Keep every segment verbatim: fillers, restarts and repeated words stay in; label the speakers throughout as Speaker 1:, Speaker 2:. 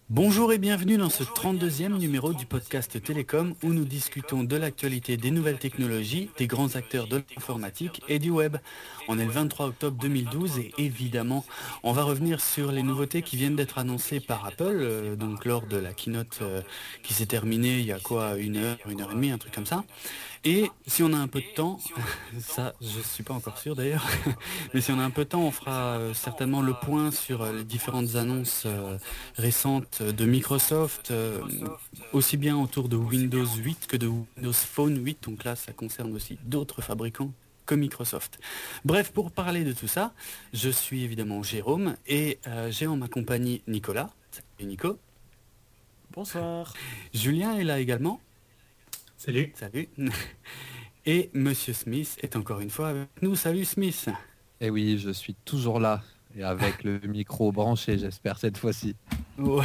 Speaker 1: Bonjour et bienvenue dans ce trente-deuxième numéro du podcast Télécom où nous discutons de l'actualité des nouvelles technologies, des grands acteurs de l'informatique et du web. On est le vingt-trois octobre deux mille douze et évidemment on va revenir sur les nouveautés qui viennent d'être annoncées par Apple, euh, donc lors de la keynote euh, qui s'est terminée il y a quoi, une heure, une heure et demie, un truc comme ça. Et si on a un peu de temps, ça je suis pas encore sûr d'ailleurs, mais si on a un peu de temps, on fera euh, certainement le point sur euh, les différentes annonces euh, récentes de Microsoft, euh, aussi bien autour de Windows huit que de Windows Phone huit, donc là ça concerne aussi d'autres fabricants que Microsoft. Bref, pour parler de tout ça, je suis évidemment Jérôme et euh, j'ai en ma compagnie Nicolas. Salut Nico.
Speaker 2: Bonsoir.
Speaker 1: Julien est là également.
Speaker 3: Salut.
Speaker 1: Salut. Et Monsieur Smith est encore une fois avec nous. Salut Smith.
Speaker 4: Eh oui, je suis toujours là, et avec le micro branché, j'espère, cette fois-ci.
Speaker 1: Ouais.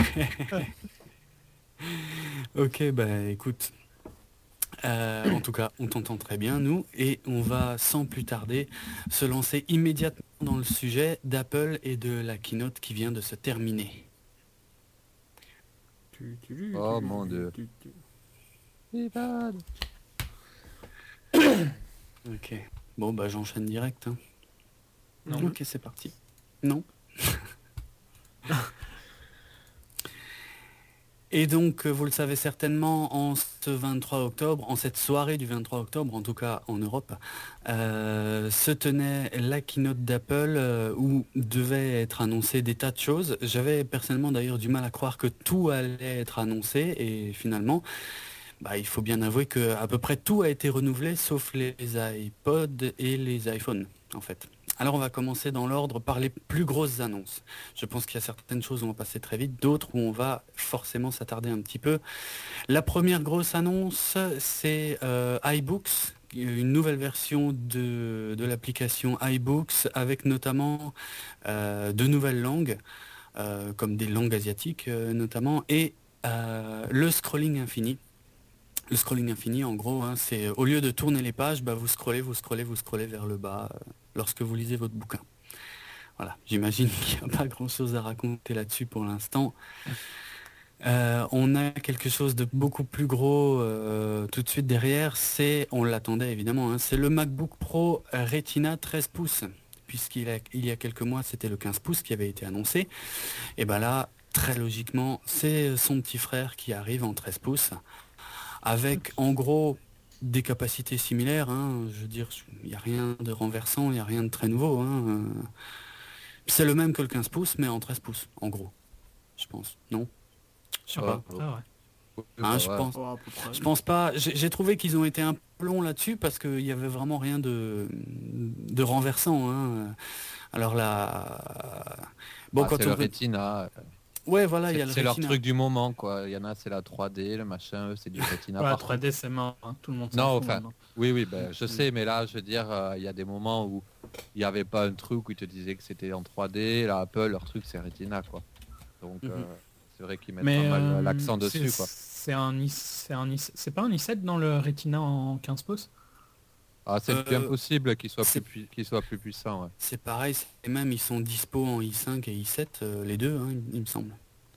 Speaker 1: Ok, bah écoute. Euh, en tout cas, on t'entend très bien, nous, et on va sans plus tarder se lancer immédiatement dans le sujet d'Apple et de la keynote qui vient de se terminer.
Speaker 4: Oh mon Dieu.
Speaker 1: Ok. Bon, bah j'enchaîne direct. Hein.
Speaker 3: Non.
Speaker 1: Ok, c'est parti. Non. Et donc, vous le savez certainement, en ce vingt-trois octobre, en cette soirée du vingt-trois octobre, en tout cas en Europe, euh, se tenait la keynote d'Apple euh, où devaient être annoncées des tas de choses. J'avais personnellement d'ailleurs du mal à croire que tout allait être annoncé et finalement, bah, il faut bien avouer que à peu près tout a été renouvelé sauf les iPods et les iPhones en fait. Alors on va commencer dans l'ordre par les plus grosses annonces. Je pense qu'il y a certaines choses où on va passer très vite, d'autres où on va forcément s'attarder un petit peu. La première grosse annonce, c'est euh, iBooks, une nouvelle version de, de l'application iBooks avec notamment euh, de nouvelles langues, euh, comme des langues asiatiques euh, notamment, et euh, le scrolling infini. Le scrolling infini, en gros, hein, c'est au lieu de tourner les pages, bah, vous scrollez, vous scrollez, vous scrollez vers le bas euh, lorsque vous lisez votre bouquin. Voilà, j'imagine qu'il n'y a pas grand-chose à raconter là-dessus pour l'instant. Euh, on a quelque chose de beaucoup plus gros euh, tout de suite derrière, c'est, on l'attendait évidemment, hein, c'est le MacBook Pro Retina treize pouces, puisqu'il a, il y a quelques mois c'était le quinze pouces qui avait été annoncé. Et ben là, très logiquement, c'est son petit frère qui arrive en treize pouces. Avec en gros des capacités similaires, hein, je veux dire, il n'y a rien de renversant, il n'y a rien de très nouveau. Hein, euh. C'est le même que le quinze pouces, mais en treize pouces, en gros, je pense. Non, je sais
Speaker 4: Ouais,
Speaker 1: pas.
Speaker 3: Ah ouais.
Speaker 1: Hein,
Speaker 4: bah
Speaker 1: je
Speaker 4: ouais.
Speaker 1: pense,
Speaker 2: Oh, à peu près.
Speaker 1: je pense pas. J'ai j'ai trouvé qu'ils ont été un peu longs là-dessus parce qu'il y avait vraiment rien de, de renversant. Hein. Alors là, bon,
Speaker 4: Ah,
Speaker 1: quand
Speaker 4: c'est
Speaker 1: on
Speaker 4: le
Speaker 1: veut-
Speaker 4: Retina.
Speaker 1: ouais, voilà, il y
Speaker 4: C'est
Speaker 1: a le
Speaker 4: c'est leur
Speaker 1: Retina.
Speaker 4: truc du moment, quoi. Il y en a, c'est la trois D, le machin, eux, c'est du Retina.
Speaker 3: Ouais,
Speaker 4: Par
Speaker 3: trois D c'est mort, hein. Tout le monde s'en
Speaker 4: Non,
Speaker 3: fout
Speaker 4: enfin,
Speaker 3: maintenant.
Speaker 4: oui, oui, ben, je sais, mais là, je veux dire, euh, il y a des moments où il n'y avait pas un truc où ils te disaient que c'était en trois D. Là, Apple, leur truc, c'est Retina, quoi. Donc,
Speaker 1: Mhm.
Speaker 4: euh, c'est vrai qu'ils mettent
Speaker 3: Mais
Speaker 4: pas mal
Speaker 3: euh,
Speaker 4: l'accent
Speaker 3: c'est
Speaker 4: dessus, quoi.
Speaker 3: c'est un i c'est un i c'est pas un i sept dans le Retina en quinze pouces?
Speaker 4: Ah, c'est
Speaker 1: Euh,
Speaker 4: bien possible qu'il soit,
Speaker 1: c'est-
Speaker 4: plus pui- qu'il soit plus puissant, ouais.
Speaker 1: C'est pareil, et même ils sont dispo en i cinq et i sept, euh, les deux, hein, il, il me semble.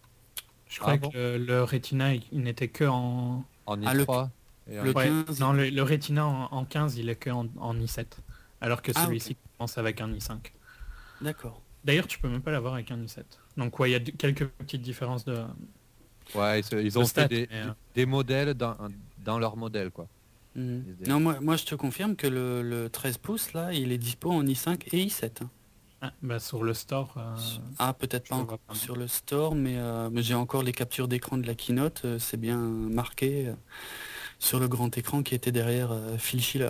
Speaker 3: Je croyais
Speaker 4: Ah bon
Speaker 3: que le, le Retina il, il n'était que en
Speaker 4: En
Speaker 1: Ah, le-
Speaker 4: i trois. Et en
Speaker 1: le
Speaker 4: i-
Speaker 3: ouais,
Speaker 1: quinze,
Speaker 3: non le, le Retina en, en quinze il est que en, en i sept alors que
Speaker 1: Ah,
Speaker 3: celui-ci
Speaker 1: ok.
Speaker 3: commence avec un i cinq.
Speaker 1: D'accord.
Speaker 3: D'ailleurs, tu peux même pas l'avoir avec un i sept. Donc ouais, il y a d- quelques petites différences de,
Speaker 4: Ouais, ils, se- ils
Speaker 3: de
Speaker 4: ont
Speaker 3: stats,
Speaker 4: fait des,
Speaker 3: mais, euh,
Speaker 4: des modèles dans, dans leur modèle, quoi.
Speaker 1: Mhm.
Speaker 4: Ils-
Speaker 1: Non, moi, moi je te confirme que le, le treize pouces, là, il est dispo en i cinq et i sept. Hein.
Speaker 3: ah, bah, sur le store. euh,
Speaker 1: Ah, peut-être
Speaker 3: je
Speaker 1: pas
Speaker 3: le
Speaker 1: encore
Speaker 3: vois pas.
Speaker 1: sur le store, mais, euh, mais j'ai encore les captures d'écran de la keynote, euh, c'est bien marqué euh, sur le grand écran qui était derrière euh, Phil Schiller.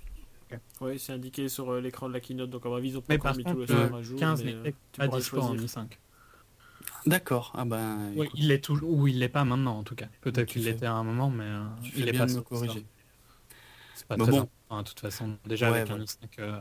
Speaker 2: Oui, c'est indiqué sur euh, l'écran de la keynote, donc à mon avis, ils ont pas
Speaker 3: Mais
Speaker 2: encore
Speaker 3: par
Speaker 2: mis tout le
Speaker 3: contre,
Speaker 2: somme
Speaker 3: le
Speaker 2: à jour.
Speaker 3: quinze
Speaker 2: mais, euh,
Speaker 3: n'était
Speaker 2: tu
Speaker 3: pas
Speaker 2: pourras le
Speaker 3: dispo en
Speaker 2: choisir.
Speaker 3: i cinq.
Speaker 1: D'accord, ah ben,
Speaker 3: Oui,
Speaker 1: écoute,
Speaker 3: il l'est toujours, ou il l'est pas maintenant en tout cas. Peut-être
Speaker 1: Tu
Speaker 3: qu'il
Speaker 1: fais-
Speaker 3: l'était à un moment, mais euh,
Speaker 1: tu
Speaker 3: il
Speaker 1: fais
Speaker 3: est
Speaker 1: bien
Speaker 3: pas
Speaker 1: de me
Speaker 3: sur le store.
Speaker 1: corriger.
Speaker 3: C'est pas
Speaker 1: Mais
Speaker 3: très
Speaker 1: bon.
Speaker 3: important hein, de toute façon. Déjà
Speaker 1: Ouais,
Speaker 3: avec
Speaker 1: voilà.
Speaker 3: un i cinq, euh,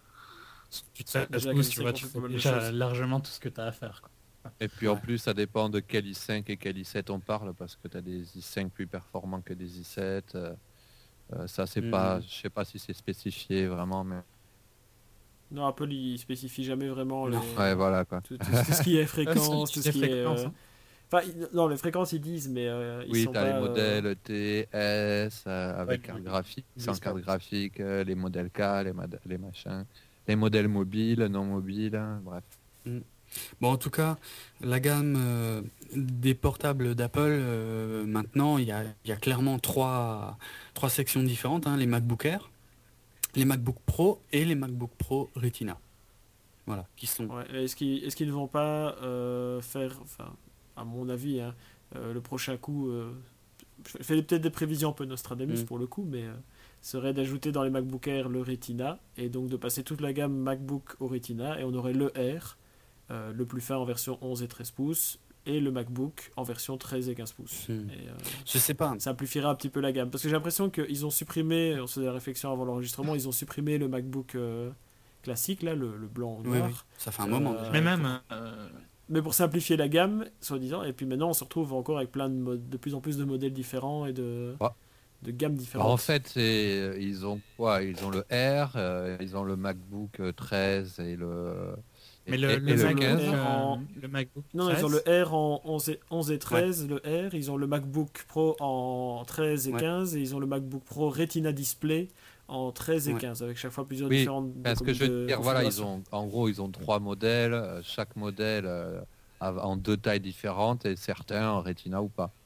Speaker 3: tu te
Speaker 2: Ouais,
Speaker 3: fais
Speaker 2: déjà,
Speaker 3: pouces,
Speaker 2: avec
Speaker 3: tu
Speaker 2: un
Speaker 3: vois,
Speaker 2: i cinq,
Speaker 3: tu
Speaker 2: on fait
Speaker 3: fais
Speaker 2: pas mal de
Speaker 3: déjà
Speaker 2: choses.
Speaker 3: largement tout ce que tu as à faire. Quoi.
Speaker 4: Et puis en
Speaker 1: Ouais.
Speaker 4: plus, ça dépend de quel i cinq et quel i sept on parle, parce que tu as des i cinq plus performants que des i sept. euh, euh, ça, c'est
Speaker 1: Mhm.
Speaker 4: pas, je sais pas si c'est spécifié vraiment, mais
Speaker 2: Non, Apple, il spécifie jamais vraiment
Speaker 1: Non.
Speaker 2: les...
Speaker 4: ouais, voilà quoi.
Speaker 2: tout, tout- tout ce qui est
Speaker 3: Euh, si,
Speaker 2: fréquence,
Speaker 3: tu
Speaker 2: tout
Speaker 3: sais
Speaker 2: ce qui est...
Speaker 3: fréquence,
Speaker 2: euh,
Speaker 3: hein.
Speaker 2: Enfin, ils- non, les fréquences ils disent, mais euh, ils
Speaker 4: Oui,
Speaker 2: sont
Speaker 4: t'as
Speaker 2: pas.
Speaker 4: les
Speaker 2: euh,
Speaker 4: modèles T, S, euh, avec
Speaker 3: Ouais,
Speaker 4: carte
Speaker 3: ils-
Speaker 4: graphique,
Speaker 3: ils
Speaker 4: sans
Speaker 3: disent pas.
Speaker 4: carte graphique, euh, les modèles K, les, mod- les machins, les modèles mobiles, non mobiles, hein, bref.
Speaker 1: Mm. Bon, en tout cas, la gamme euh, des portables d'Apple, euh, maintenant, il y a, il y a clairement trois, trois sections différentes, hein, les MacBook Air, les MacBook Pro et les MacBook Pro Retina. Voilà, qui sont...
Speaker 2: Ouais, et est-ce qu'ils est-ce qu'ils ne vont pas euh, faire, enfin, à mon avis, hein, euh, le prochain coup, euh, je fais peut-être des prévisions un peu Nostradamus
Speaker 1: Mm.
Speaker 2: pour le coup, mais euh, serait d'ajouter dans les MacBook Air le Retina et donc de passer toute la gamme MacBook au Retina et on aurait le Air, euh, le plus fin en version onze et treize pouces et le MacBook en version treize et quinze pouces.
Speaker 1: Mm.
Speaker 2: Et, euh,
Speaker 1: Je sais pas.
Speaker 2: ça amplifierait un petit peu la gamme parce que j'ai l'impression qu'ils ont supprimé, on se faisait la réflexion avant l'enregistrement, ils ont supprimé le MacBook euh, classique là, le, le blanc
Speaker 1: Oui,
Speaker 2: noir.
Speaker 1: oui, ça fait un moment
Speaker 2: Euh,
Speaker 1: déjà.
Speaker 3: Mais même, euh,
Speaker 2: Mais pour simplifier la gamme, soi-disant, et puis maintenant on se retrouve encore avec plein de, mod- de plus en plus de modèles différents et de,
Speaker 4: Ouais.
Speaker 2: de gammes
Speaker 4: Bah,
Speaker 2: différentes.
Speaker 4: en fait, c'est, ils ont quoi? Ils ont le R, euh, ils ont le MacBook euh, treize et le, et,
Speaker 3: mais le,
Speaker 4: et-
Speaker 3: le
Speaker 4: et le
Speaker 2: MacBook
Speaker 3: MacBook,
Speaker 4: quinze.
Speaker 2: Air
Speaker 3: euh,
Speaker 2: en-
Speaker 3: le MacBook
Speaker 2: Non, ils ont
Speaker 3: treize,
Speaker 2: le R en onze et, onze et treize, le R, ils ont le MacBook Pro en treize et
Speaker 1: Ouais.
Speaker 2: quinze, et ils ont le MacBook Pro Retina Display en treize et
Speaker 1: Ouais.
Speaker 2: quinze, avec chaque fois plusieurs
Speaker 4: Oui,
Speaker 2: différentes
Speaker 4: parce que je veux
Speaker 2: de
Speaker 4: dire, voilà, ils
Speaker 2: configurations.
Speaker 4: ont, en gros, ils ont trois modèles, euh, chaque modèle euh, a- en deux tailles différentes et certains en Retina ou pas.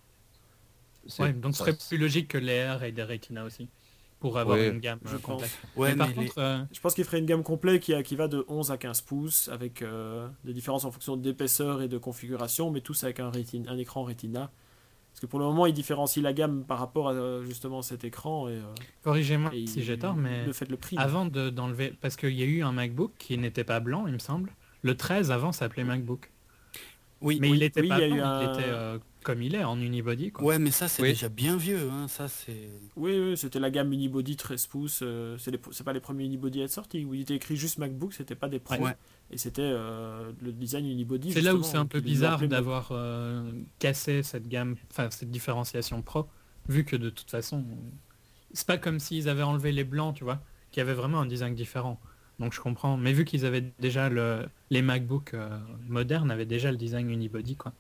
Speaker 4: C'est-
Speaker 3: ouais, donc ce
Speaker 4: ça-
Speaker 3: serait plus logique que les R et des Retina aussi, pour avoir
Speaker 4: Oui,
Speaker 3: une gamme
Speaker 2: je
Speaker 3: euh,
Speaker 2: pense.
Speaker 3: complète.
Speaker 1: Ouais,
Speaker 3: mais par
Speaker 1: mais les-
Speaker 3: contre, euh,
Speaker 2: Je pense qu'il ferait une gamme complète qui, a- qui va de onze à quinze pouces, avec euh, des différences en fonction d'épaisseur et de configuration, mais tous avec un, rétine, un écran Retina. Parce que pour le moment, il différencie la gamme par rapport à euh, justement cet écran, et, euh,
Speaker 3: corrigez-moi
Speaker 2: et
Speaker 3: si
Speaker 2: il-
Speaker 3: j'ai tort, mais
Speaker 2: le fait le prix.
Speaker 3: avant de- d'enlever, parce qu'il y a eu un MacBook qui n'était pas blanc, il me semble. Le treize avant s'appelait MacBook.
Speaker 1: Oui,
Speaker 3: Mais
Speaker 2: oui,
Speaker 3: il n'était
Speaker 2: oui,
Speaker 3: pas
Speaker 2: il y a
Speaker 3: blanc,
Speaker 2: eu
Speaker 3: il
Speaker 2: un-
Speaker 3: était euh, comme il est, en unibody. Quoi.
Speaker 1: ouais, mais ça c'est
Speaker 4: Oui.
Speaker 1: déjà bien vieux, hein. Ça c'est...
Speaker 2: Oui, oui, c'était la gamme Unibody treize pouces. euh, c'est, les- c'est pas les premiers Unibody à être sortis, où il était écrit juste MacBook, c'était pas des pros.
Speaker 1: Ouais.
Speaker 2: Et c'était euh, le design Unibody.
Speaker 3: C'est là où
Speaker 2: justement,
Speaker 3: c'est un peu
Speaker 2: qu'il est
Speaker 3: bizarre
Speaker 2: appelé Mac-
Speaker 3: d'avoir euh, cassé cette gamme, enfin cette différenciation pro, vu que de toute façon, c'est pas comme s'ils avaient enlevé les blancs, tu vois, qui avaient vraiment un design différent. Donc je comprends, mais vu qu'ils avaient déjà le, les MacBooks euh, modernes avaient déjà le design unibody, quoi.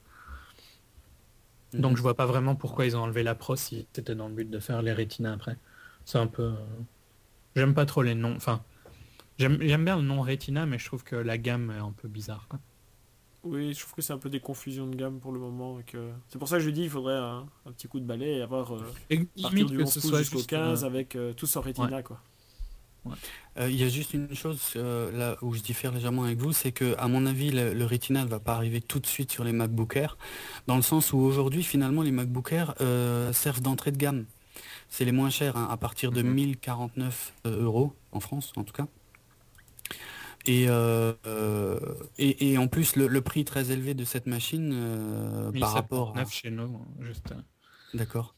Speaker 3: Donc je vois pas vraiment pourquoi ils ont enlevé la Pro si c'était dans le but de faire les Retina après. C'est un peu, euh, j'aime pas trop les noms, enfin, j'aime j'aime bien le nom Retina, mais je trouve que la gamme est un peu bizarre, quoi.
Speaker 2: Oui, je trouve que c'est un peu des confusions de gamme pour le moment. Et que... C'est pour ça que je dis il faudrait un, un petit coup de balai et avoir euh,
Speaker 3: Et
Speaker 2: partir
Speaker 3: limite
Speaker 2: du
Speaker 3: que
Speaker 2: onze
Speaker 3: ce
Speaker 2: pouces
Speaker 3: soit
Speaker 2: jusqu'au
Speaker 3: juste,
Speaker 2: quinze
Speaker 3: euh,
Speaker 2: avec euh, tout en Retina. Quoi.
Speaker 1: Euh, Il y a juste une chose euh, là où je diffère légèrement avec vous, c'est que à mon avis le, le Retina ne va pas arriver tout de suite sur les MacBook Air, dans le sens où aujourd'hui finalement les MacBook Air euh, servent d'entrée de gamme. C'est les moins chers, hein, à partir de
Speaker 4: Mhm.
Speaker 1: mille quarante-neuf euros en France en tout cas. Et, euh, euh, et, et en plus le, le prix très élevé de cette machine euh, par rapport à...
Speaker 3: mille sept cent neuf chez nous, juste. euh,
Speaker 1: D'accord.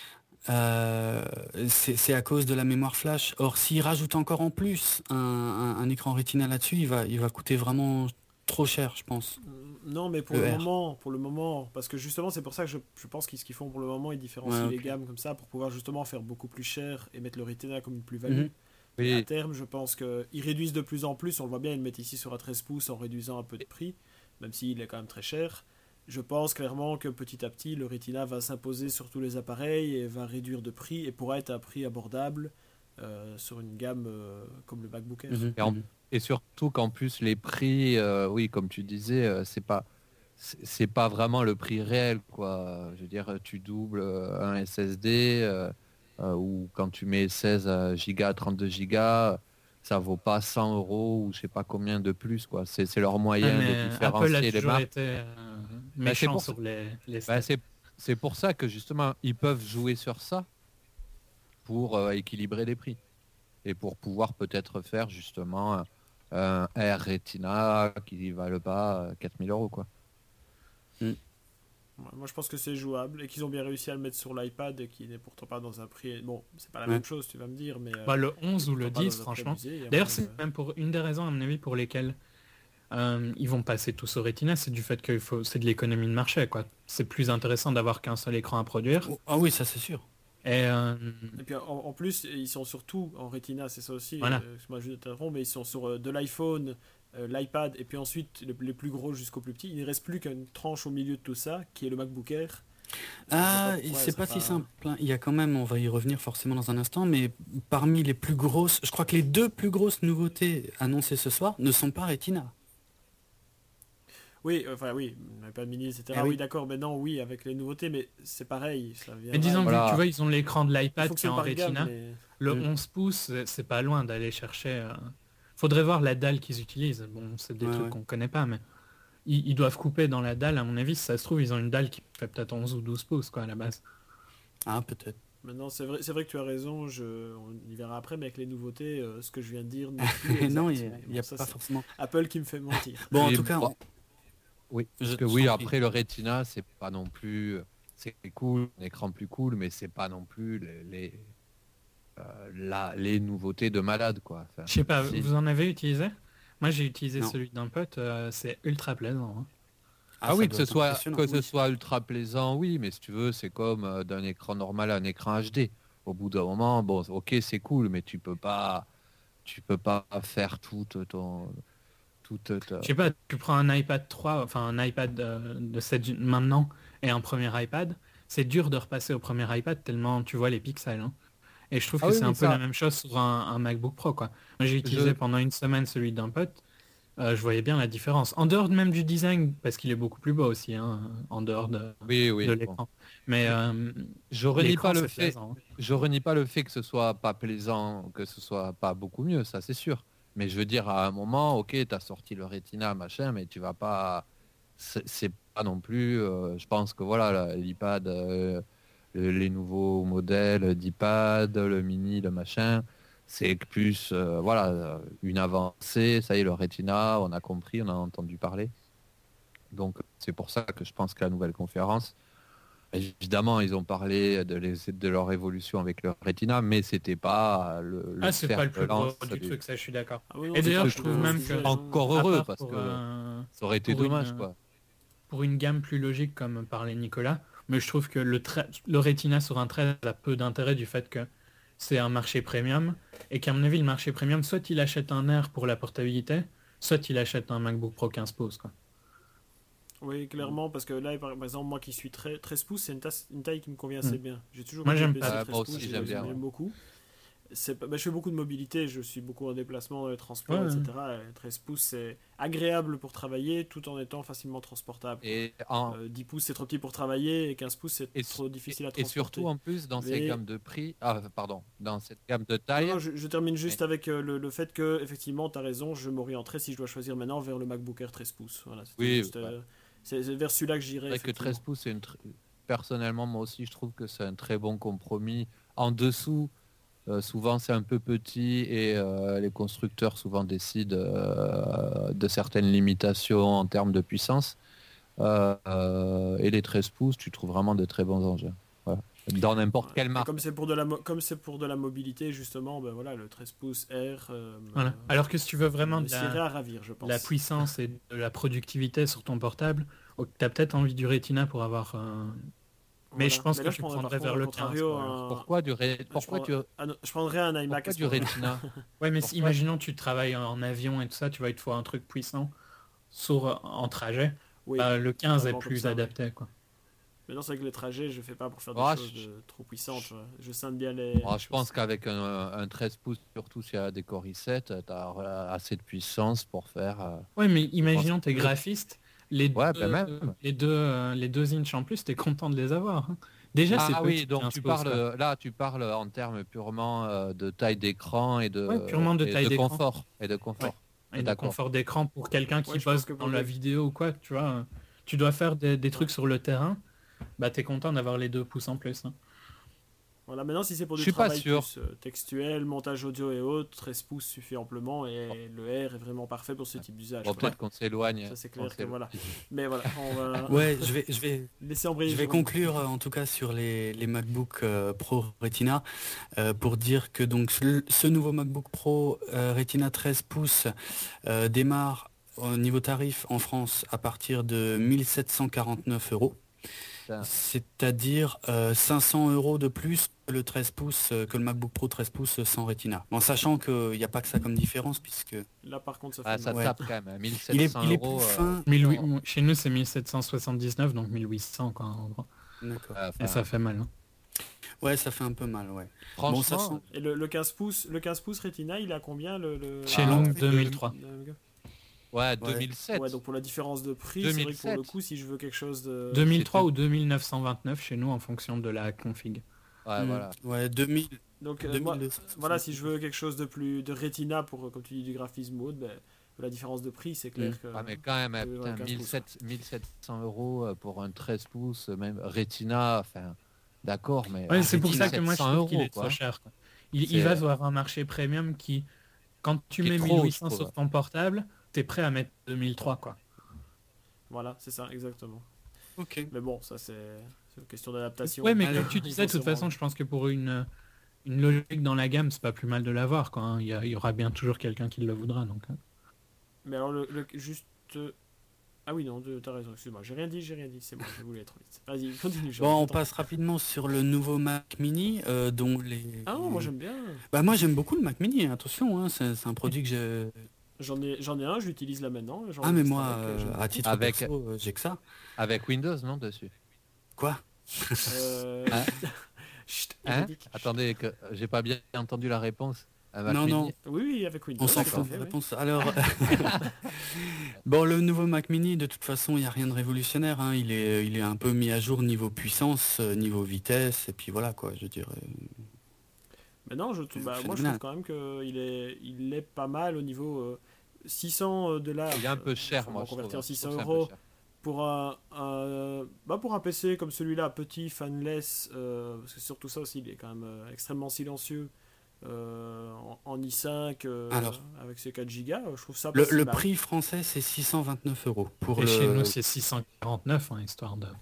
Speaker 1: Euh, c'est c'est à cause de la mémoire flash. Or, s'il rajoute encore en plus un, un- un écran Retina là-dessus, il va, il va coûter vraiment trop cher, je pense.
Speaker 2: Non, mais pour
Speaker 1: Le
Speaker 2: le,
Speaker 1: R.
Speaker 2: moment, pour le moment, parce que justement, c'est pour ça que je, je pense qu'ils ce qu'ils font pour le moment, ils différencient
Speaker 1: Ouais,
Speaker 2: les
Speaker 1: ok.
Speaker 2: gammes comme ça pour pouvoir justement faire beaucoup plus cher et mettre le Retina comme une plus-value.
Speaker 1: Mhm.
Speaker 2: Et à
Speaker 4: Oui,
Speaker 2: terme, je pense qu'ils réduisent de plus en plus. On le voit bien, ils le mettent ici sur un treize pouces en réduisant un peu de prix, même s'il est quand même très cher. Je pense clairement que petit à petit, le Retina va s'imposer sur tous les appareils et va réduire de prix et pourra être à un prix abordable euh, sur une gamme euh, comme le MacBook Air.
Speaker 1: Mhm.
Speaker 4: Et en-
Speaker 1: Mhm.
Speaker 4: et surtout qu'en plus les prix, euh, oui, comme tu disais, euh, c'est pas, c'est c'est pas vraiment le prix réel, quoi. Je veux dire, tu doubles euh, un S S D euh, euh, ou quand tu mets seize euh, gigas, trente-deux gigas, ça vaut pas cent euros ou je sais pas combien de plus, quoi. C'est c'est leur
Speaker 3: ouais,
Speaker 4: moyen
Speaker 3: mais
Speaker 4: de
Speaker 3: Apple a
Speaker 4: différencier les
Speaker 3: toujours
Speaker 4: marques.
Speaker 3: été euh,
Speaker 4: c'est
Speaker 3: méchant
Speaker 4: pour
Speaker 3: sur les, les
Speaker 4: Bah,
Speaker 3: stats.
Speaker 4: c'est c'est pour ça que justement ils peuvent jouer sur ça pour euh, équilibrer les prix et pour pouvoir peut-être faire justement un, un Air Retina qui valent pas euh, quatre mille euros, quoi.
Speaker 2: Ouais, moi, je pense que c'est jouable et qu'ils ont bien réussi à le mettre sur l'iPad et qui n'est pourtant pas dans un prix. Bon, c'est pas la
Speaker 1: Ouais.
Speaker 2: même chose, tu vas me dire, mais. euh,
Speaker 3: Bah, le onze ou le
Speaker 2: pourtant pas
Speaker 3: dix,
Speaker 2: dans un prix
Speaker 3: franchement.
Speaker 2: abusé, il y a
Speaker 3: D'ailleurs,
Speaker 2: moyen
Speaker 3: c'est
Speaker 2: de-
Speaker 3: même pour une des raisons, à mon avis, pour lesquelles euh, ils vont passer tous au Retina, c'est du fait que faut, c'est de l'économie de marché, quoi. C'est plus intéressant d'avoir qu'un seul écran à produire.
Speaker 1: Oh, ah oui, ça c'est sûr.
Speaker 3: Et, euh,
Speaker 2: Et puis en, en plus, ils sont surtout en Retina, c'est ça aussi.
Speaker 3: Voilà.
Speaker 2: Euh, moi je t'interromps, mais ils sont sur euh, de l'iPhone, euh, l'iPad, et puis ensuite les, les plus gros jusqu'au plus petit. Il ne reste plus qu'une tranche au milieu de tout ça, qui est le MacBook Air.
Speaker 1: Ah,
Speaker 2: Je sais pas pourquoi
Speaker 1: c'est
Speaker 2: elle
Speaker 1: pas
Speaker 2: sera
Speaker 1: si simple, hein. Il y a quand même, on va y revenir forcément dans un instant, mais parmi les plus grosses, je crois que les deux plus grosses nouveautés annoncées ce soir ne sont pas Retina.
Speaker 2: Oui, enfin oui, l'iPad mini, et cetera.
Speaker 1: Eh
Speaker 2: oui,
Speaker 1: oui.
Speaker 2: d'accord, maintenant oui, avec les nouveautés, mais c'est pareil. Ça
Speaker 3: mais disons que
Speaker 4: Voilà.
Speaker 3: tu vois, ils ont l'écran de
Speaker 2: il
Speaker 3: l'iPad qui est
Speaker 2: fonctionne
Speaker 3: en
Speaker 2: par gamme,
Speaker 3: Retina.
Speaker 2: mais...
Speaker 3: Le
Speaker 1: Mm.
Speaker 3: onze pouces, c'est- c'est pas loin d'aller chercher. euh, Faudrait voir la dalle qu'ils utilisent. Bon, c'est des
Speaker 1: Ouais,
Speaker 3: trucs
Speaker 1: ouais.
Speaker 3: qu'on connaît pas, mais ils, ils doivent couper dans la dalle. À mon avis, si ça se trouve, ils ont une dalle qui fait peut-être onze ou douze pouces, quoi, à la base.
Speaker 1: Ah, peut-être.
Speaker 2: Maintenant, c'est vrai, c'est vrai que tu as raison, je, on y verra après, mais avec les nouveautés, euh, ce que je viens de dire n'est plus exact.
Speaker 1: Non, il n'y a,
Speaker 2: Mais
Speaker 1: il y a
Speaker 2: bon, ça,
Speaker 1: pas
Speaker 2: c'est
Speaker 1: forcément.
Speaker 2: Apple qui me fait mentir.
Speaker 1: Bon, en
Speaker 4: Et
Speaker 1: tout cas,
Speaker 4: bon,
Speaker 1: on-
Speaker 4: Oui,
Speaker 1: Je-
Speaker 4: parce que
Speaker 1: je
Speaker 4: oui,
Speaker 1: t'en prie.
Speaker 4: après le Retina, c'est pas non plus, c'est cool, un écran plus cool, mais c'est pas non plus les les, euh, la- les nouveautés de malade, quoi. Enfin,
Speaker 3: Je sais pas,
Speaker 4: si-
Speaker 3: vous en avez utilisé? Moi, j'ai utilisé
Speaker 1: Non.
Speaker 3: celui d'un pote. euh, c'est ultra plaisant, hein.
Speaker 4: Ah,
Speaker 1: ça
Speaker 4: oui, que
Speaker 1: doit
Speaker 4: ce
Speaker 1: être
Speaker 4: soit
Speaker 1: impressionnant,
Speaker 4: que ce
Speaker 1: oui.
Speaker 4: soit ultra plaisant, oui, mais si tu veux, c'est comme euh, d'un écran normal à un écran H D. Au bout d'un moment, bon, ok, c'est cool, mais tu peux pas, tu peux pas faire tout ton, toute ta-
Speaker 3: Je sais pas, tu prends un iPad trois, enfin un iPad euh, de cette gé- maintenant et un premier iPad, c'est dur de repasser au premier iPad tellement tu vois les pixels, hein. Et je trouve
Speaker 4: Ah
Speaker 3: que
Speaker 4: oui,
Speaker 3: c'est
Speaker 4: oui,
Speaker 3: un peu la
Speaker 4: ça,
Speaker 3: même chose sur un, un MacBook Pro, quoi. Moi, j'ai utilisé
Speaker 4: je,
Speaker 3: pendant une semaine celui d'un pote, euh, je voyais bien la différence. En dehors même du design, parce qu'il est beaucoup plus beau aussi, hein, en dehors de,
Speaker 4: oui,
Speaker 3: de
Speaker 4: oui, bon.
Speaker 3: l'écran. Mais euh,
Speaker 4: Je renie pas
Speaker 3: l'écran,
Speaker 4: le
Speaker 3: c'est
Speaker 4: fait,
Speaker 3: plaisant, hein.
Speaker 4: je renie pas le fait que ce soit pas plaisant, que ce soit pas beaucoup mieux, ça c'est sûr. Mais je veux dire, à un moment, ok, t'as sorti le Retina, machin, mais tu vas pas, c'est c'est pas non plus. euh, je pense que voilà, la- l'iPad, euh, le- les nouveaux modèles d'iPad, le mini, le machin, c'est plus, euh, voilà, euh, une avancée. Ça y est, le Retina, on a compris, on a entendu parler. Donc c'est pour ça que je pense que la nouvelle conférence. Évidemment, ils ont parlé de, les- de leur évolution avec le Retina, mais c'était pas le, le
Speaker 3: Ah, c'est
Speaker 4: fer
Speaker 3: pas le
Speaker 4: de
Speaker 3: plus gros
Speaker 4: lance
Speaker 3: du
Speaker 4: du-
Speaker 3: truc, ça je suis d'accord.
Speaker 2: Ah oui, non,
Speaker 3: Et
Speaker 2: c'est
Speaker 3: d'ailleurs,
Speaker 2: pas
Speaker 3: je
Speaker 2: le
Speaker 3: trouve
Speaker 2: plus
Speaker 3: même
Speaker 2: sujet,
Speaker 3: que,
Speaker 2: hein.
Speaker 4: Encore
Speaker 3: à
Speaker 4: heureux,
Speaker 3: part
Speaker 4: parce
Speaker 3: pour,
Speaker 4: que
Speaker 3: euh,
Speaker 4: ça aurait été
Speaker 3: pour
Speaker 4: dommage,
Speaker 3: une,
Speaker 4: quoi.
Speaker 3: pour une gamme plus logique comme parlait Nicolas, mais je trouve que le, tra- le Retina sur un treize a peu d'intérêt du fait que c'est un marché premium et qu'à mon avis le marché premium, soit il achète un Air pour la portabilité, soit il achète un MacBook Pro quinze pouces, quoi.
Speaker 2: Oui, clairement, parce que là, par par exemple, moi qui suis très treize pouces, c'est une, tasse- une taille qui me convient assez
Speaker 3: Mm.
Speaker 2: bien. J'ai toujours
Speaker 3: Moi,
Speaker 2: eu des
Speaker 3: j'aime
Speaker 2: P C
Speaker 3: pas.
Speaker 4: Ouais,
Speaker 2: treize
Speaker 4: moi
Speaker 2: pouces,
Speaker 4: aussi,
Speaker 2: j'ai-
Speaker 4: j'aime bien,
Speaker 2: j'aime
Speaker 4: ouais.
Speaker 2: beaucoup. C'est pas- bah, je fais beaucoup de mobilité, je suis beaucoup en déplacement dans les transports,
Speaker 3: Ouais, ouais.
Speaker 2: et cetera. Et treize pouces, c'est agréable pour travailler tout en étant facilement transportable.
Speaker 4: Et, en-
Speaker 2: Euh, dix pouces, c'est trop petit pour travailler, et quinze pouces, c'est
Speaker 4: et,
Speaker 2: trop difficile à
Speaker 4: et
Speaker 2: transporter.
Speaker 4: surtout, en plus, dans ces
Speaker 2: Mais-
Speaker 4: gammes de prix, ah, pardon, dans cette gamme de
Speaker 2: Non,
Speaker 4: taille,
Speaker 2: non, je, je termine juste avec euh, le, le fait que, effectivement, tu as raison, je m'orienterai, si je dois choisir maintenant, vers le MacBook Air treize pouces. Voilà, c'était
Speaker 4: Oui,
Speaker 2: juste, euh, c'est c'est vers celui-là que j'irai.
Speaker 4: c'est vrai que
Speaker 2: effectivement.
Speaker 4: treize pouces, c'est une tr- personnellement, moi aussi, je trouve que c'est un très bon compromis. En dessous, euh, souvent, c'est un peu petit et euh, les constructeurs souvent décident euh, de certaines limitations en termes de puissance. Euh, euh, et les treize pouces, tu trouves vraiment de très bons engins. Voilà. Dans n'importe
Speaker 2: Ouais.
Speaker 4: quelle
Speaker 2: Et
Speaker 4: marque.
Speaker 2: Comme c'est pour de la mo- comme c'est pour de la mobilité justement, ben voilà, le treize pouces Air. euh,
Speaker 3: Voilà.
Speaker 2: me-
Speaker 3: Alors que si tu veux vraiment
Speaker 2: me
Speaker 3: de
Speaker 2: sierait
Speaker 3: la,
Speaker 2: à ravir, je pense.
Speaker 3: la puissance et de la productivité sur ton portable, tu as peut-être envie du Retina pour avoir un... Mais je pense que
Speaker 2: là,
Speaker 3: tu
Speaker 2: prendrais,
Speaker 3: prendrais
Speaker 2: par
Speaker 3: vers
Speaker 2: contre,
Speaker 3: le
Speaker 2: au contrario,
Speaker 3: quinze, quoi.
Speaker 2: un-
Speaker 4: Pourquoi du, ré-
Speaker 2: je
Speaker 4: pourquoi
Speaker 2: prends-
Speaker 4: du,
Speaker 2: ah non, je prendrais un iMac
Speaker 4: pourquoi
Speaker 2: à ce
Speaker 4: du
Speaker 2: moment-là.
Speaker 4: Retina
Speaker 3: Ouais, mais
Speaker 4: Pourquoi
Speaker 3: imaginons tu travailles en avion et tout ça, tu vois, il te faut un truc puissant sur, en trajet.
Speaker 2: Oui,
Speaker 3: Bah, le quinze est
Speaker 2: vraiment comme
Speaker 3: plus
Speaker 2: ça, oui.
Speaker 3: adapté, quoi.
Speaker 2: mais non, c'est vrai que les trajets, je fais pas pour faire des
Speaker 4: Ah,
Speaker 2: choses
Speaker 4: je-
Speaker 2: de- trop puissantes. Je, je scinde bien les.
Speaker 4: Ah,
Speaker 2: les
Speaker 4: je pense
Speaker 2: choses.
Speaker 4: qu'avec un, un treize pouces, surtout s'il y a des Core i sept, tu as assez de puissance pour faire. euh,
Speaker 3: Ouais, mais imaginons
Speaker 4: pense
Speaker 3: t'es
Speaker 4: que-
Speaker 3: graphiste, les
Speaker 4: Ouais,
Speaker 3: deux,
Speaker 4: ben même.
Speaker 3: les deux, euh, les deux inches en plus, t'es content de les avoir, hein. Déjà, c'est
Speaker 4: Ah
Speaker 3: petit,
Speaker 4: oui, donc
Speaker 3: quinze
Speaker 4: tu
Speaker 3: pouces,
Speaker 4: parles
Speaker 3: quoi.
Speaker 4: là, tu parles en termes purement euh, de taille d'écran et de,
Speaker 3: Ouais, purement de
Speaker 4: et
Speaker 3: taille
Speaker 4: de
Speaker 3: d'écran.
Speaker 4: confort et de confort.
Speaker 3: Et de
Speaker 4: D'accord.
Speaker 3: confort d'écran pour quelqu'un qui
Speaker 2: Ouais, je
Speaker 3: bosse
Speaker 2: pense que
Speaker 3: dans
Speaker 2: pour
Speaker 3: la
Speaker 2: le-
Speaker 3: vidéo ou quoi, tu vois. euh, Tu dois faire des, des trucs
Speaker 2: Ouais.
Speaker 3: sur le terrain, bah t'es content d'avoir les deux pouces en plus, hein.
Speaker 2: Voilà, maintenant, si c'est pour
Speaker 4: Je
Speaker 2: du
Speaker 4: suis pas
Speaker 2: travail
Speaker 4: sûr.
Speaker 2: plus euh, textuel, montage audio et autres, treize pouces suffit amplement et le R est vraiment parfait pour ce type d'usage.
Speaker 4: Bon,
Speaker 2: quoi.
Speaker 4: peut-être qu'on s'éloigne.
Speaker 2: Ça, c'est
Speaker 4: qu'on
Speaker 2: clair que
Speaker 4: s'éloigne.
Speaker 2: voilà. Mais voilà, on va
Speaker 1: Ouais, je vais, je vais,
Speaker 2: laisser embrayer.
Speaker 1: je vais
Speaker 2: Jérôme.
Speaker 1: conclure euh, en tout cas sur les, les MacBook euh, Pro Retina euh, pour dire que donc ce, ce nouveau MacBook Pro euh, Retina treize pouces euh, démarre au niveau tarif en France à partir de mille sept cent quarante-neuf euros
Speaker 4: putain.
Speaker 1: C'est-à-dire euh, cinq cents euros de plus que le treize pouces, euh, que le MacBook Pro treize pouces sans Retina. En sachant qu'il n'y a pas que ça comme différence, puisque
Speaker 2: Là, par contre, ça fait
Speaker 4: Ah, ça
Speaker 2: mal.
Speaker 1: Ouais.
Speaker 4: tape quand même, hein,
Speaker 1: il est,
Speaker 4: 1700
Speaker 1: il est
Speaker 4: euros.
Speaker 1: plus
Speaker 4: euh,
Speaker 1: fin.
Speaker 3: mille huit-
Speaker 4: non.
Speaker 3: Chez nous, c'est mille sept cent soixante-dix-neuf, donc mille huit cents, quoi, en gros.
Speaker 1: D'accord.
Speaker 4: euh,
Speaker 3: Et
Speaker 4: enfin,
Speaker 3: ça fait mal. Hein.
Speaker 1: Ouais, ça fait un peu mal, ouais.
Speaker 4: franchement,
Speaker 1: Bon, ça sent-
Speaker 2: Et le, le quinze pouces, le quinze pouces Retina, il a combien le, le...
Speaker 3: Chez
Speaker 4: Ah,
Speaker 3: nous,
Speaker 1: ouais.
Speaker 3: deux mille trois.
Speaker 4: ouais, deux mille sept.
Speaker 2: Ouais, donc pour la différence de prix, c'est vrai que pour le
Speaker 4: deux mille sept.
Speaker 2: coup, si je veux quelque chose de...
Speaker 3: deux mille trois
Speaker 4: c'est-
Speaker 3: ou deux mille neuf cent vingt-neuf chez nous en fonction de la config.
Speaker 4: Ouais,
Speaker 1: Mm.
Speaker 4: voilà.
Speaker 1: Ouais, deux mille.
Speaker 2: Donc euh,
Speaker 1: deux mille
Speaker 2: moi,
Speaker 1: deux cent
Speaker 2: voilà, si je veux quelque chose de plus de Retina pour, euh, comme tu dis, du graphisme mode, ben, la différence de prix, c'est clair
Speaker 1: Mm.
Speaker 2: que...
Speaker 4: Ah, mais quand même, hein,
Speaker 2: euh,
Speaker 4: putain,
Speaker 2: ouais, quinze
Speaker 4: mille
Speaker 2: pouces.
Speaker 4: sept cents mille sept cents euros euh, pour un treize pouces, même Retina, enfin, d'accord, mais.
Speaker 3: Ouais,
Speaker 4: ah,
Speaker 3: c'est pour
Speaker 4: Retina,
Speaker 3: ça que moi je
Speaker 4: sept cents
Speaker 3: trouve qu'il
Speaker 4: euros,
Speaker 3: est
Speaker 4: quoi.
Speaker 3: trop cher. Quoi. Il,
Speaker 4: C'est-
Speaker 3: il va voir un marché premium qui, quand tu
Speaker 4: Qui est
Speaker 3: mets
Speaker 4: trop,
Speaker 3: mille huit cents
Speaker 4: je
Speaker 3: sur
Speaker 4: trouve.
Speaker 3: ton portable, t'es prêt à mettre deux mille trois quoi.
Speaker 2: Voilà, c'est ça, exactement.
Speaker 1: Ok.
Speaker 2: Mais bon, ça c'est c'est une question d'adaptation.
Speaker 3: Ouais, mais
Speaker 1: Allez,
Speaker 3: comme tu
Speaker 2: il
Speaker 3: disais, de
Speaker 2: faut
Speaker 3: toute
Speaker 2: se
Speaker 3: façon,
Speaker 2: rendre.
Speaker 3: je pense que pour une, une logique dans la gamme, c'est pas plus mal de l'avoir. Quoi, hein. Il, y a- il y aura bien toujours quelqu'un qui le voudra. Donc, hein.
Speaker 2: Mais alors, le, le- juste... euh, Ah oui, non, de- t'as raison, excuse-moi, j'ai rien dit, j'ai rien dit, c'est bon, j'ai voulu être vite. Vas-y, continue. je
Speaker 1: Bon, on
Speaker 2: t'entends.
Speaker 1: passe rapidement sur le nouveau Mac Mini, euh, dont les.
Speaker 2: Ah non, moi j'aime bien.
Speaker 1: Bah moi j'aime beaucoup le Mac Mini. Attention, hein, c'est c'est un produit que j'ai.
Speaker 2: J'en ai, j'en ai un, je l'utilise là maintenant.
Speaker 1: Ah mais
Speaker 2: j'enregistre
Speaker 1: moi,
Speaker 2: avec, euh,
Speaker 1: euh,
Speaker 2: j'aime
Speaker 1: à titre
Speaker 4: Avec-
Speaker 1: perso, euh, j'ai que ça.
Speaker 4: Avec Windows, non, dessus.
Speaker 1: Quoi?
Speaker 2: Euh...
Speaker 4: Hein
Speaker 2: Chut,
Speaker 4: Hein
Speaker 2: Véridique.
Speaker 4: Attendez, que j'ai pas bien entendu la réponse. Un Mac
Speaker 1: Non,
Speaker 4: Mini.
Speaker 1: non.
Speaker 2: Oui, oui, avec Windows.
Speaker 1: On s'en
Speaker 2: tout à
Speaker 1: fout de
Speaker 2: fait,
Speaker 1: la
Speaker 2: oui.
Speaker 1: réponse. Alors, bon, le nouveau Mac Mini, de toute façon, il n'y a rien de révolutionnaire. Hein. Il est, il est un peu mis à jour niveau puissance, euh, niveau vitesse, et puis voilà quoi. Je dirais.
Speaker 2: Mais non, je, trouve- bah,
Speaker 1: C'est
Speaker 2: moi je
Speaker 1: phénoménal.
Speaker 2: trouve quand même qu'il est, il est pas mal au niveau euh, six cents dollars.
Speaker 4: Il est un peu cher,
Speaker 2: faut
Speaker 4: moi.
Speaker 2: m'en
Speaker 4: je
Speaker 2: convertir
Speaker 4: trouve.
Speaker 2: en six
Speaker 4: Je
Speaker 2: cents
Speaker 4: trouve que c'est un peu
Speaker 2: euros.
Speaker 4: cher.
Speaker 2: Pour un, un- bah pour un P C comme celui-là, petit, fanless, euh, parce que surtout ça aussi, il est quand même euh, extrêmement silencieux euh, en, en i cinq euh,
Speaker 1: Alors.
Speaker 2: avec ses quatre gigas, je trouve ça pas
Speaker 1: Le,
Speaker 2: si
Speaker 1: le
Speaker 2: mal.
Speaker 1: prix français, c'est six cent vingt-neuf euros pour
Speaker 3: Et
Speaker 1: le.
Speaker 3: chez nous, c'est six cent quarante-neuf, hein, histoire de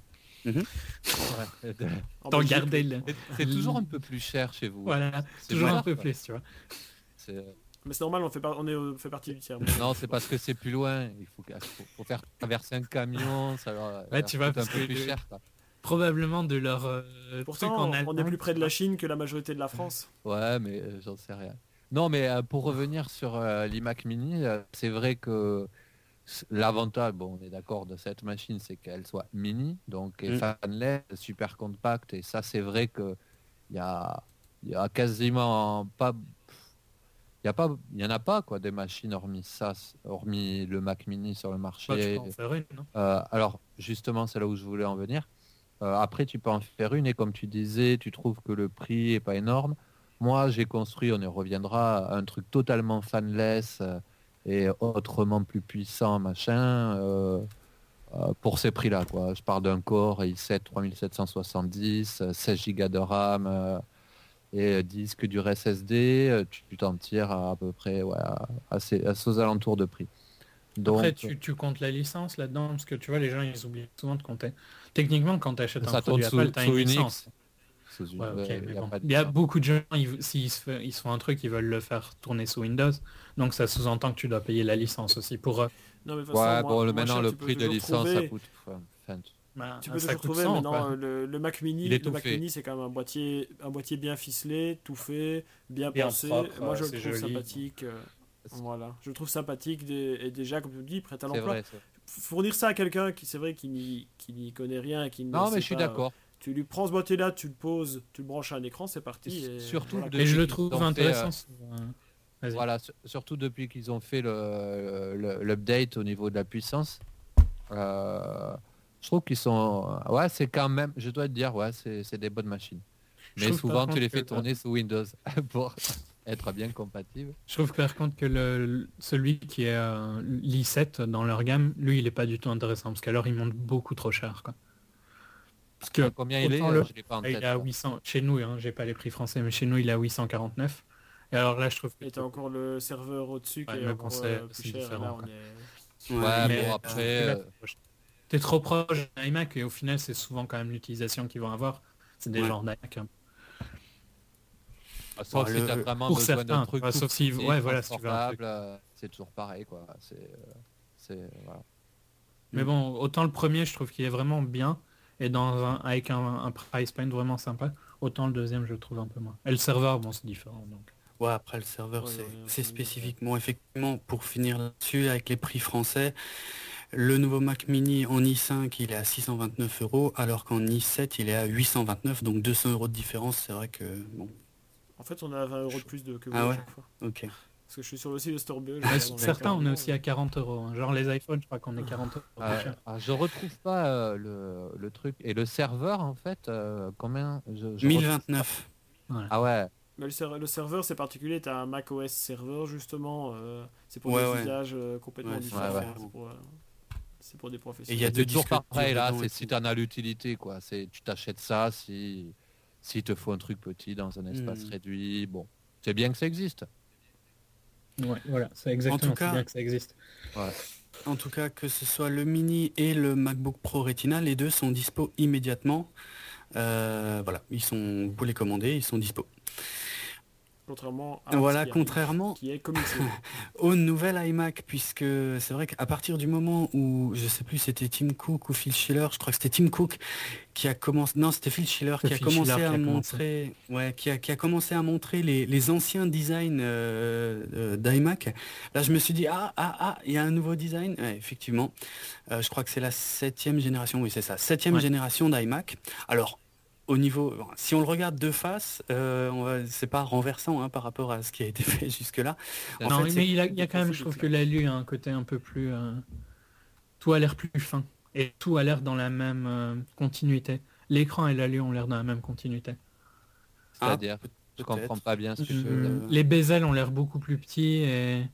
Speaker 4: Ouais.
Speaker 2: En
Speaker 3: t'en
Speaker 2: Belgique,
Speaker 3: garder le...
Speaker 4: C'est- C'est toujours un peu plus cher chez vous.
Speaker 3: Voilà,
Speaker 4: C'est
Speaker 3: toujours un
Speaker 4: bizarre,
Speaker 3: peu
Speaker 4: quoi.
Speaker 3: plus, tu vois.
Speaker 4: C'est-
Speaker 2: Mais c'est normal, on fait, par- on est, on fait partie du tiers.
Speaker 4: Non, c'est parce que c'est plus loin. Il faut, faut, faut faire traverser un camion. Ça leur,
Speaker 3: Ouais,
Speaker 4: leur
Speaker 3: tu vois,
Speaker 4: coûte un
Speaker 3: parce
Speaker 4: peu
Speaker 3: que
Speaker 4: plus
Speaker 3: le-
Speaker 4: cher. Quoi.
Speaker 3: Probablement de leur euh, truc
Speaker 2: Pourtant,
Speaker 3: en
Speaker 2: on est
Speaker 3: Allemagne,
Speaker 2: plus près de
Speaker 3: tu
Speaker 2: la
Speaker 3: vois.
Speaker 2: Chine que la majorité de la France.
Speaker 4: Ouais, mais euh, j'en sais rien. Non, mais euh, pour revenir sur euh, l'iMac Mini, euh, c'est vrai que c- l'avantage, bon, on est d'accord de cette machine, c'est qu'elle soit mini, donc est
Speaker 1: Mm.
Speaker 4: fanless, super compacte, et ça, c'est vrai que il y a, il y a quasiment pas, il y a pas, il y en a pas quoi des machines hormis ça, hormis le Mac Mini sur le
Speaker 3: Bah, tu
Speaker 4: marché.
Speaker 3: peux en faire une, non
Speaker 4: Euh, alors, justement, c'est là où je voulais en venir. Euh, après, tu peux en faire une et comme tu disais, tu trouves que le prix est pas énorme. Moi, j'ai construit, on y reviendra, un truc totalement fanless euh, et autrement plus puissant, machin, euh, euh, pour ces prix-là, quoi. Je parle d'un Core i sept trois mille sept cent soixante-dix, euh, seize gigas de RAM euh, et euh, disque dur S S D. euh, Tu tu t'en tires à, à peu près ouais, à, à ces, à ces alentours de prix. Donc,
Speaker 3: Après, tu, tu comptes la licence là-dedans, parce que tu vois, les gens, ils oublient souvent de compter. Techniquement, quand tu achètes un
Speaker 4: ça tourne
Speaker 3: produit
Speaker 4: sous,
Speaker 3: Apple, tu as
Speaker 4: sous
Speaker 3: une
Speaker 4: Unix.
Speaker 3: licence.
Speaker 4: Sous une-
Speaker 3: Ouais, ok,
Speaker 4: ouais,
Speaker 3: mais
Speaker 4: y a
Speaker 3: bon.
Speaker 4: pas de
Speaker 3: Il y a
Speaker 4: différence.
Speaker 3: beaucoup de gens, ils- s'ils se fait- ils se font un truc, ils veulent le faire tourner sous Windows. Donc ça sous-entend que tu dois payer la licence aussi. Pour euh,
Speaker 2: Non, mais de toute façon,
Speaker 4: Ouais,
Speaker 2: moins-
Speaker 4: bon, le,
Speaker 2: moins
Speaker 4: maintenant,
Speaker 2: cher,
Speaker 4: le
Speaker 2: tu peux
Speaker 4: prix de
Speaker 2: toujours
Speaker 4: licence, ça
Speaker 2: trouver-
Speaker 4: coûte. enfin, enfin,
Speaker 3: bah,
Speaker 2: Tu peux
Speaker 3: ça
Speaker 2: toujours
Speaker 3: coûte
Speaker 2: trouver
Speaker 3: cent,
Speaker 2: maintenant
Speaker 3: quoi.
Speaker 2: euh, le, le Mac Mini.
Speaker 4: Il est
Speaker 2: Le
Speaker 4: tout
Speaker 2: Mac
Speaker 4: fait.
Speaker 2: Mini, c'est quand même un boîtier, un boîtier bien ficelé, tout fait, bien,
Speaker 3: Bien
Speaker 2: pensé.
Speaker 3: propre,
Speaker 2: Moi,
Speaker 3: euh,
Speaker 2: je le
Speaker 3: c'est
Speaker 2: trouve
Speaker 3: joli.
Speaker 2: sympathique. euh, voilà, je le trouve sympathique dé- et déjà, comme tu dis, prêt à
Speaker 4: c'est
Speaker 2: l'emploi.
Speaker 4: vrai. c'est-
Speaker 2: Fournir ça à quelqu'un qui, c'est vrai, qui n'y, qui n'y connaît rien, qui ne
Speaker 4: Non,
Speaker 2: sait
Speaker 4: mais je suis
Speaker 2: pas,
Speaker 4: d'accord.
Speaker 2: Tu lui prends ce boîtier-là, tu le poses, tu le branches à un écran, c'est parti. Et
Speaker 4: Surtout
Speaker 2: voilà.
Speaker 4: de-
Speaker 3: Et je le
Speaker 4: qu'ils
Speaker 3: trouve
Speaker 4: ont fait,
Speaker 3: intéressant.
Speaker 4: euh,
Speaker 3: sur, euh, vas-y.
Speaker 4: Voilà, sur- surtout depuis qu'ils ont fait le- le- l'update au niveau de la puissance. Euh, je trouve qu'ils sont. Ouais, c'est quand même. Je dois te dire, ouais, c'est c'est des bonnes machines.
Speaker 3: Je
Speaker 4: Mais
Speaker 3: trouve
Speaker 4: souvent,
Speaker 3: par
Speaker 4: tu les
Speaker 3: contre
Speaker 4: fais
Speaker 3: que-
Speaker 4: tourner sous Windows pour être bien compatible.
Speaker 3: Je trouve par contre que le, celui qui est euh, l'i sept dans leur gamme, lui, il est pas du tout intéressant, parce qu'alors il monte beaucoup trop cher. Quoi. Parce que
Speaker 4: Combien il est
Speaker 3: autant
Speaker 4: euh,
Speaker 3: le-
Speaker 4: Je l'ai pas en
Speaker 3: il
Speaker 4: tête.
Speaker 3: est à
Speaker 4: là.
Speaker 3: huit cents. Chez nous, hein, j'ai pas les prix français, mais chez nous, il est à huit cent quarante-neuf. Et alors là, je trouve que
Speaker 2: Et t'as encore le serveur au-dessus qui
Speaker 3: Ouais,
Speaker 2: est
Speaker 3: mais
Speaker 2: encore
Speaker 3: bon,
Speaker 2: euh,
Speaker 3: c'est-
Speaker 2: plus
Speaker 3: c'est
Speaker 2: cher.
Speaker 3: différent,
Speaker 2: Là, on
Speaker 3: quoi.
Speaker 2: est...
Speaker 4: Ouais,
Speaker 3: mais,
Speaker 4: bon,
Speaker 3: euh,
Speaker 4: après,
Speaker 3: là,
Speaker 4: euh,
Speaker 3: t'es trop proche d'un iMac et au final, c'est souvent quand même l'utilisation qu'ils vont avoir. C'est des
Speaker 1: Ouais.
Speaker 3: genres d'iMac. hein.
Speaker 4: Ah, sauf
Speaker 1: Ouais,
Speaker 4: si
Speaker 1: le-
Speaker 4: t'as vraiment
Speaker 3: pour
Speaker 4: besoin
Speaker 3: certains,
Speaker 4: d'un truc
Speaker 3: enfin,
Speaker 4: tout
Speaker 3: sauf si-
Speaker 4: petit,
Speaker 3: ouais, voilà, si tu veux un truc.
Speaker 4: confortable, euh, c'est toujours pareil, quoi. C'est, euh, c'est, voilà.
Speaker 3: Mais bon, autant le premier, je trouve qu'il est vraiment bien. et dans un, avec un, un price point vraiment sympa, autant le deuxième je le trouve un peu moins. Et le serveur, bon c'est différent donc.
Speaker 1: Ouais, après le serveur,
Speaker 2: Ouais,
Speaker 1: c'est
Speaker 2: non, rien-
Speaker 1: c'est
Speaker 2: rien de
Speaker 1: spécifique. Bon, effectivement, pour finir là-dessus, avec les prix français, le nouveau Mac Mini en i cinq, il est à six cent vingt-neuf euros, alors qu'en i sept, il est à huit cent vingt-neuf, donc deux cents euros de différence, c'est vrai que... Bon.
Speaker 2: En fait, on a vingt euros de plus de, que vous
Speaker 1: Ah
Speaker 2: à
Speaker 1: ouais
Speaker 2: chaque fois.
Speaker 1: Ok.
Speaker 2: Parce que je suis sur le site de Storebeu. je
Speaker 3: Mais
Speaker 2: regarde
Speaker 3: sur
Speaker 2: en
Speaker 3: certains
Speaker 2: même
Speaker 3: on est
Speaker 2: temps,
Speaker 3: aussi à quarante euros. hein. Genre les iPhones, je crois qu'on est quarante euros. plus
Speaker 4: Ah,
Speaker 3: cher.
Speaker 4: ah, je retrouve pas euh, le, le truc. Et le serveur, en fait, euh, combien je, je
Speaker 1: mille
Speaker 4: retrouve-
Speaker 1: vingt-neuf.
Speaker 3: Voilà.
Speaker 4: Ah ouais,
Speaker 2: Mais le, ser- le serveur, c'est particulier. Tu as un macOS serveur, justement. euh, c'est pour
Speaker 1: Ouais,
Speaker 2: des
Speaker 1: ouais.
Speaker 2: usages euh, complètement
Speaker 1: Ouais, c'est
Speaker 2: différents.
Speaker 4: ouais.
Speaker 2: C'est pour, euh, c'est pour des
Speaker 1: Et il
Speaker 2: professionnels.
Speaker 1: y a
Speaker 4: c'est
Speaker 1: deux
Speaker 4: toujours
Speaker 1: disques
Speaker 4: pareil
Speaker 1: durs
Speaker 4: là,
Speaker 1: dedans
Speaker 4: c'est
Speaker 1: et
Speaker 4: si
Speaker 1: tout.
Speaker 4: tu en as l'utilité, quoi. C'est, tu t'achètes ça si, si te faut un truc petit dans un espace
Speaker 1: Hmm.
Speaker 4: réduit. Bon, c'est bien que ça existe.
Speaker 3: Ouais, voilà, c'est exactement,
Speaker 1: En tout cas-
Speaker 3: c'est bien que ça existe.
Speaker 1: En tout cas, que ce soit le Mini et le MacBook Pro Retina, les deux sont dispo immédiatement. Euh, voilà, ils sont, vous pouvez les commander, ils sont dispo.
Speaker 2: Contrairement à
Speaker 1: Voilà,
Speaker 2: ce qui arrive,
Speaker 1: contrairement
Speaker 2: qui est communiqué.
Speaker 1: au nouvel iMac, puisque c'est vrai qu'à partir du moment où, je sais plus, c'était Tim Cook ou Phil Schiller, je crois que c'était Tim Cook qui a commencé, non, c'était Phil Schiller
Speaker 3: C'est
Speaker 1: qui a
Speaker 3: Phil
Speaker 1: commencé
Speaker 3: Schiller
Speaker 1: à
Speaker 3: qui a
Speaker 1: montrer, ouais, qui a, qui a commencé à montrer les, les anciens designs euh, euh, d'iMac. Là, je me suis dit, ah, ah, ah, il y a un nouveau design. Ouais, effectivement, Euh, je crois que c'est la septième génération, oui, c'est ça, septième
Speaker 3: Ouais.
Speaker 1: génération d'iMac. Alors, au niveau, si on le regarde de face, euh, on va- c'est pas renversant hein, par rapport à ce qui a été fait jusque-là. En
Speaker 3: non,
Speaker 1: fait,
Speaker 3: mais
Speaker 1: c'est-
Speaker 3: il, a, il y a
Speaker 2: des
Speaker 3: quand même,
Speaker 2: profils
Speaker 3: je trouve
Speaker 2: de
Speaker 3: que l'alu a un côté un peu plus... euh, Tout a l'air plus fin. Et tout a l'air dans la même euh, continuité. L'écran et l'alu ont l'air dans la même continuité.
Speaker 1: Ah,
Speaker 4: C'est-à-dire,
Speaker 1: peut-
Speaker 4: je
Speaker 1: peut-être.
Speaker 4: comprends pas bien ce que tu
Speaker 1: Je-
Speaker 4: veux dire.
Speaker 3: Hum, Les bezels ont l'air beaucoup plus petits et...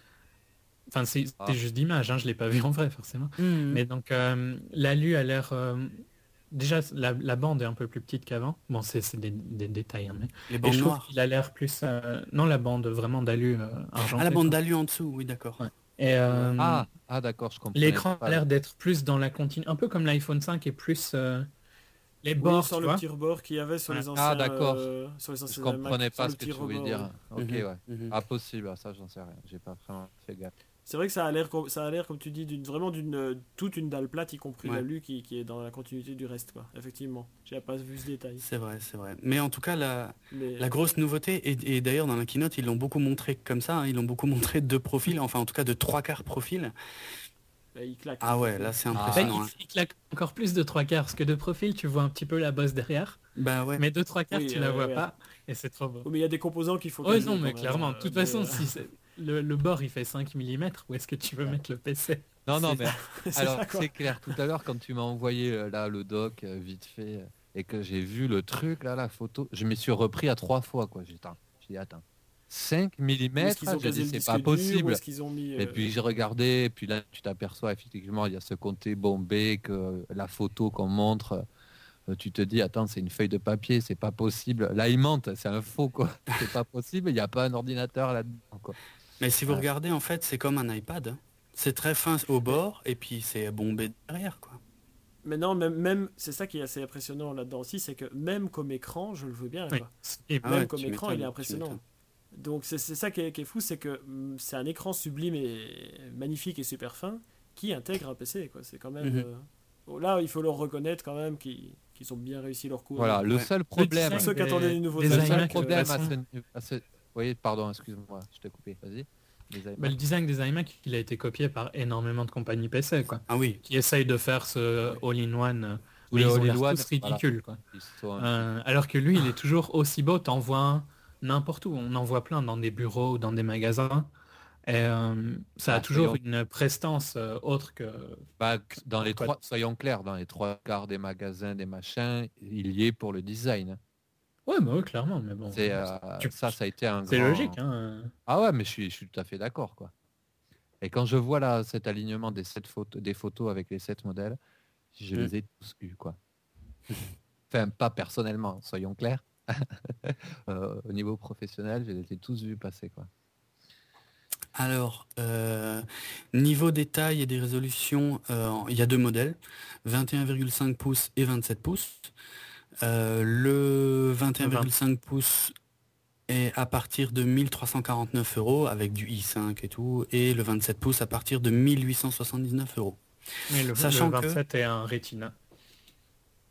Speaker 3: Enfin, c'est c'est
Speaker 4: Ah.
Speaker 3: juste d'image, hein, je l'ai pas vu en vrai forcément.
Speaker 1: Mhm.
Speaker 3: Mais donc, euh, l'alu a l'air... euh, Déjà, la, la bande est un peu plus petite qu'avant. Bon, c'est c'est des, des détails. hein, mais...
Speaker 1: Les
Speaker 3: Et
Speaker 1: bandes
Speaker 3: je trouve
Speaker 1: noires.
Speaker 3: qu'il a l'air plus... euh, Non, la bande vraiment d'alu euh, argenté.
Speaker 1: Ah, la bande
Speaker 3: quoi.
Speaker 1: d'alu en dessous, oui, d'accord.
Speaker 3: Ouais. Et euh,
Speaker 4: Ah, ah d'accord, je comprends.
Speaker 3: l'écran a l'air d'être plus dans la continue. Un peu comme l'iPhone cinq est plus... euh, Les bords,
Speaker 2: Oui, sans
Speaker 3: tu
Speaker 2: le
Speaker 3: vois.
Speaker 2: petit rebord qu'il y avait sur
Speaker 3: Ouais.
Speaker 2: les anciens.
Speaker 4: Ah, d'accord.
Speaker 2: euh, sur les
Speaker 4: Je
Speaker 2: anciens
Speaker 4: comprenais
Speaker 2: iMac,
Speaker 4: pas
Speaker 2: sans
Speaker 4: ce
Speaker 2: le
Speaker 4: que
Speaker 2: petit
Speaker 4: tu voulais
Speaker 2: rebord,
Speaker 4: dire.
Speaker 2: oui.
Speaker 4: Ok,
Speaker 1: Mhm,
Speaker 4: ouais.
Speaker 1: mhm.
Speaker 4: Ah, possible, ça j'en sais rien. J'ai pas vraiment fait gaffe.
Speaker 2: C'est vrai que ça a l'air, com- ça a l'air comme tu dis, d'une, vraiment d'une euh, toute une dalle plate, y compris
Speaker 1: Ouais.
Speaker 2: l'alu qui, qui est dans la continuité du reste, quoi. Effectivement, j'ai pas vu ce détail.
Speaker 1: C'est vrai, c'est vrai. Mais en tout cas, la,
Speaker 2: Mais
Speaker 1: la grosse nouveauté, et, et d'ailleurs dans la keynote, ils l'ont beaucoup montré comme ça, hein, ils l'ont beaucoup montré de profil, enfin en tout cas de trois quarts profil.
Speaker 2: bah, il claque.
Speaker 1: Ah ouais, là c'est
Speaker 3: Bah,
Speaker 1: impressionnant.
Speaker 3: il,
Speaker 1: hein.
Speaker 3: il claque encore plus de trois quarts, parce que de profil, tu vois un petit peu la bosse derrière.
Speaker 1: Bah ouais.
Speaker 3: Mais de trois quarts,
Speaker 2: Oui,
Speaker 3: tu
Speaker 2: euh,
Speaker 3: la vois
Speaker 2: ouais.
Speaker 3: pas. Et c'est trop beau.
Speaker 2: Oh, mais il y a des composants qu'il faut.
Speaker 3: Ouais,
Speaker 2: calmer
Speaker 3: non,
Speaker 2: quand
Speaker 3: mais
Speaker 2: même,
Speaker 3: clairement.
Speaker 2: euh,
Speaker 3: De toute
Speaker 2: mais,
Speaker 3: façon,
Speaker 2: euh,
Speaker 3: si c'est- le, le bord, il fait cinq millimètres, où est-ce que tu veux mettre le P C?
Speaker 4: Non, non,
Speaker 2: C'est
Speaker 4: mais
Speaker 2: c'est
Speaker 4: alors
Speaker 2: ça, quoi.
Speaker 4: c'est clair. Tout à l'heure, quand tu m'as envoyé euh, là le doc euh, vite fait euh, et que j'ai vu le truc là, la photo, je me suis repris à trois fois quoi. J'ai dit, attends, j'ai dit, attends, cinq
Speaker 2: Où est-ce
Speaker 4: millimètres,
Speaker 2: qu'ils ont
Speaker 4: j'ai
Speaker 2: casé
Speaker 4: dit
Speaker 2: le
Speaker 4: c'est
Speaker 2: disque
Speaker 4: pas
Speaker 2: dur,
Speaker 4: possible.
Speaker 2: où est-ce qu'ils ont mis,
Speaker 4: Et
Speaker 2: euh,
Speaker 4: puis j'ai regardé, et puis là tu t'aperçois effectivement il y a ce côté bombé que euh, la photo qu'on montre. euh, Tu te dis, attends, c'est une feuille de papier, c'est pas possible. Là, il mente, c'est un faux, quoi. C'est pas possible, il n'y a pas un ordinateur là-dedans, quoi.
Speaker 1: Mais si vous
Speaker 4: Ouais.
Speaker 1: regardez, en fait, c'est comme un iPad. hein. C'est très fin au bord, et puis c'est bombé derrière, quoi.
Speaker 2: Mais non, même, même c'est ça qui est assez impressionnant là-dedans aussi, c'est que même comme écran, je le veux bien,
Speaker 3: Oui.
Speaker 2: quoi.
Speaker 3: Et
Speaker 1: Ah
Speaker 2: Même
Speaker 1: ouais,
Speaker 2: comme
Speaker 1: tu
Speaker 2: écran,
Speaker 1: m'étonnes,
Speaker 2: il est
Speaker 1: tu
Speaker 2: impressionnant.
Speaker 1: m'étonnes.
Speaker 2: Donc c'est c'est ça qui est, qui est fou, c'est que hum, c'est un écran sublime et magnifique et super fin qui intègre un P C, quoi. C'est quand même.
Speaker 1: Mhm.
Speaker 2: euh, bon, là, il faut leur reconnaître quand même qu'ils qu'ils ont bien réussi leur coup.
Speaker 4: Voilà, le
Speaker 1: Ouais.
Speaker 4: seul
Speaker 3: Le
Speaker 4: problème.
Speaker 2: Pour ceux qui
Speaker 3: des-
Speaker 2: attendaient les nouveaux
Speaker 3: des
Speaker 4: Le
Speaker 2: iMac,
Speaker 4: seul
Speaker 3: iMac, de
Speaker 4: problème
Speaker 3: toute
Speaker 4: à
Speaker 3: façon,
Speaker 4: ce, à ce- Oui, pardon, excuse-moi, je t'ai coupé. Vas-y. Les iMac.
Speaker 3: bah, le design des iMac, il a été copié par énormément de compagnies P C, quoi.
Speaker 1: Ah oui.
Speaker 3: Qui essayent de faire ce all-in-one. euh,
Speaker 4: Tous
Speaker 3: Mais
Speaker 4: les
Speaker 3: ils ont l'air
Speaker 4: all-in-one,
Speaker 3: tous ridicules, quoi.
Speaker 4: Ils sont-
Speaker 3: Euh, alors que lui, il est toujours aussi beau, t'en vois un n'importe où. On en voit plein dans des bureaux ou dans des magasins. Et euh, ça a
Speaker 4: Ah,
Speaker 3: toujours
Speaker 4: soyons-
Speaker 3: une prestance euh, autre que...
Speaker 4: Bah, dans les
Speaker 3: Pas-
Speaker 4: trois, soyons clairs, dans les trois quarts des magasins, des machins, il y est pour le design.
Speaker 3: Ouais, bah ouais, clairement, mais bon.
Speaker 4: C'est, euh,
Speaker 3: tu-
Speaker 4: ça, ça a été un
Speaker 3: C'est
Speaker 4: grand-
Speaker 3: logique, hein.
Speaker 4: Ah ouais, mais je suis, je suis tout à fait d'accord, quoi. Et quand je vois là cet alignement des sept photos, des photos avec les sept modèles, je
Speaker 1: Mm.
Speaker 4: les ai tous eus, quoi. Enfin, pas personnellement, soyons clairs. Euh, au niveau professionnel, je les ai tous vus passer, quoi.
Speaker 1: Alors, euh, niveau détail et des résolutions, euh, il y a deux modèles, vingt et un virgule cinq pouces et vingt-sept pouces. Euh, le vingt et un virgule cinq pouces est à partir de mille trois cent quarante-neuf euros avec du i cinq et tout, et le vingt-sept pouces à partir de mille huit cent soixante-dix-neuf euros.
Speaker 3: Mais le,
Speaker 1: Sachant
Speaker 3: le
Speaker 1: que-
Speaker 3: vingt-sept est un Retina.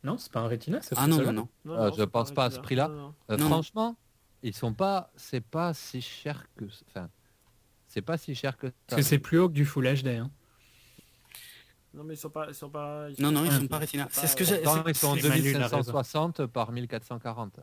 Speaker 3: Non, c'est pas un Retina, ça
Speaker 1: Ah non, non, non.
Speaker 2: Non,
Speaker 4: Euh,
Speaker 2: non,
Speaker 4: je
Speaker 2: c'est
Speaker 4: pense pas à ce
Speaker 2: Retina.
Speaker 4: prix-là.
Speaker 2: Non, non.
Speaker 4: Euh,
Speaker 1: Non, non.
Speaker 4: franchement, ils sont pas, c'est pas si cher que, enfin, c'est pas si cher que
Speaker 3: Parce
Speaker 4: ça.
Speaker 3: que c'est plus haut que du Full H D. Hein.
Speaker 2: Non, mais ils sont pas, ils sont pas.
Speaker 1: Non, non, ils
Speaker 3: Ah,
Speaker 1: sont pas Retina.
Speaker 2: c'est
Speaker 1: C'est ce
Speaker 2: pas-
Speaker 1: que j'ai.
Speaker 4: Pourtant,
Speaker 1: c'est-
Speaker 4: ils sont en
Speaker 3: c'est Manu, il a
Speaker 4: deux mille cinq cent soixante par mille quatre cent quarante.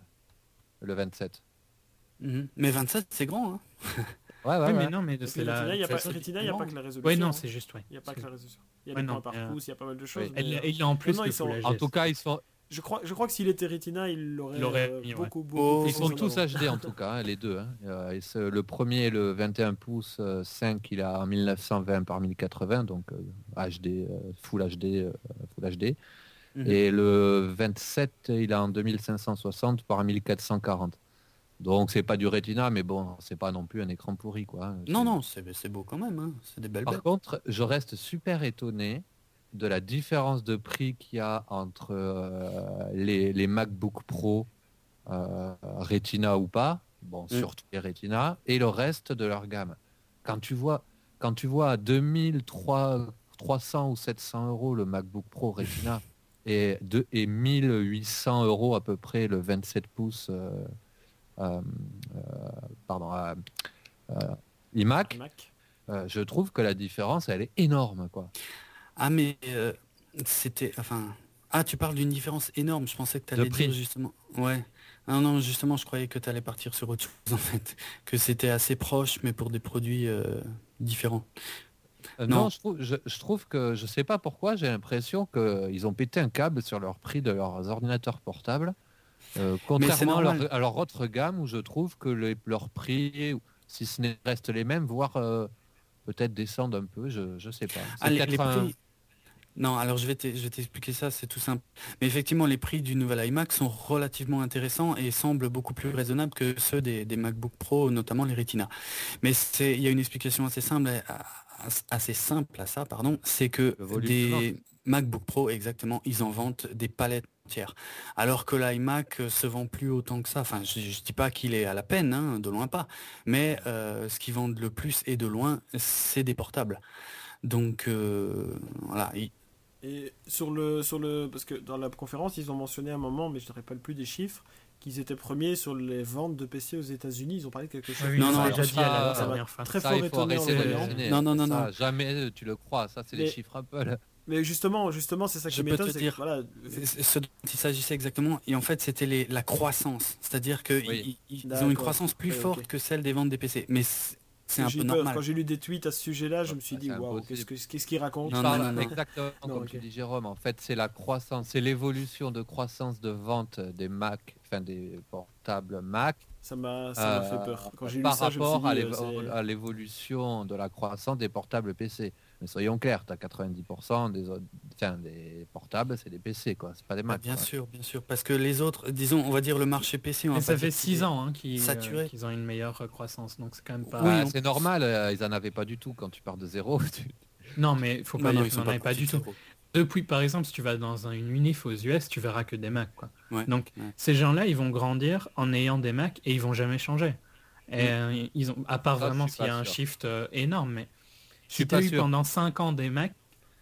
Speaker 4: Le vingt-sept.
Speaker 1: Mhm. Mais vingt-sept, c'est grand, hein.
Speaker 4: Ouais, ouais,
Speaker 3: oui,
Speaker 4: ouais.
Speaker 3: mais non, mais
Speaker 2: Et
Speaker 3: c'est
Speaker 2: puis,
Speaker 3: la.
Speaker 2: Retina, il n'y a pas,
Speaker 3: c'est-
Speaker 2: Retina, il y a pas que la résolution.
Speaker 3: Ouais, non,
Speaker 2: hein.
Speaker 3: c'est juste, ouais.
Speaker 2: Il n'y a pas que la résolution. Il y a
Speaker 3: Ouais,
Speaker 2: des
Speaker 3: non,
Speaker 2: points par
Speaker 3: euh,
Speaker 2: pouce, il y a pas mal de choses.
Speaker 4: oui.
Speaker 2: mais,
Speaker 3: Elle,
Speaker 2: euh,
Speaker 3: il a en plus
Speaker 2: non,
Speaker 3: le
Speaker 2: ils sont-
Speaker 3: Full H D.
Speaker 4: En tout cas, ils sont,
Speaker 2: je crois, je crois que s'il était Retina, il l'aurait
Speaker 3: Il l'aurait
Speaker 2: euh,
Speaker 3: mis, ouais.
Speaker 2: beaucoup, beaucoup.
Speaker 1: Oh,
Speaker 2: plus
Speaker 4: ils sont
Speaker 2: en
Speaker 4: tous
Speaker 2: avant.
Speaker 4: H D en tout cas, hein, les deux. Hein. Euh, et ce- le premier, le vingt et un pouces euh, cinq, il a en mille neuf cent vingt par mille quatre-vingts, donc euh, H D, euh, Full H D, euh, Full H D.
Speaker 1: Mhm.
Speaker 4: Et le vingt-sept, il a en deux mille cinq cent soixante par mille quatre cent quarante. Donc c'est pas du Retina, mais bon, c'est pas non plus un écran pourri, quoi. hein.
Speaker 1: Non,
Speaker 4: C'est-
Speaker 1: non, c'est c'est beau quand même, hein. C'est des belles
Speaker 4: Par
Speaker 1: bêtes.
Speaker 4: contre, je reste super étonné de la différence de prix qu'il y a entre euh, les, les MacBook Pro euh, Retina ou pas, bon,
Speaker 1: Mm.
Speaker 4: surtout les Retina, et le reste de leur gamme. Quand tu vois, quand tu vois à deux mille trois cents ou sept cents euros le MacBook Pro Retina et, de, et mille huit cents euros à peu près le vingt-sept pouces euh, euh, euh, pardon, euh, euh, iMac,
Speaker 2: Mac.
Speaker 4: euh, je trouve que la différence, elle est énorme, quoi.
Speaker 1: Ah, mais euh, c'était. Enfin. Ah, tu parles d'une différence énorme. Je pensais que tu
Speaker 4: De
Speaker 1: allais
Speaker 4: prix.
Speaker 1: dire justement. Ouais. Ah non, justement, je croyais que tu allais partir sur autre chose en fait. Que c'était assez proche, mais pour des produits euh, différents.
Speaker 4: Euh,
Speaker 1: Non.
Speaker 4: non, je trouve, je, je trouve que, je sais pas pourquoi, j'ai l'impression qu'ils ont pété un câble sur leur prix de leurs ordinateurs portables, euh, contrairement à
Speaker 1: normal.
Speaker 4: leur, à leur autre gamme où je trouve que les, leurs prix, si ce n'est restent les mêmes, voire euh, peut-être descendent un peu, je, je sais pas. C'est
Speaker 1: Ah, les,
Speaker 4: peut-être
Speaker 1: les
Speaker 4: un-
Speaker 1: prix. Non, alors je vais t'e- je vais t'expliquer ça, c'est tout simple. Mais effectivement, les prix du nouvel iMac sont relativement intéressants et semblent beaucoup plus raisonnables que ceux des, des MacBook Pro, notamment les Retina. Mais c'est, il y a une explication assez simple, à- assez simple à ça, pardon, c'est que
Speaker 4: Le volume de
Speaker 1: des MacBook Pro, exactement, ils en vendent des palettes entières. Alors que l'iMac euh, se vend plus autant que ça. Enfin, je, je dis pas qu'il est à la peine, hein, de loin pas. Mais euh, ce qu'ils vendent le plus et de loin, c'est des portables. Donc euh, voilà, il-
Speaker 2: Et sur le, sur le, parce que dans la conférence, ils ont mentionné à un moment, mais je ne me rappelle plus des chiffres, qu'ils étaient premiers sur les ventes de P C aux États-Unis. Ils ont parlé de quelque chose.
Speaker 3: Oui,
Speaker 1: Non,
Speaker 3: non,
Speaker 1: non,
Speaker 3: on l'a
Speaker 1: alors
Speaker 3: déjà dit
Speaker 4: ça,
Speaker 3: à la
Speaker 4: ça
Speaker 3: dernière fois.
Speaker 2: Très
Speaker 4: ça,
Speaker 2: fort
Speaker 4: il faut
Speaker 2: étonné en
Speaker 4: arrêter de
Speaker 2: le
Speaker 1: le
Speaker 2: voyant.
Speaker 4: halluciner.
Speaker 1: Non, non, non,
Speaker 4: Ça,
Speaker 1: non.
Speaker 4: jamais tu le crois, ça c'est les
Speaker 2: Mais-
Speaker 4: chiffres Apple.
Speaker 2: Mais justement, justement, c'est ça qui
Speaker 1: Je peux
Speaker 2: m'étonne,
Speaker 1: te
Speaker 2: c'est
Speaker 1: dire.
Speaker 2: que voilà,
Speaker 1: C'est- Ce dont il s'agissait exactement, et en fait c'était les- la croissance, c'est-à-dire qu'ils
Speaker 4: Oui.
Speaker 1: ils ont
Speaker 2: D'accord.
Speaker 1: une croissance plus
Speaker 2: Ok, ok.
Speaker 1: forte que celle des ventes des P C, mais c'est c'est un
Speaker 2: j'ai
Speaker 1: peu
Speaker 2: eu peur.
Speaker 1: normal.
Speaker 2: Quand j'ai lu des tweets à ce sujet-là, je me
Speaker 4: Ah,
Speaker 2: suis
Speaker 4: c'est
Speaker 2: dit, waouh,
Speaker 4: impossible.
Speaker 2: qu'est-ce que- qu'est-ce qu'il raconte
Speaker 4: Il
Speaker 1: Non,
Speaker 4: parle
Speaker 1: non, non.
Speaker 4: exactement
Speaker 2: Non,
Speaker 4: comme
Speaker 2: ok.
Speaker 4: tu dis Jérôme. En fait, c'est la croissance, c'est l'évolution de croissance de vente des Mac, enfin des portables Mac,
Speaker 2: Ça m'a ça m'a
Speaker 4: euh,
Speaker 2: fait peur. Quand j'ai lu
Speaker 4: par
Speaker 2: ça, je me suis
Speaker 4: rapport à
Speaker 2: dit,
Speaker 4: l'évo-
Speaker 2: euh, c'est-
Speaker 4: à l'évolution de la croissance des portables P C. Mais soyons clairs, tu as quatre-vingt-dix pour cent des, autres- enfin, des portables, c'est des P C, quoi. C'est pas des
Speaker 1: Ah,
Speaker 4: Mac.
Speaker 1: bien
Speaker 4: quoi.
Speaker 1: sûr, bien sûr, parce que les autres, disons, on va dire le marché P C, on
Speaker 3: Mais
Speaker 1: va
Speaker 3: ça
Speaker 1: pas
Speaker 3: fait
Speaker 1: dire qu'il
Speaker 3: six
Speaker 1: est-
Speaker 3: ans hein, qu'ils
Speaker 1: saturé.
Speaker 3: euh, qu'ils ont une meilleure euh, croissance, donc c'est quand même pas...
Speaker 1: Oui,
Speaker 4: Ouais,
Speaker 1: on-
Speaker 4: c'est normal, euh, ils en avaient pas du tout quand tu pars de zéro. tu-
Speaker 3: Non, mais faut pas
Speaker 1: Non, non,
Speaker 3: dire
Speaker 1: ils
Speaker 3: qu'ils
Speaker 1: sont
Speaker 3: n'en
Speaker 1: pas
Speaker 3: avaient pas du
Speaker 1: partis de
Speaker 3: tout.
Speaker 1: zéro.
Speaker 3: Depuis, par exemple, si tu vas dans un- une unif aux U S, tu verras que des Macs, quoi.
Speaker 1: Ouais,
Speaker 3: Donc,
Speaker 1: ouais.
Speaker 3: ces gens-là, ils vont grandir en ayant des Macs et ils vont jamais changer. Et, euh, ils ont, à part
Speaker 4: Ça, je
Speaker 3: vraiment
Speaker 4: suis
Speaker 3: s'il y a
Speaker 4: pas
Speaker 3: un
Speaker 4: sûr.
Speaker 3: shift euh, énorme, mais
Speaker 4: Je suis
Speaker 3: si tu as
Speaker 4: pas
Speaker 3: eu
Speaker 4: sûr.
Speaker 3: pendant cinq ans des Macs,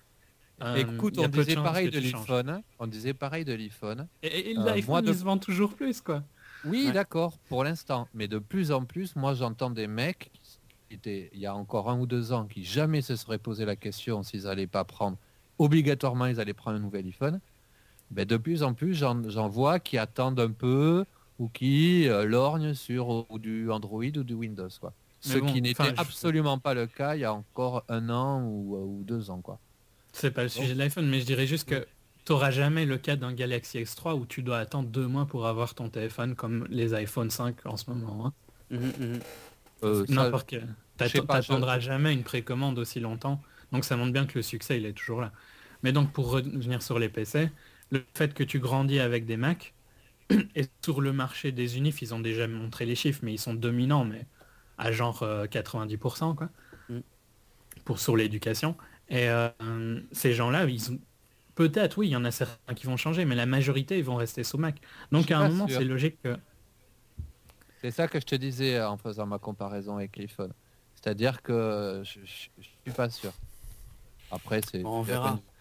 Speaker 3: euh,
Speaker 4: Écoute,
Speaker 3: il y a
Speaker 4: on
Speaker 3: peu de
Speaker 4: disait
Speaker 3: chances
Speaker 4: pareil
Speaker 3: que
Speaker 4: de
Speaker 3: tu changes.
Speaker 4: l'iPhone. hein. On disait pareil de l'iPhone.
Speaker 3: Et, et
Speaker 4: Euh,
Speaker 3: l'iPhone,
Speaker 4: moi, de-
Speaker 3: il se vend toujours plus, quoi.
Speaker 4: Oui,
Speaker 1: Ouais.
Speaker 4: d'accord, pour l'instant. Mais de plus en plus, moi, j'entends des mecs qui étaient, il y a encore un ou deux ans, qui jamais se seraient posé la question s'ils n'allaient pas prendre, obligatoirement, ils allaient prendre un nouvel iPhone. Ben, de plus en plus, j'en, j'en vois qui attendent un peu ou qui euh, lorgnent sur ou, ou du Android ou du Windows, quoi.
Speaker 3: Mais
Speaker 4: Ce
Speaker 3: bon,
Speaker 4: qui n'était
Speaker 3: enfin, je-
Speaker 4: absolument pas le cas il y a encore un an ou, ou deux ans, quoi.
Speaker 3: C'est pas le sujet de l'iPhone, mais je dirais juste que tu n'auras jamais le cas d'un Galaxy S trois où tu dois attendre deux mois pour avoir ton téléphone comme les iPhone cinq en ce moment. hein.
Speaker 1: Mhm, mhm.
Speaker 4: Euh, ça-
Speaker 3: N'importe quel.
Speaker 4: je sais
Speaker 3: T'att-
Speaker 4: pas, je-
Speaker 3: T'attendras jamais une précommande aussi longtemps. Donc ça montre bien que le succès, il est toujours là. Mais donc pour revenir sur les P C, le fait que tu grandis avec des Mac, et sur le marché des unifs, ils ont déjà montré les chiffres, mais ils sont dominants, mais à genre euh, quatre-vingt-dix pour cent, quoi.
Speaker 1: Mm.
Speaker 3: Pour sur l'éducation. Et euh, ces gens-là, ils ont... peut-être, oui, il y en a certains qui vont changer, mais la majorité, ils vont rester sous Mac.
Speaker 4: Je
Speaker 3: Donc
Speaker 4: suis
Speaker 3: à un
Speaker 4: pas
Speaker 3: moment,
Speaker 4: sûr.
Speaker 3: c'est logique que...
Speaker 4: C'est ça que je te disais en faisant ma comparaison avec l'iPhone. C'est-à-dire que je, je, je suis pas sûr. Après, c'est
Speaker 1: Bon, on
Speaker 4: c'est
Speaker 1: verra.
Speaker 4: à peine-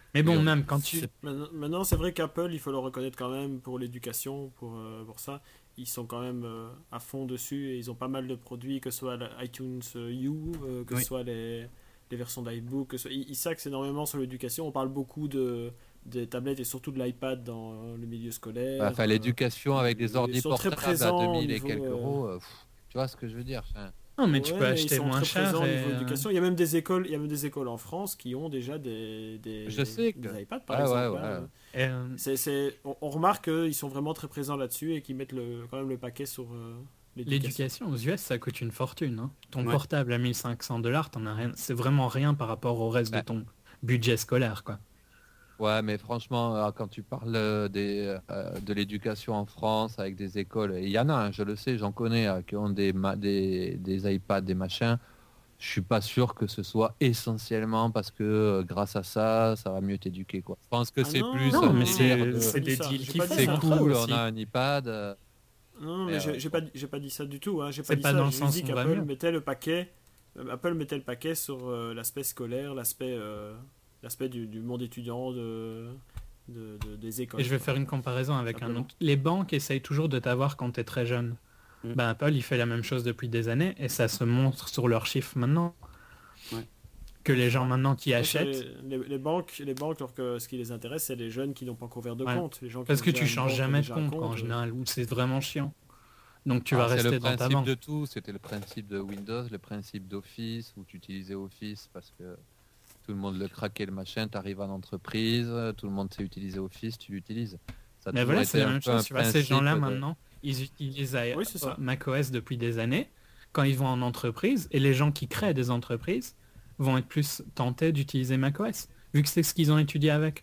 Speaker 3: Mais bon,
Speaker 4: Oui, on-
Speaker 3: même quand tu...
Speaker 1: C'est-
Speaker 2: Maintenant, maintenant, c'est vrai qu'Apple, il faut le reconnaître quand même pour l'éducation, pour, euh, pour ça. Ils sont quand même euh, à fond dessus et ils ont pas mal de produits, que ce soit l'iTunes U, euh, que
Speaker 1: Oui.
Speaker 2: ce soit les, les versions d'iBook. Que ce soit... Ils, ils s'axent énormément sur l'éducation. On parle beaucoup de, des tablettes et surtout de l'iPad dans euh, le milieu scolaire.
Speaker 4: Enfin,
Speaker 2: euh,
Speaker 4: l'éducation avec des
Speaker 2: ils
Speaker 4: ordi
Speaker 2: sont très
Speaker 4: portables à
Speaker 2: présents au
Speaker 4: deux mille et
Speaker 2: niveau,
Speaker 4: quelques
Speaker 2: euh,
Speaker 4: euros, euh, pff, tu vois ce que je veux dire. Enfin,
Speaker 3: Non, mais tu
Speaker 2: Ouais,
Speaker 3: peux
Speaker 2: mais
Speaker 3: acheter
Speaker 2: ils sont
Speaker 3: moins
Speaker 2: très
Speaker 3: cher.
Speaker 2: présents au
Speaker 3: et,
Speaker 2: niveau
Speaker 3: euh,
Speaker 2: éducation. Il y a même des écoles, il y a même des écoles en France qui ont déjà des, des,
Speaker 4: Je sais que-
Speaker 2: des iPads par
Speaker 4: Ouais,
Speaker 2: exemple.
Speaker 4: ouais,
Speaker 2: hein.
Speaker 4: ouais.
Speaker 3: et, euh,
Speaker 2: C'est, c'est, on, on remarque qu'ils sont vraiment très présents là-dessus et qu'ils mettent le, quand même le paquet sur euh, l'éducation.
Speaker 3: L'éducation aux U S, ça coûte une fortune. Hein. Ton
Speaker 1: Ouais.
Speaker 3: portable à mille cinq cents dollars, t'en as rien. C'est vraiment rien par rapport au reste
Speaker 4: Ouais.
Speaker 3: de ton budget scolaire, quoi.
Speaker 4: Ouais, mais franchement, euh, quand tu parles euh, des, euh, de l'éducation en France avec des écoles, et il y en a, hein, je le sais, j'en connais, euh, qui ont des, ma- des, des iPads, des machins. Je suis pas sûr que ce soit essentiellement parce que euh, grâce à ça, ça va mieux t'éduquer, quoi. Je pense que
Speaker 2: Ah
Speaker 4: c'est
Speaker 2: non,
Speaker 4: plus
Speaker 3: Non,
Speaker 4: un
Speaker 3: mais
Speaker 4: délire
Speaker 3: c'est
Speaker 4: de-
Speaker 3: c'est
Speaker 2: J'ai pas
Speaker 3: des
Speaker 2: dit ça,
Speaker 3: deals
Speaker 2: j'ai
Speaker 3: qui
Speaker 2: pas
Speaker 3: font
Speaker 2: dit
Speaker 4: c'est
Speaker 2: ça.
Speaker 3: entre eux
Speaker 4: cool,
Speaker 3: aussi.
Speaker 4: on a un iPad. euh,
Speaker 2: Non, mais
Speaker 4: Mais,
Speaker 2: j'ai,
Speaker 4: euh,
Speaker 2: j'ai pas, dit- j'ai pas dit ça du tout. Hein. J'ai pas
Speaker 3: C'est
Speaker 2: dit
Speaker 3: pas
Speaker 2: ça.
Speaker 3: dans le
Speaker 2: J'ai
Speaker 3: sens
Speaker 2: dit
Speaker 3: où on va
Speaker 2: qu'Apple
Speaker 3: mieux.
Speaker 2: mettait le paquet. euh, Apple mettait le paquet sur euh, l'aspect scolaire, l'aspect, euh, l'aspect du, du monde étudiant de, de, de- des écoles.
Speaker 3: Et je vais faire une comparaison avec un
Speaker 2: Simplement.
Speaker 3: autre. Les banques essayent toujours de t'avoir quand tu es très jeune.
Speaker 1: Mm.
Speaker 3: Ben, Apple, il fait la même chose depuis des années et ça se montre sur leurs chiffres maintenant.
Speaker 1: Ouais.
Speaker 3: Que les gens maintenant qui
Speaker 2: Ouais,
Speaker 3: achètent,
Speaker 2: c'est Les, les banques, les banques, alors que ce qui les intéresse, c'est les jeunes qui n'ont pas encore ouvert de
Speaker 3: Ouais.
Speaker 2: compte. Les gens qui
Speaker 3: parce
Speaker 2: ont
Speaker 3: que
Speaker 2: déjà
Speaker 3: tu
Speaker 2: une
Speaker 3: changes
Speaker 2: banque,
Speaker 3: jamais de
Speaker 2: déjà un
Speaker 3: compte, quoi, en
Speaker 2: euh,
Speaker 3: général, ou c'est vraiment chiant. Donc tu
Speaker 4: ah,
Speaker 3: vas
Speaker 4: c'est
Speaker 3: rester
Speaker 4: le
Speaker 3: dans ta
Speaker 4: principe
Speaker 3: banque.
Speaker 4: de tout, c'était le principe de Windows, le principe d'Office, où tu utilisais Office parce que tout le monde le craquait le machin, tu arrives en entreprise, tout le monde sait utiliser Office, tu l'utilises. Ça a
Speaker 3: Mais
Speaker 4: toujours
Speaker 3: voilà,
Speaker 4: été
Speaker 3: c'est la
Speaker 4: un
Speaker 3: même
Speaker 4: peu un
Speaker 3: chose. Tu vois, ces
Speaker 4: principe
Speaker 3: gens-là,
Speaker 4: de-
Speaker 3: maintenant, ils utilisent i-
Speaker 2: Oui, c'est ça.
Speaker 3: macOS depuis des années. Quand ils vont en entreprise, et les gens qui créent des entreprises vont être plus tentés d'utiliser macOS, vu que c'est ce qu'ils ont étudié avec.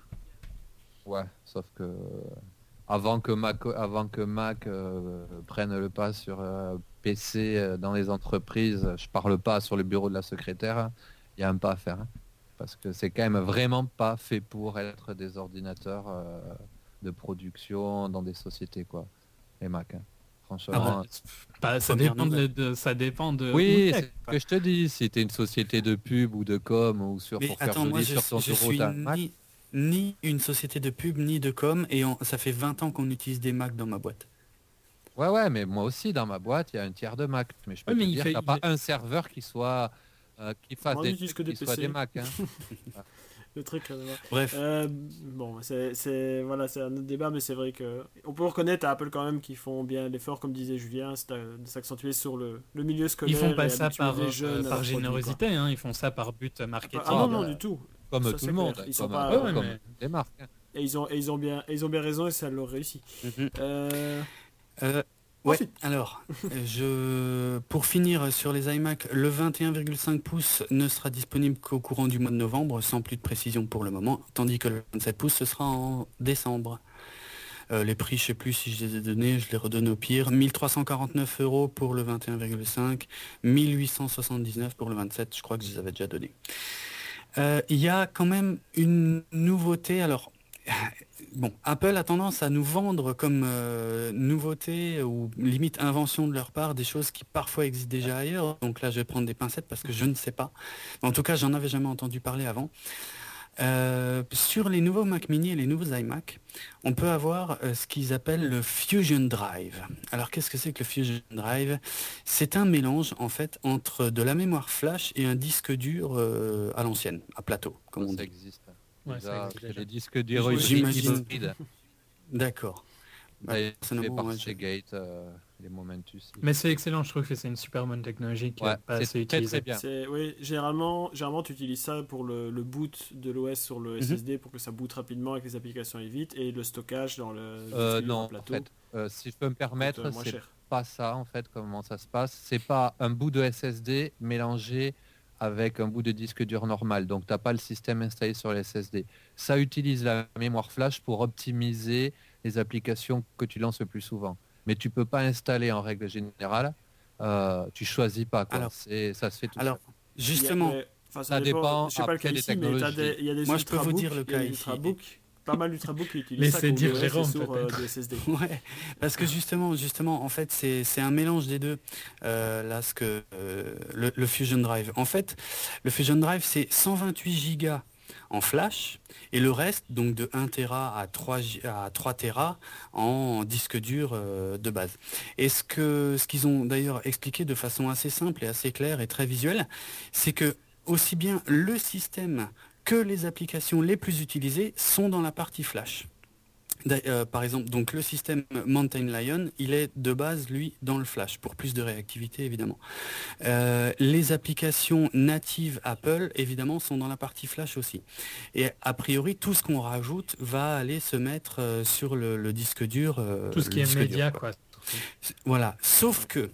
Speaker 4: Ouais, sauf que avant que Mac, avant que Mac euh, prenne le pas sur euh, P C euh, dans les entreprises, je parle pas sur le bureau de la secrétaire, il y a un pas à faire. hein. Parce que c'est quand même vraiment pas fait pour être des ordinateurs euh, de production dans des sociétés, quoi. Les Mac. hein. Franchement.
Speaker 1: Ah bah,
Speaker 3: Bah, Bah, ça,
Speaker 1: Première
Speaker 3: dépend de,
Speaker 1: nouvelle.
Speaker 3: de- ça dépend de...
Speaker 4: Oui,
Speaker 3: où t'es,
Speaker 4: c'est ce
Speaker 3: quoi.
Speaker 4: que je te dis. Si tu es une société de pub ou de com ou sur
Speaker 1: Mais
Speaker 4: pour faire
Speaker 1: attends, moi
Speaker 4: joli
Speaker 1: je,
Speaker 4: sur ton
Speaker 1: je
Speaker 4: bureau,
Speaker 1: suis
Speaker 4: t'as un Mac.
Speaker 1: ni, ni une société de pub ni de com et on- ça fait vingt ans qu'on utilise des Mac dans ma boîte.
Speaker 4: Ouais, ouais, mais moi aussi, dans ma boîte, il y a un tiers de Mac. Mais je peux
Speaker 3: Ouais,
Speaker 4: te
Speaker 3: mais il
Speaker 4: dire
Speaker 3: fait-
Speaker 4: qu'il n'y
Speaker 3: il
Speaker 4: a pas
Speaker 3: est-
Speaker 4: un serveur qui soit euh, qui fasse
Speaker 2: Moi,
Speaker 4: des
Speaker 2: j'utilise
Speaker 4: trucs
Speaker 2: que des
Speaker 4: qui soient
Speaker 2: P C.
Speaker 4: des Mac. hein.
Speaker 2: Le truc, rien à voir.
Speaker 1: Bref,
Speaker 2: Euh, bon, c'est, c'est, voilà, c'est un autre débat, mais c'est vrai que on peut reconnaître à Apple quand même qu'ils font bien l'effort, comme disait Julien, c'est à- de s'accentuer sur le, le milieu scolaire.
Speaker 3: Ils font
Speaker 2: et
Speaker 3: pas ça
Speaker 2: habituer
Speaker 3: par,
Speaker 2: les jeunes
Speaker 3: euh,
Speaker 2: à
Speaker 3: par
Speaker 2: leurs produits,
Speaker 3: générosité, hein, ils font ça par but
Speaker 2: quoi.
Speaker 3: marketing.
Speaker 2: Ah non,
Speaker 4: Ah,
Speaker 2: non,
Speaker 4: bah,
Speaker 2: du tout.
Speaker 4: Comme
Speaker 2: Ça,
Speaker 4: tout
Speaker 2: c'est
Speaker 4: le monde,
Speaker 2: clair. Ils sont
Speaker 4: comme,
Speaker 2: pas-
Speaker 4: euh,
Speaker 3: Ouais,
Speaker 4: comme
Speaker 3: mais-
Speaker 4: des marques. hein.
Speaker 2: Et ils ont, et ils ont bien, et ils ont bien raison et ça leur réussit.
Speaker 1: mhm.
Speaker 2: Euh,
Speaker 1: Euh, ouais,
Speaker 2: Ensuite.
Speaker 1: alors, je, pour finir sur les iMac, le vingt et un virgule cinq pouces ne sera disponible qu'au courant du mois de novembre, sans plus de précision pour le moment, tandis que le vingt-sept pouces, ce sera en décembre. Euh, les prix, je sais plus si je les ai donnés, je les redonne au pire. mille trois cent quarante-neuf euros pour le vingt et un virgule cinq, mille huit cent soixante-dix-neuf pour le vingt-sept, je crois que je les avais déjà donnés. Euh, Il y a quand même une nouveauté, alors... Bon, Apple a tendance à nous vendre comme euh, nouveauté ou limite invention de leur part des choses qui parfois existent déjà ailleurs. Donc là, je vais prendre des pincettes parce que je ne sais pas. En tout cas, j'en avais jamais entendu parler avant. Euh, sur les nouveaux Mac Mini et les nouveaux iMac, on peut avoir euh, ce qu'ils appellent le Fusion Drive. Alors, qu'est-ce que c'est que le Fusion Drive? C'est un mélange en fait entre de la mémoire flash et un disque dur euh, à l'ancienne, à plateau, comme on
Speaker 4: Ça
Speaker 1: dit.
Speaker 4: existe.
Speaker 3: Ouais,
Speaker 4: Déjà,
Speaker 3: ça existe
Speaker 4: c'est
Speaker 3: déjà.
Speaker 4: les disques durs
Speaker 2: Oui,
Speaker 1: j'imagine.
Speaker 4: hybrides.
Speaker 1: D'accord. Bah,
Speaker 4: D'ailleurs, fait
Speaker 1: personnellement,
Speaker 4: par
Speaker 1: ouais, je-
Speaker 4: Seagate, euh, les Momentus.
Speaker 3: Mais c'est excellent, je trouve que c'est une super bonne technologie qui
Speaker 4: Ouais,
Speaker 3: n'est pas
Speaker 4: c'est
Speaker 3: assez
Speaker 4: très,
Speaker 3: utilisée.
Speaker 4: très bien.
Speaker 2: c'est, oui, généralement, généralement, tu utilises ça pour le, le boot de l'O S sur le S S D pour que ça boot rapidement et que les applications aillent vite, et le stockage dans le
Speaker 4: Euh,
Speaker 2: disque dur
Speaker 4: non,
Speaker 2: en
Speaker 4: en
Speaker 2: plateau.
Speaker 4: fait, euh, si je peux me
Speaker 2: coûte,
Speaker 4: permettre,
Speaker 2: euh, moins
Speaker 4: c'est
Speaker 2: cher.
Speaker 4: pas ça en fait comment ça se passe. C'est pas un bout de S S D mélangé avec un bout de disque dur normal. Donc t'as pas le système installé sur le S S D. Ça utilise la mémoire flash pour optimiser les applications que tu lances le plus souvent. Mais tu peux pas installer en règle générale. Euh, tu choisis pas quoi.
Speaker 1: Alors-
Speaker 4: C'est ça se fait tout
Speaker 1: Alors,
Speaker 4: seul.
Speaker 1: justement,
Speaker 2: Il y a- mais, enfin,
Speaker 4: ça dépend
Speaker 2: Je sais pas le
Speaker 4: après
Speaker 2: cas
Speaker 4: des
Speaker 2: ici, mais t'as
Speaker 4: technologies.
Speaker 2: des- il y a des
Speaker 1: Moi, je peux vous
Speaker 2: ultrabooks,
Speaker 1: dire le
Speaker 2: il y a
Speaker 1: cas
Speaker 2: des
Speaker 1: ici.
Speaker 2: ultrabooks, pas mal d'ultrabooks qui utilisent
Speaker 3: Laissez
Speaker 2: ça comme
Speaker 3: dire
Speaker 2: O S
Speaker 3: Jérôme,
Speaker 2: sur euh,
Speaker 3: peut-être.
Speaker 2: des S S D.
Speaker 1: ouais, parce que justement, justement, en fait, c'est c'est un mélange des deux. Euh, là, ce que euh, le, le Fusion Drive. En fait, le Fusion Drive, c'est cent vingt-huit gigas en flash, et le reste, donc de un téra à trois, à trois téra en disque dur euh, de base. Et ce que ce qu'ils ont d'ailleurs expliqué de façon assez simple et assez claire et très visuelle, c'est que aussi bien le système que les applications les plus utilisées sont dans la partie flash. Euh, par exemple, donc le système Mountain Lion, il est de base, lui, dans le flash, pour plus de réactivité, évidemment. Euh, les applications natives Apple, évidemment, sont dans la partie flash aussi. Et a priori, tout ce qu'on rajoute va aller se mettre euh, sur le, le disque dur. Euh,
Speaker 3: Tout ce qui est média, dur, quoi. quoi.
Speaker 1: Voilà, sauf que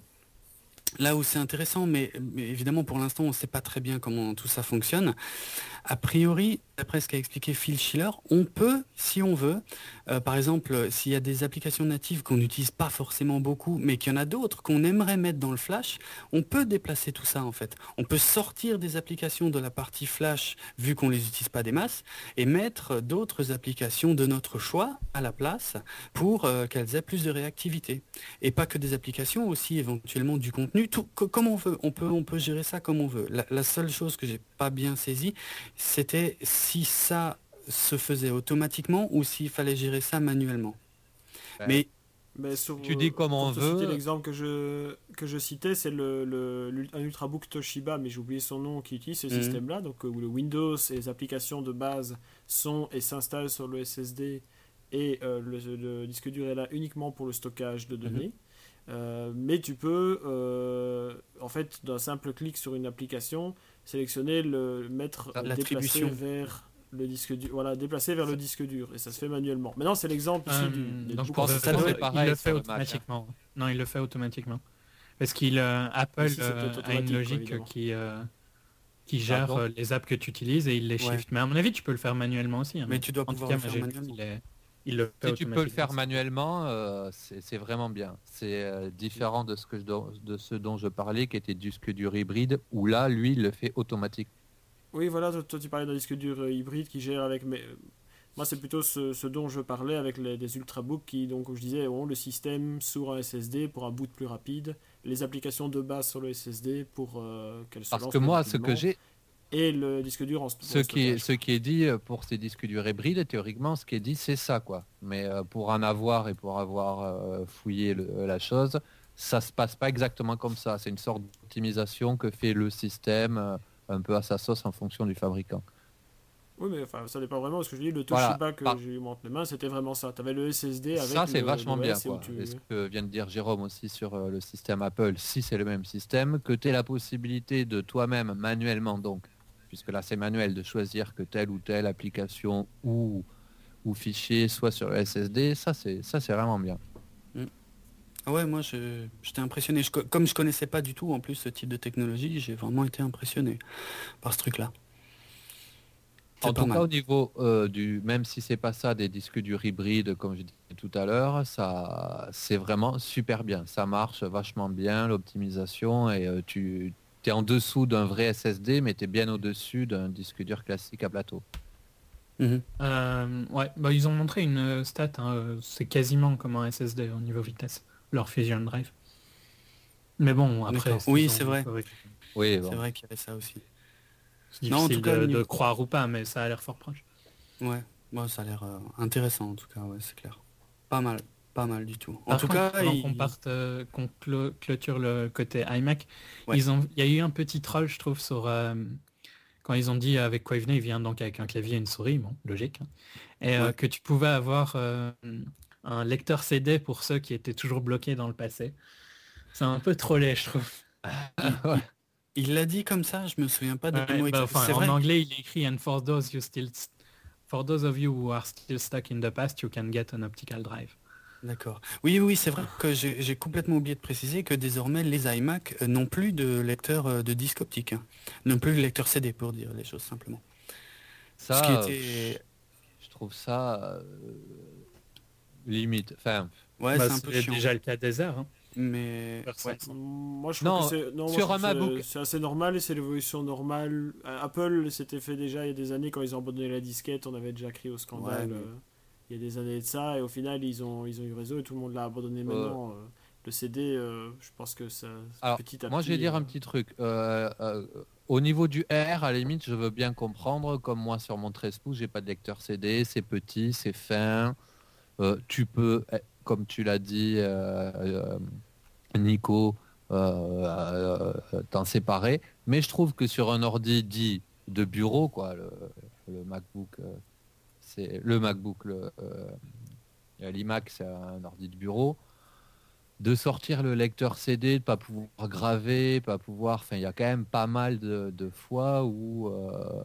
Speaker 1: là où c'est intéressant, mais, mais évidemment pour l'instant on ne sait pas très bien comment tout ça fonctionne. A priori, d'après ce qu'a expliqué Phil Schiller, on peut, si on veut, euh, par exemple, s'il y a des applications natives qu'on n'utilise pas forcément beaucoup, mais qu'il y en a d'autres qu'on aimerait mettre dans le Flash, on peut déplacer tout ça en fait. On peut sortir des applications de la partie Flash, vu qu'on ne les utilise pas des masses, et mettre d'autres applications de notre choix à la place pour euh, qu'elles aient plus de réactivité. Et pas que des applications, aussi éventuellement du contenu, tout, comme on veut. On peut, on peut gérer ça comme on veut. La, la seule chose que j'ai pas bien saisie, c'était si ça se faisait automatiquement ou s'il fallait gérer ça manuellement.
Speaker 4: Ouais.
Speaker 1: Mais,
Speaker 2: Mais sur,
Speaker 4: tu dis comme on veut.
Speaker 2: L'exemple que je, que je citais, c'est le, le, un Ultrabook Toshiba, mais j'ai oublié son nom, qui utilise ce mmh. système-là, donc où le Windows et les applications de base sont et s'installent sur le S S D et euh, le, le disque dur est là uniquement pour le stockage de données. Mmh. Euh, mais tu peux, euh, en fait, d'un simple clic sur une application, sélectionner, le mettre, déplacer vers le disque dur, voilà, déplacer vers le disque dur, et ça se fait manuellement. Maintenant, c'est l'exemple ici
Speaker 3: euh,
Speaker 2: du.
Speaker 3: Donc, je pense que ça doit, pareil, il le fait automatiquement. Match, hein. Non, il le fait automatiquement. Parce qu'il euh, Apple si euh, a une logique quoi, qui euh, qui gère euh, les apps que tu utilises et il les shift. Ouais. Mais à mon avis, tu peux le faire manuellement aussi. Hein.
Speaker 1: Mais tu dois
Speaker 3: en
Speaker 1: pouvoir
Speaker 3: tout
Speaker 1: le
Speaker 3: cas,
Speaker 1: faire manuellement.
Speaker 3: Il est... Il le
Speaker 4: si tu peux le faire manuellement, euh, c'est vraiment bien. C'est euh, différent de ce, que je, de ce dont je parlais, qui était disque dur hybride, où là, lui, il le fait automatique.
Speaker 2: Oui, voilà, toi, toi tu parlais d'un disque dur euh, hybride qui gère avec... Mais, euh, moi, c'est plutôt ce, ce dont je parlais avec les, les ultrabooks qui, donc, comme je disais, ont le système sur un S S D pour un boot plus rapide, les applications de base sur le S S D pour euh, qu'elles se
Speaker 4: Parce
Speaker 2: lancent
Speaker 4: que moi, ce que j'ai...
Speaker 2: Et le disque dur en
Speaker 4: ce qui, est, ce qui est dit pour ces disques durs hybrides, théoriquement, ce qui est dit, c'est ça, quoi. Mais euh, pour en avoir et pour avoir euh, fouillé le, la chose, ça se passe pas exactement comme ça. C'est une sorte d'optimisation que fait le système euh, un peu à sa sauce en fonction du fabricant.
Speaker 2: Oui, mais enfin, ça dépend vraiment. Ce que je dis, le Toshiba voilà, que par... j'ai eu entre les mains, c'était vraiment ça. Tu avais le S S D avec
Speaker 4: ça, c'est
Speaker 2: le,
Speaker 4: vachement
Speaker 2: le
Speaker 4: bien.
Speaker 2: Quoi.
Speaker 4: Tu... Et ce que vient de dire Jérôme aussi sur euh, le système Apple, si c'est le même système, que tu aies la possibilité de toi-même, manuellement donc, puisque là c'est manuel, de choisir que telle ou telle application ou, ou fichier soit sur le S S D, ça c'est ça c'est vraiment bien.
Speaker 1: Mmh. Ouais, moi je, j'étais impressionné. Je, comme je connaissais pas du tout en plus ce type de technologie, j'ai vraiment été impressionné par ce truc-là.
Speaker 4: En tout cas, au niveau euh, du, même si c'est pas ça, des disques durs hybrides, comme je disais tout à l'heure, ça, c'est vraiment super bien. Ça marche vachement bien, l'optimisation, et euh, tu es en dessous d'un vrai S S D, mais tu es bien au-dessus d'un disque dur classique à plateau.
Speaker 3: Mmh. Euh, ouais, bah, ils ont montré une stat, hein, c'est quasiment comme un S S D au niveau vitesse, leur Fusion Drive. Mais bon, après...
Speaker 1: Oui, c'est vrai.
Speaker 4: Oui, bon.
Speaker 1: C'est vrai qu'il y avait ça aussi.
Speaker 3: C'est difficile non, en tout cas, de, niveau... de croire ou pas, mais ça a l'air fort proche.
Speaker 1: Ouais, bon, ça a l'air euh, intéressant en tout cas, ouais, c'est clair. Pas mal, pas mal du tout. En
Speaker 3: Par
Speaker 1: tout
Speaker 3: contre,
Speaker 1: cas,
Speaker 3: avant
Speaker 1: il...
Speaker 3: qu'on parte, euh, qu'on clo- clôture le côté iMac,
Speaker 1: ouais.
Speaker 3: ils ont, il y a eu un petit troll, je trouve, sur euh, quand ils ont dit avec quoi il venait, il vient donc avec un clavier et une souris, bon, logique, hein, et euh, ouais. que tu pouvais avoir euh, un lecteur C D pour ceux qui étaient toujours bloqués dans le passé. C'est un peu trollé, je trouve.
Speaker 1: ouais. Il l'a dit comme ça, je me souviens pas de
Speaker 3: ouais,
Speaker 1: mots
Speaker 3: bah, enfin,
Speaker 1: c'est
Speaker 3: en
Speaker 1: vrai.
Speaker 3: anglais, il écrit and for those you still for those of you who are still stuck in the past, you can get an optical drive.
Speaker 1: D'accord. Oui, oui, c'est vrai que j'ai, j'ai complètement oublié de préciser que désormais les iMac n'ont plus de lecteur de disque optique, hein. N'ont plus de lecteur C D pour dire les choses simplement.
Speaker 4: Ça, Ce qui était... je trouve ça euh, limite. Enfin,
Speaker 3: ouais, bah, c'est un peu chiant. Déjà le cas des airs. Hein.
Speaker 1: Mais
Speaker 2: ouais. Moi je trouve
Speaker 4: non,
Speaker 2: que c'est, non,
Speaker 4: sur
Speaker 2: moi,
Speaker 4: un MacBook,
Speaker 2: c'est assez normal et c'est l'évolution normale. Apple s'était fait déjà il y a des années quand ils ont abandonné la disquette, on avait déjà crié au scandale. Ouais, mais... euh, il y a des années de ça et au final ils ont ils ont eu raison et tout le monde l'a abandonné maintenant. Euh... Le C D, euh, je pense que ça
Speaker 4: Alors,
Speaker 2: petit à
Speaker 4: moi
Speaker 2: petit,
Speaker 4: je vais dire
Speaker 2: euh...
Speaker 4: un petit truc. Euh, euh, au niveau du R, à la limite, je veux bien comprendre. Comme moi, sur mon treize pouces, j'ai pas de lecteur C D, c'est petit, c'est fin. Euh, tu peux, eh, comme tu l'as dit, euh, euh, Nico, euh, euh, t'en séparer. Mais je trouve que sur un ordi dit de bureau, quoi, le, le MacBook, euh, c'est le MacBook, le, euh, l'iMac, c'est un ordi de bureau. De sortir le lecteur C D, de pas pouvoir graver, pas pouvoir. Enfin, il y a quand même pas mal de, de fois où euh,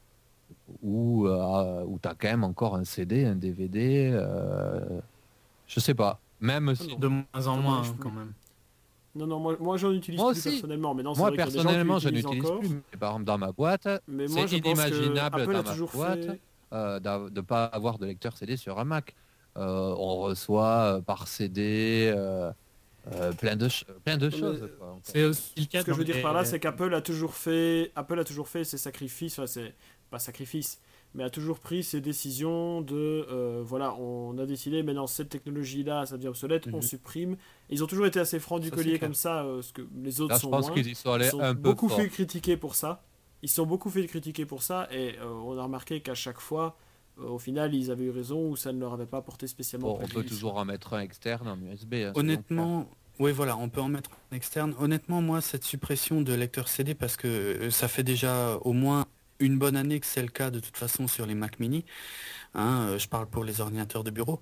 Speaker 4: où euh, où t'as quand même encore un C D, un D V D. Euh, je sais pas. Même si.
Speaker 3: De moins en
Speaker 2: Ça
Speaker 3: moins,
Speaker 2: n'arrive
Speaker 3: hein,
Speaker 2: plus.
Speaker 3: quand même.
Speaker 2: Non, non, moi, moi j'en utilise
Speaker 4: Moi
Speaker 2: plus
Speaker 4: aussi.
Speaker 2: personnellement. Mais non, c'est
Speaker 4: Moi
Speaker 2: vrai qu'il y a des gens qui
Speaker 4: personnellement, je
Speaker 2: l'utilisent
Speaker 4: n'utilise
Speaker 2: encore.
Speaker 4: plus. Mais par exemple, dans ma boîte,
Speaker 2: Mais moi,
Speaker 4: c'est
Speaker 2: je pense que
Speaker 4: inimaginable
Speaker 2: Apple
Speaker 4: dans
Speaker 2: a
Speaker 4: ma
Speaker 2: toujours
Speaker 4: boîte
Speaker 2: fait.
Speaker 4: euh, d'a- de pas avoir de lecteur C D sur un Mac. Euh, on reçoit euh, par C D. Euh, Euh, plein de ch- plein de
Speaker 2: Non,
Speaker 4: choses
Speaker 2: mais
Speaker 4: quoi.
Speaker 3: C'est aussi le cas
Speaker 2: Ce que je veux
Speaker 3: dans
Speaker 2: dire
Speaker 3: les-
Speaker 2: par là, c'est qu'Apple a toujours fait, Apple a toujours fait ses sacrifices, enfin c'est pas sacrifices, mais a toujours pris ses décisions de, euh, voilà, on a décidé maintenant cette technologie-là, ça devient obsolète, on
Speaker 1: Mhm.
Speaker 2: supprime. Ils ont toujours été assez francs du
Speaker 1: Ça,
Speaker 2: collier
Speaker 1: c'est clair.
Speaker 2: comme ça, euh, ce que les autres
Speaker 4: Là je
Speaker 2: sont
Speaker 4: pense
Speaker 2: moins.
Speaker 4: qu'ils y sont
Speaker 2: Ils
Speaker 4: allés
Speaker 2: sont
Speaker 4: un peu
Speaker 2: beaucoup
Speaker 4: fort.
Speaker 2: fait critiquer pour ça. Ils sont beaucoup fait critiquer pour ça, et euh, on a remarqué qu'à chaque fois, euh, au final, ils avaient eu raison ou ça ne leur avait pas apporté spécialement
Speaker 4: Bon, on peut
Speaker 2: préjudice.
Speaker 4: toujours en mettre un externe en U S B, hein, soyons clairs.
Speaker 1: Honnêtement, oui voilà, on peut en mettre en externe. Honnêtement, moi, cette suppression de lecteur C D, parce que euh, ça fait déjà au moins une bonne année que c'est le cas de toute façon sur les Mac mini, hein, euh, je parle pour les ordinateurs de bureau.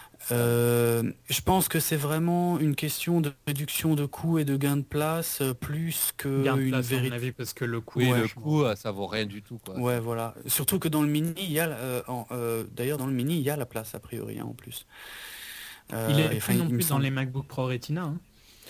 Speaker 1: Euh, je pense que c'est vraiment une question de réduction de coûts et de gain de place euh, plus
Speaker 3: Garde
Speaker 1: qu'une
Speaker 3: place, à mon
Speaker 1: vérité.
Speaker 3: avis, parce que le coût.
Speaker 4: Oui,
Speaker 1: Ouais.
Speaker 4: le coup, euh, ça vaut rien du tout quoi.
Speaker 1: Ouais, voilà. Surtout que dans le mini, il y a, euh, en- euh, d'ailleurs dans le mini, il y a la place a priori, hein, en plus. Euh,
Speaker 3: Il est
Speaker 1: enfin,
Speaker 3: plus non
Speaker 1: il me
Speaker 3: plus dans
Speaker 1: semble.
Speaker 3: les MacBook Pro Retina. hein.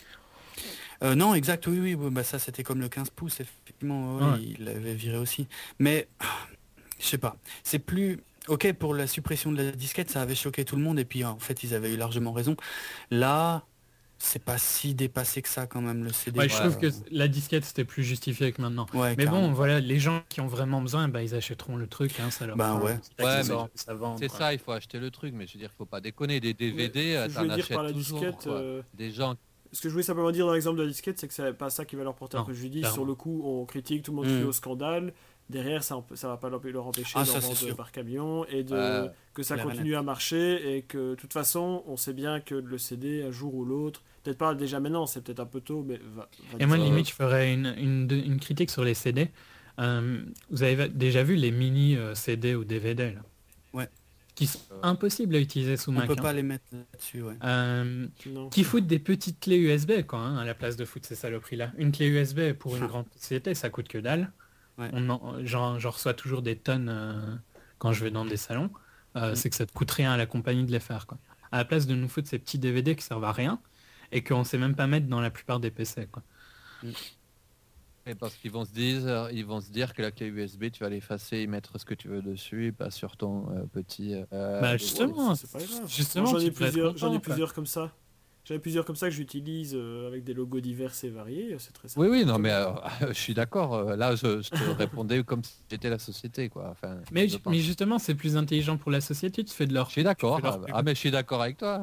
Speaker 1: Euh, non, exact, oui, oui, oui, bah ça c'était comme le quinze pouces, effectivement, ouais,
Speaker 3: Ouais.
Speaker 1: il l'avait viré aussi. Mais, je sais pas, c'est plus... Ok, pour la suppression de la disquette, ça avait choqué tout le monde, et puis en fait, ils avaient eu largement raison. Là, c'est pas si dépassé que ça quand même, le C D.
Speaker 3: Ouais, je
Speaker 4: Ouais,
Speaker 3: trouve
Speaker 1: quoi.
Speaker 3: que la disquette c'était plus justifié que maintenant.
Speaker 1: Ouais,
Speaker 3: Mais bon,
Speaker 1: carrément.
Speaker 3: voilà, les gens qui ont vraiment besoin, bah, ils achèteront le truc, hein, ça leur
Speaker 1: Bah
Speaker 3: fera un
Speaker 1: ouais.
Speaker 3: petit
Speaker 4: Ouais,
Speaker 3: accessoire
Speaker 4: mais
Speaker 3: que ça vend,
Speaker 4: C'est
Speaker 3: quoi.
Speaker 4: ça, il faut acheter le truc, mais je veux dire, faut pas déconner. Des D V D,
Speaker 2: Mais ce
Speaker 4: euh,
Speaker 2: que je
Speaker 4: t'en
Speaker 2: voulais dire
Speaker 4: achètes
Speaker 2: par la
Speaker 4: toujours.
Speaker 2: disquette,
Speaker 4: quoi.
Speaker 2: euh,
Speaker 4: Des gens.
Speaker 2: ce que je voulais simplement dire dans l'exemple de la disquette, c'est que c'est pas ça qui va leur porter un
Speaker 3: Non,
Speaker 2: préjudice.
Speaker 3: clairement.
Speaker 2: Sur le coup, on critique, tout le monde
Speaker 1: Mm.
Speaker 2: crie au scandale. Derrière, ça, ça va pas leur leur empêcher
Speaker 1: Ah,
Speaker 2: d'en
Speaker 1: ça, c'est
Speaker 2: vendre
Speaker 1: sûr.
Speaker 2: par camion et de,
Speaker 4: Ouais.
Speaker 2: que ça
Speaker 1: Clair et
Speaker 2: continue à marcher et que de toute façon, on sait bien que le C D, un jour ou l'autre, peut-être pas déjà maintenant, c'est peut-être un peu tôt, mais va, va
Speaker 3: Et moi,
Speaker 4: Euh,
Speaker 3: limite, je ferais une, une, une critique sur les C D. Euh, vous avez déjà vu les mini euh, C D ou D V D là,
Speaker 1: Ouais.
Speaker 3: qui sont
Speaker 4: Euh,
Speaker 3: impossibles à utiliser sous
Speaker 1: On
Speaker 3: Mac.
Speaker 1: peut
Speaker 3: hein.
Speaker 1: pas les mettre là-dessus, ouais.
Speaker 3: Euh,
Speaker 2: Non.
Speaker 3: qui foutent des petites clés U S B quoi, hein, à la place de foutre ces saloperies-là. Une clé U S B pour une
Speaker 1: Ah.
Speaker 3: grande société, ça coûte que dalle.
Speaker 1: Ouais.
Speaker 3: On en- j'en, j'en reçois toujours des tonnes euh, quand je vais dans des salons. Euh,
Speaker 1: Mm.
Speaker 3: C'est que ça te coûte rien à la compagnie de les faire. Quoi. À la place de nous foutre ces petits D V D qui servent à rien et qu'on sait même pas mettre dans la plupart des P C. Quoi.
Speaker 4: Et parce qu'ils vont se dire, ils vont se dire que la clé U S B, tu vas l'effacer et mettre ce que tu veux dessus, et pas sur ton euh, petit. euh,
Speaker 3: Bah,
Speaker 4: euh,
Speaker 3: justement,
Speaker 2: c'est pas grave.
Speaker 3: justement,
Speaker 2: Moi, j'en ai
Speaker 3: tu devrais être
Speaker 2: plusieurs, j'en ai
Speaker 3: content, quoi.
Speaker 2: plusieurs comme ça. J'en ai plusieurs comme ça que j'utilise euh, avec des logos divers et variés. C'est très
Speaker 4: Oui,
Speaker 2: simple.
Speaker 4: oui, non, mais euh, je suis d'accord. euh, Là, je, je te répondais comme si j'étais la société, quoi. Enfin,
Speaker 3: Mais,
Speaker 4: je
Speaker 3: ju-
Speaker 4: pense.
Speaker 3: mais justement, c'est plus intelligent pour la société. Tu fais de leur.
Speaker 4: Je suis d'accord.
Speaker 3: tu fais leur
Speaker 4: Ah,
Speaker 3: pub.
Speaker 4: ah, mais je suis d'accord avec toi.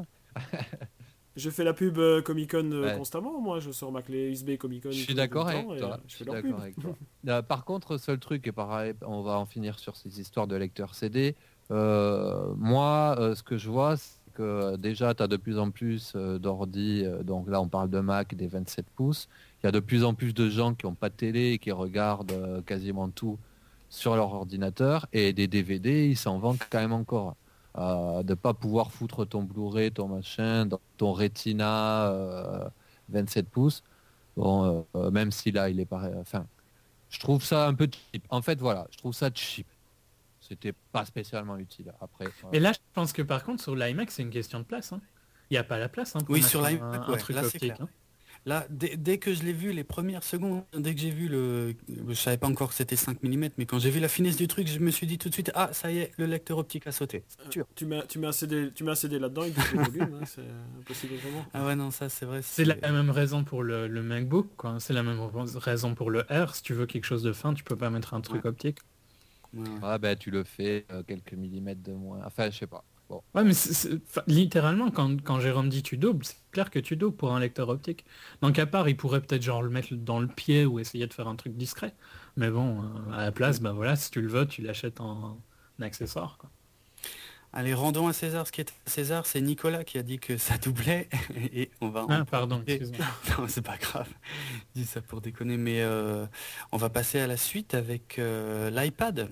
Speaker 2: Je fais la pub euh, Comic Con euh,
Speaker 4: Ouais.
Speaker 2: constamment. Moi, je sors ma clé U S B Comic Con.
Speaker 4: Je
Speaker 2: tout
Speaker 4: suis
Speaker 2: le
Speaker 4: d'accord
Speaker 2: temps
Speaker 4: avec
Speaker 2: et,
Speaker 4: toi.
Speaker 2: euh,
Speaker 4: Je
Speaker 2: Je fais
Speaker 4: suis
Speaker 2: leur
Speaker 4: d'accord
Speaker 2: pub.
Speaker 4: avec toi. Euh, par contre, seul truc, et pareil, on va en finir sur ces histoires de lecteurs C D. euh, moi, euh, ce que je vois, c'est que déjà, tu as de plus en plus euh, d'ordi. euh, donc là, on parle de Mac, des vingt-sept pouces. Il y a de plus en plus de gens qui n'ont pas de télé et qui regardent euh, quasiment tout sur leur ordinateur. Et des D V D, ils s'en vendent quand même encore. Euh, de pas pouvoir foutre ton Blu-ray, ton machin, dans ton Retina euh, vingt-sept pouces. Bon, euh, euh, même si là, il est pareil. Enfin, je trouve ça un peu cheap. En fait, voilà, je trouve ça cheap. C'était pas spécialement utile. Après,
Speaker 3: Mais là, je pense que par contre, sur l'iMac, c'est une question de place. hein. Il n'y a pas la place hein, pour
Speaker 1: Oui,
Speaker 3: mettre
Speaker 1: sur
Speaker 3: un,
Speaker 1: l'iMac,
Speaker 3: un
Speaker 1: ouais,
Speaker 3: truc
Speaker 1: là, c'est
Speaker 3: optique.
Speaker 1: clair.
Speaker 3: hein.
Speaker 1: Là, dès, dès que je l'ai vu, les premières secondes, dès que j'ai vu le... Je savais pas encore que c'était cinq millimètres, mais quand j'ai vu la finesse du truc, je me suis dit tout de suite, ah, ça y est, le lecteur optique a sauté. C'est sûr.
Speaker 2: Tu mets, tu mets un C D, tu mets un C D là-dedans, il double le volume. hein, c'est impossible vraiment.
Speaker 1: Ah ouais, non, ça, c'est vrai.
Speaker 3: C'est la même raison pour le, le MacBook, quoi. C'est la même raison pour le R. Si tu veux quelque chose de fin, tu peux pas mettre un truc
Speaker 1: Ouais.
Speaker 3: optique.
Speaker 1: Ouais, ouais.
Speaker 4: ah, ben, tu le fais euh, quelques millimètres de moins. Enfin, je sais pas.
Speaker 3: Ouais, mais c'est, c'est- enfin, littéralement, quand, quand Jérôme dit tu doubles, c'est clair que tu doubles pour un lecteur optique. Donc à part, il pourrait peut-être genre le mettre dans le pied ou essayer de faire un truc discret. Mais bon, euh, à la place, bah voilà, si tu le veux, tu l'achètes en, en accessoire, quoi.
Speaker 1: Allez, rendons à César ce qui est à César. C'est Nicolas qui a dit que ça doublait et on va en
Speaker 3: Ah, pardon,
Speaker 1: profiter.
Speaker 3: excuse-moi.
Speaker 1: Non, c'est pas grave. Je dis ça pour déconner, mais euh, on va passer à la suite avec euh, l'iPad.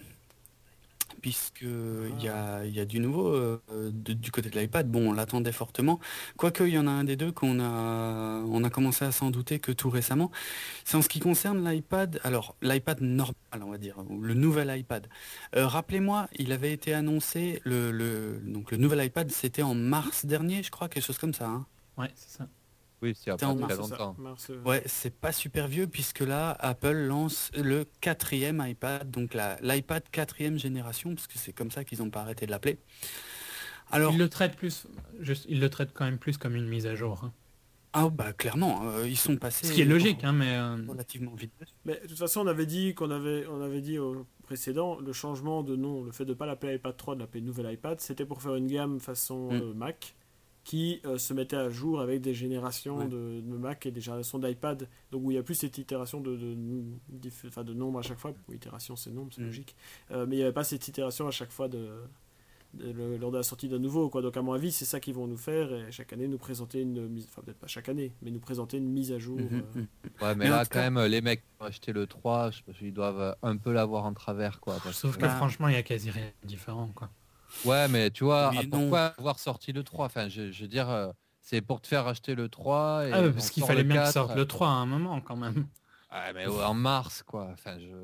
Speaker 1: Puisque il y a, il y a du nouveau euh, de- du côté de l'iPad. Bon, on l'attendait fortement. Quoique, il y en a un des deux qu'on a, on a commencé à s'en douter que tout récemment. C'est en ce qui concerne l'iPad. Alors, l'iPad normal, on va dire, ou le nouvel iPad. Euh, rappelez-moi, il avait été annoncé, le, le- donc le nouvel iPad, c'était en mars dernier, je crois, quelque chose comme ça, hein.
Speaker 3: Ouais, c'est ça.
Speaker 4: Oui, c'est il y a
Speaker 1: C'était
Speaker 4: pas
Speaker 1: en
Speaker 2: Oui,
Speaker 4: très
Speaker 1: mars.
Speaker 2: c'est ça.
Speaker 4: longtemps.
Speaker 2: Mars, euh,
Speaker 1: Ouais, c'est pas super vieux puisque là, Apple lance le quatrième iPad, donc la- l'iPad quatrième génération, parce que c'est comme ça qu'ils n'ont pas arrêté de l'appeler. Alors,
Speaker 3: Il le traite plus, juste, il le traite quand même plus comme une mise à jour, hein.
Speaker 1: ah bah clairement, euh, ils sont passés
Speaker 3: Ce qui est logique, hein, mais euh,
Speaker 1: relativement vite.
Speaker 2: Mais de toute façon, on avait dit qu'on avait, on avait dit au précédent, le changement de nom, le fait de ne pas l'appeler iPad trois, de l'appeler nouvel iPad, c'était pour faire une gamme façon
Speaker 1: Mm.
Speaker 2: euh, Mac qui euh, se mettait à jour avec des générations
Speaker 1: Ouais.
Speaker 2: de, de Mac et des générations d'iPad, donc où il n'y a plus cette itération de, de, diff- enfin, de nombre à chaque fois. Ou itération, c'est nombre, c'est
Speaker 1: Mm.
Speaker 2: logique. Euh, mais il n'y avait pas cette itération à chaque fois de, de- le- lors de la sortie d'un nouveau, quoi. Donc à mon avis, c'est ça qu'ils vont nous faire et chaque année nous présenter une mise, enfin peut-être pas chaque année, mais nous présenter une mise à jour.
Speaker 1: Mhm,
Speaker 2: euh,
Speaker 1: mhm.
Speaker 4: Ouais, mais,
Speaker 1: Mais en
Speaker 4: là,
Speaker 1: tout
Speaker 4: quand
Speaker 1: cas-
Speaker 4: même, les mecs qui ont acheté le trois, je pense qu'ils doivent un peu l'avoir en travers, quoi. parce
Speaker 3: sauf que
Speaker 1: Bah,
Speaker 3: franchement, il y a quasi rien de différent, quoi.
Speaker 4: Ouais, mais tu vois,
Speaker 1: Oui
Speaker 4: ah,
Speaker 1: et non.
Speaker 4: pourquoi avoir sorti le trois? Enfin, je, je veux dire, euh, c'est pour te faire acheter le trois et
Speaker 3: Ah ouais,
Speaker 4: on
Speaker 3: parce qu'il
Speaker 4: sort
Speaker 3: fallait
Speaker 4: le
Speaker 3: bien qu'ils
Speaker 4: quatre.
Speaker 3: sortent le trois à un moment, quand même.
Speaker 4: Ouais, mais ouais, en mars, quoi. Enfin, je...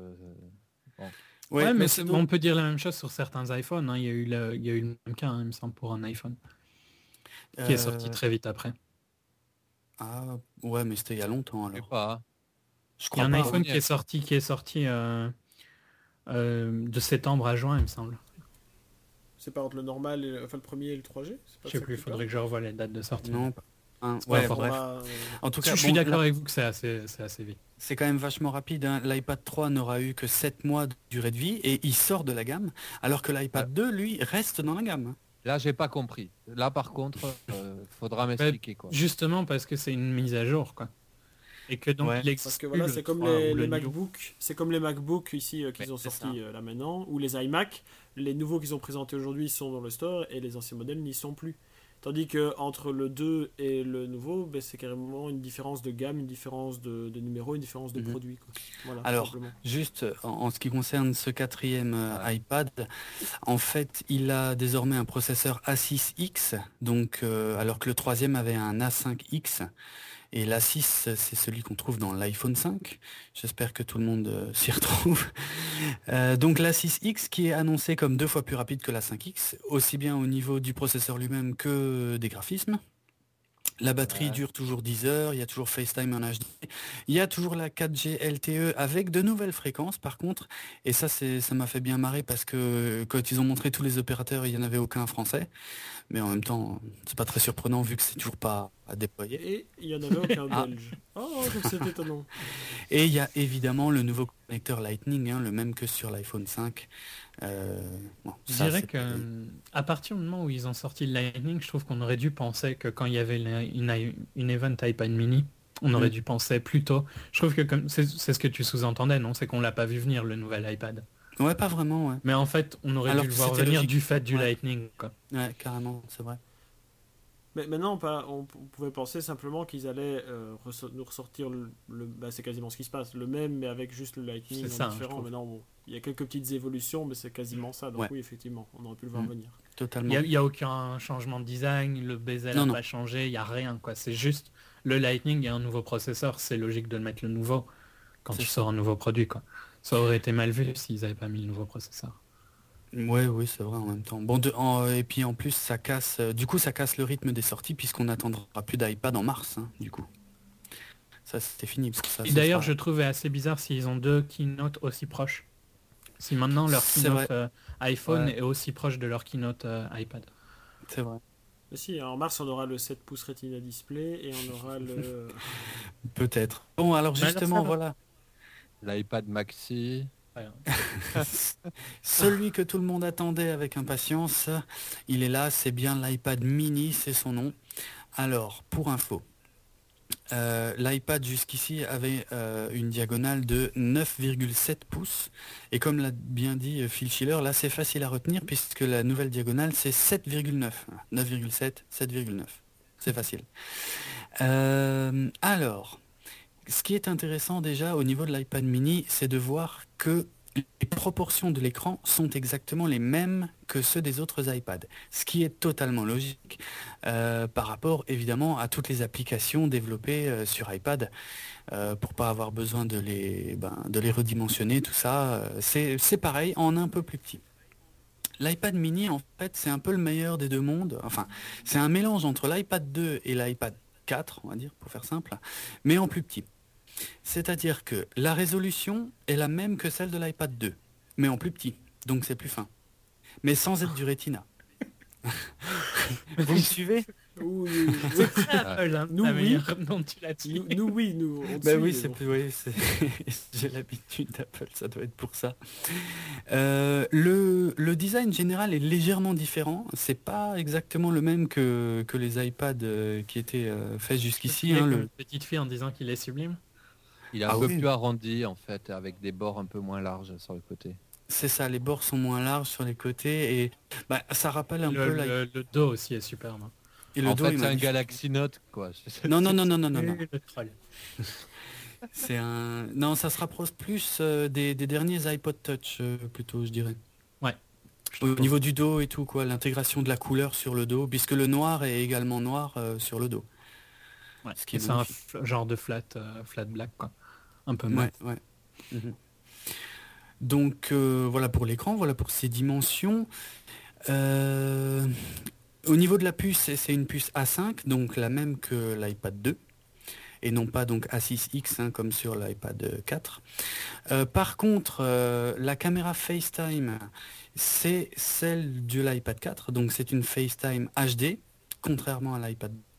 Speaker 1: Ouais,
Speaker 3: Ouais, mais
Speaker 1: mais
Speaker 3: c'est-
Speaker 1: sinon-
Speaker 3: on peut dire la même chose sur certains iPhones, hein. Il y a eu le, il y a eu le même cas, hein, il me semble, pour un iPhone, qui est sorti
Speaker 1: euh,
Speaker 3: très vite après.
Speaker 1: Ah ouais, mais c'était il y a longtemps
Speaker 4: Je sais
Speaker 1: alors.
Speaker 4: pas. hein.
Speaker 1: Je
Speaker 3: Il y a
Speaker 1: crois
Speaker 3: un
Speaker 1: pas.
Speaker 3: iPhone
Speaker 1: hein.
Speaker 3: qui est sorti, qui est sorti euh, euh, de septembre à juin, il me semble.
Speaker 2: C'est pas entre le normal, et le, enfin le premier et le trois G. C'est pas
Speaker 3: Je sais
Speaker 2: ça
Speaker 3: plus, il
Speaker 2: que tu parles
Speaker 3: faudrait que je revoie les dates de sortie.
Speaker 1: Non. pas- un-
Speaker 3: pas
Speaker 1: Ouais,
Speaker 3: fort.
Speaker 1: bref.
Speaker 2: Format, euh,
Speaker 1: En tout
Speaker 3: Je
Speaker 1: cas,
Speaker 3: suis
Speaker 1: bon,
Speaker 3: d'accord
Speaker 1: là,
Speaker 3: avec vous que c'est assez, c'est assez vite.
Speaker 1: c'est quand même vachement rapide, hein. L'iPad trois n'aura eu que sept mois de durée de vie et il sort de la gamme, alors que l'iPad deux, lui, reste dans la gamme, hein.
Speaker 4: Là, j'ai pas compris. Là, par contre, euh, faudra m'expliquer, quoi.
Speaker 3: Justement parce que c'est une mise à jour, quoi. Et que donc
Speaker 1: Ouais.
Speaker 3: il existe
Speaker 2: Parce que
Speaker 3: plus
Speaker 2: voilà,
Speaker 3: le
Speaker 2: c'est comme
Speaker 3: trois
Speaker 2: les,
Speaker 3: ou le
Speaker 2: les
Speaker 3: Neo.
Speaker 2: MacBook, c'est comme les MacBook ici euh, qu'ils
Speaker 1: Mais
Speaker 2: ont
Speaker 1: c'est
Speaker 2: sortis
Speaker 1: ça.
Speaker 2: euh, là maintenant, ou les iMac, les nouveaux qu'ils ont présentés aujourd'hui sont dans le store et les anciens modèles n'y sont plus. Tandis que entre le deux et le nouveau, ben, c'est carrément une différence de gamme, une différence de, de numéro, une différence de
Speaker 1: Mhm.
Speaker 2: produit, quoi. Voilà, tout
Speaker 1: Alors,
Speaker 2: simplement.
Speaker 1: Juste en, en ce qui concerne ce quatrième euh,
Speaker 4: Ouais.
Speaker 1: iPad, en fait, il a désormais un processeur A six X, donc euh, alors que le troisième avait un A cinq X. Et l'A six, c'est celui qu'on trouve dans l'iPhone cinq. J'espère que tout le monde euh, s'y retrouve. Euh, donc l'A six X qui est annoncé comme deux fois plus rapide que l'A cinq X, aussi bien au niveau du processeur lui-même que des graphismes. La batterie
Speaker 4: Ouais.
Speaker 1: dure toujours dix heures, il y a toujours FaceTime en H D, il y a toujours la quatre G L T E avec de nouvelles fréquences par contre, et ça c'est ça m'a fait bien marrer parce que quand ils ont montré tous les opérateurs, il n'y en avait aucun français, mais en même temps c'est pas très surprenant vu que c'est toujours pas à déployer.
Speaker 2: Et il y en avait aucun
Speaker 1: Ah.
Speaker 2: belge. Oh, donc c'est étonnant.
Speaker 1: Et il y a évidemment le nouveau connecteur Lightning, hein, le même que sur l'iPhone cinq. Euh, bon,
Speaker 3: Je
Speaker 1: ça,
Speaker 3: dirais
Speaker 1: c'est-
Speaker 3: que euh, à partir du moment où ils ont sorti le Lightning, je trouve qu'on aurait dû penser que quand il y avait la- une, i- une event iPad mini, on aurait
Speaker 1: Mm.
Speaker 3: dû penser plus tôt. Je trouve que comme c'est c'est ce que tu sous-entendais, non? C'est qu'on l'a pas vu venir le nouvel iPad.
Speaker 1: Ouais, pas vraiment, ouais.
Speaker 3: Mais en fait, on aurait
Speaker 1: Alors
Speaker 3: dû le
Speaker 1: que
Speaker 3: voir
Speaker 1: c'était
Speaker 3: venir
Speaker 1: logique.
Speaker 3: du fait du
Speaker 1: Ouais.
Speaker 3: Lightning, quoi.
Speaker 1: Ouais, carrément, c'est vrai.
Speaker 2: Mais maintenant, on, pa- on p- on pouvait penser simplement qu'ils allaient euh, ressor- nous ressortir le, le- bah, c'est quasiment ce qui se passe, le même mais avec juste le Lightning
Speaker 3: C'est
Speaker 2: en
Speaker 3: ça, je
Speaker 2: différent.
Speaker 3: trouve.
Speaker 2: Maintenant, bon, il y a quelques petites évolutions, mais c'est quasiment ça. Donc
Speaker 1: Ouais.
Speaker 2: oui, effectivement, on aurait pu le voir
Speaker 1: Mm.
Speaker 2: venir.
Speaker 3: Il
Speaker 1: Totalement.
Speaker 3: n'y a, il y a aucun changement de design, le bezel
Speaker 1: Non,
Speaker 3: n'a
Speaker 1: non.
Speaker 3: pas changé, il n'y a rien, quoi. C'est juste le Lightning et un nouveau processeur, c'est logique de le mettre le nouveau quand
Speaker 1: C'est
Speaker 3: tu
Speaker 1: ça.
Speaker 3: sors un nouveau produit, quoi. Ça aurait été mal vu s'ils n'avaient pas mis le nouveau processeur.
Speaker 1: Ouais, oui, c'est vrai en même temps. Bon, de- en- et puis en plus, ça casse. euh, du coup, ça casse le rythme des sorties puisqu'on n'attendra plus d'iPad en mars, hein, du coup. Ça, c'était fini. Parce que ça,
Speaker 3: Et
Speaker 1: ce
Speaker 3: d'ailleurs, je
Speaker 1: sera-
Speaker 3: trouvais assez bizarre s'ils ont deux keynotes aussi proches. Si maintenant leur
Speaker 1: C'est
Speaker 3: keynote
Speaker 1: vrai.
Speaker 3: euh, iPhone
Speaker 4: Ouais.
Speaker 3: est aussi proche de leur keynote euh, iPad.
Speaker 1: c'est vrai.
Speaker 2: Mais si, en mars, on aura le sept pouces Retina Display et on aura le.
Speaker 1: Peut-être. Bon, alors
Speaker 3: Mais alors,
Speaker 1: justement,
Speaker 3: ça va.
Speaker 1: voilà.
Speaker 4: L'iPad Maxi.
Speaker 3: Voilà.
Speaker 1: Celui que tout le monde attendait avec impatience, il est là, c'est bien l'iPad mini, c'est son nom. Alors, pour info, euh, l'iPad jusqu'ici avait euh, une diagonale de neuf virgule sept pouces. Et comme l'a bien dit Phil Schiller, là c'est facile à retenir puisque la nouvelle diagonale c'est sept virgule neuf. neuf virgule sept, sept virgule neuf. C'est facile. Euh, alors, ce qui est intéressant déjà au niveau de l'iPad mini, c'est de voir que les proportions de l'écran sont exactement les mêmes que ceux des autres iPads, ce qui est totalement logique euh, par rapport évidemment à toutes les applications développées euh, sur iPad euh, pour pas avoir besoin de les, ben, de les redimensionner, tout ça, euh, c'est, c'est pareil en un peu plus petit. L'iPad mini en fait c'est un peu le meilleur des deux mondes, enfin c'est un mélange entre l'iPad deux et l'iPad quatre, on va dire pour faire simple, mais en plus petit. C'est-à-dire que la résolution est la même que celle de l'iPad deux, mais en plus petit, donc c'est plus fin. Mais sans être du Retina. Vous me suivez?
Speaker 2: Oui, oui, oui.
Speaker 3: Apple, hein,
Speaker 2: Nous,
Speaker 3: la
Speaker 2: oui.
Speaker 3: meilleure nom tu l'as dit.
Speaker 2: Nous, nous, oui, nous. On te
Speaker 1: Bah
Speaker 2: suit,
Speaker 1: oui,
Speaker 2: mais
Speaker 1: c'est
Speaker 2: bon.
Speaker 1: plus, oui, c'est... j'ai l'habitude d'Apple, ça doit être pour ça. Euh, le, le design général est légèrement différent. C'est pas exactement le même que, que les iPads euh, qui étaient euh, faits jusqu'ici.
Speaker 3: Il est
Speaker 1: hein,
Speaker 3: comme
Speaker 1: le...
Speaker 3: une petite fille en disant qu'il est sublime.
Speaker 4: Il est un
Speaker 1: Ah
Speaker 4: peu
Speaker 1: oui.
Speaker 4: plus arrondi en fait, avec des bords un peu moins larges sur le côté.
Speaker 1: C'est ça, les bords sont moins larges sur les côtés et bah, ça rappelle un
Speaker 3: Le,
Speaker 1: peu la...
Speaker 3: le, le dos aussi est superbe.
Speaker 1: Et le
Speaker 4: En
Speaker 1: dos
Speaker 4: fait,
Speaker 1: est
Speaker 4: c'est un
Speaker 1: magnifique.
Speaker 4: Galaxy Note quoi.
Speaker 1: Non, non, non, non, non, non, non.
Speaker 3: Et le troll.
Speaker 1: C'est un... Non, ça se rapproche plus euh, des, des derniers iPod Touch, euh, plutôt, je dirais.
Speaker 3: Ouais.
Speaker 1: Au niveau du dos et tout, quoi, l'intégration de la couleur sur le dos, puisque le noir est également noir euh, sur le dos.
Speaker 3: Ouais.
Speaker 1: Ce qui est
Speaker 3: C'est un
Speaker 1: magnifique.
Speaker 3: f- genre de flat, euh, flat black quoi. Un peu
Speaker 1: Ouais,
Speaker 3: mat.
Speaker 1: ouais. Mhm. Donc euh, voilà pour l'écran, voilà pour ses dimensions. Euh, Au niveau de la puce, c'est c'est une puce A cinq, donc la même que l'iPad deux, et non pas donc A six X hein, comme sur l'iPad quatre. Euh, par contre, euh, la caméra FaceTime, c'est celle de l'iPad quatre, donc c'est une FaceTime H D, contrairement à l'iPad deux.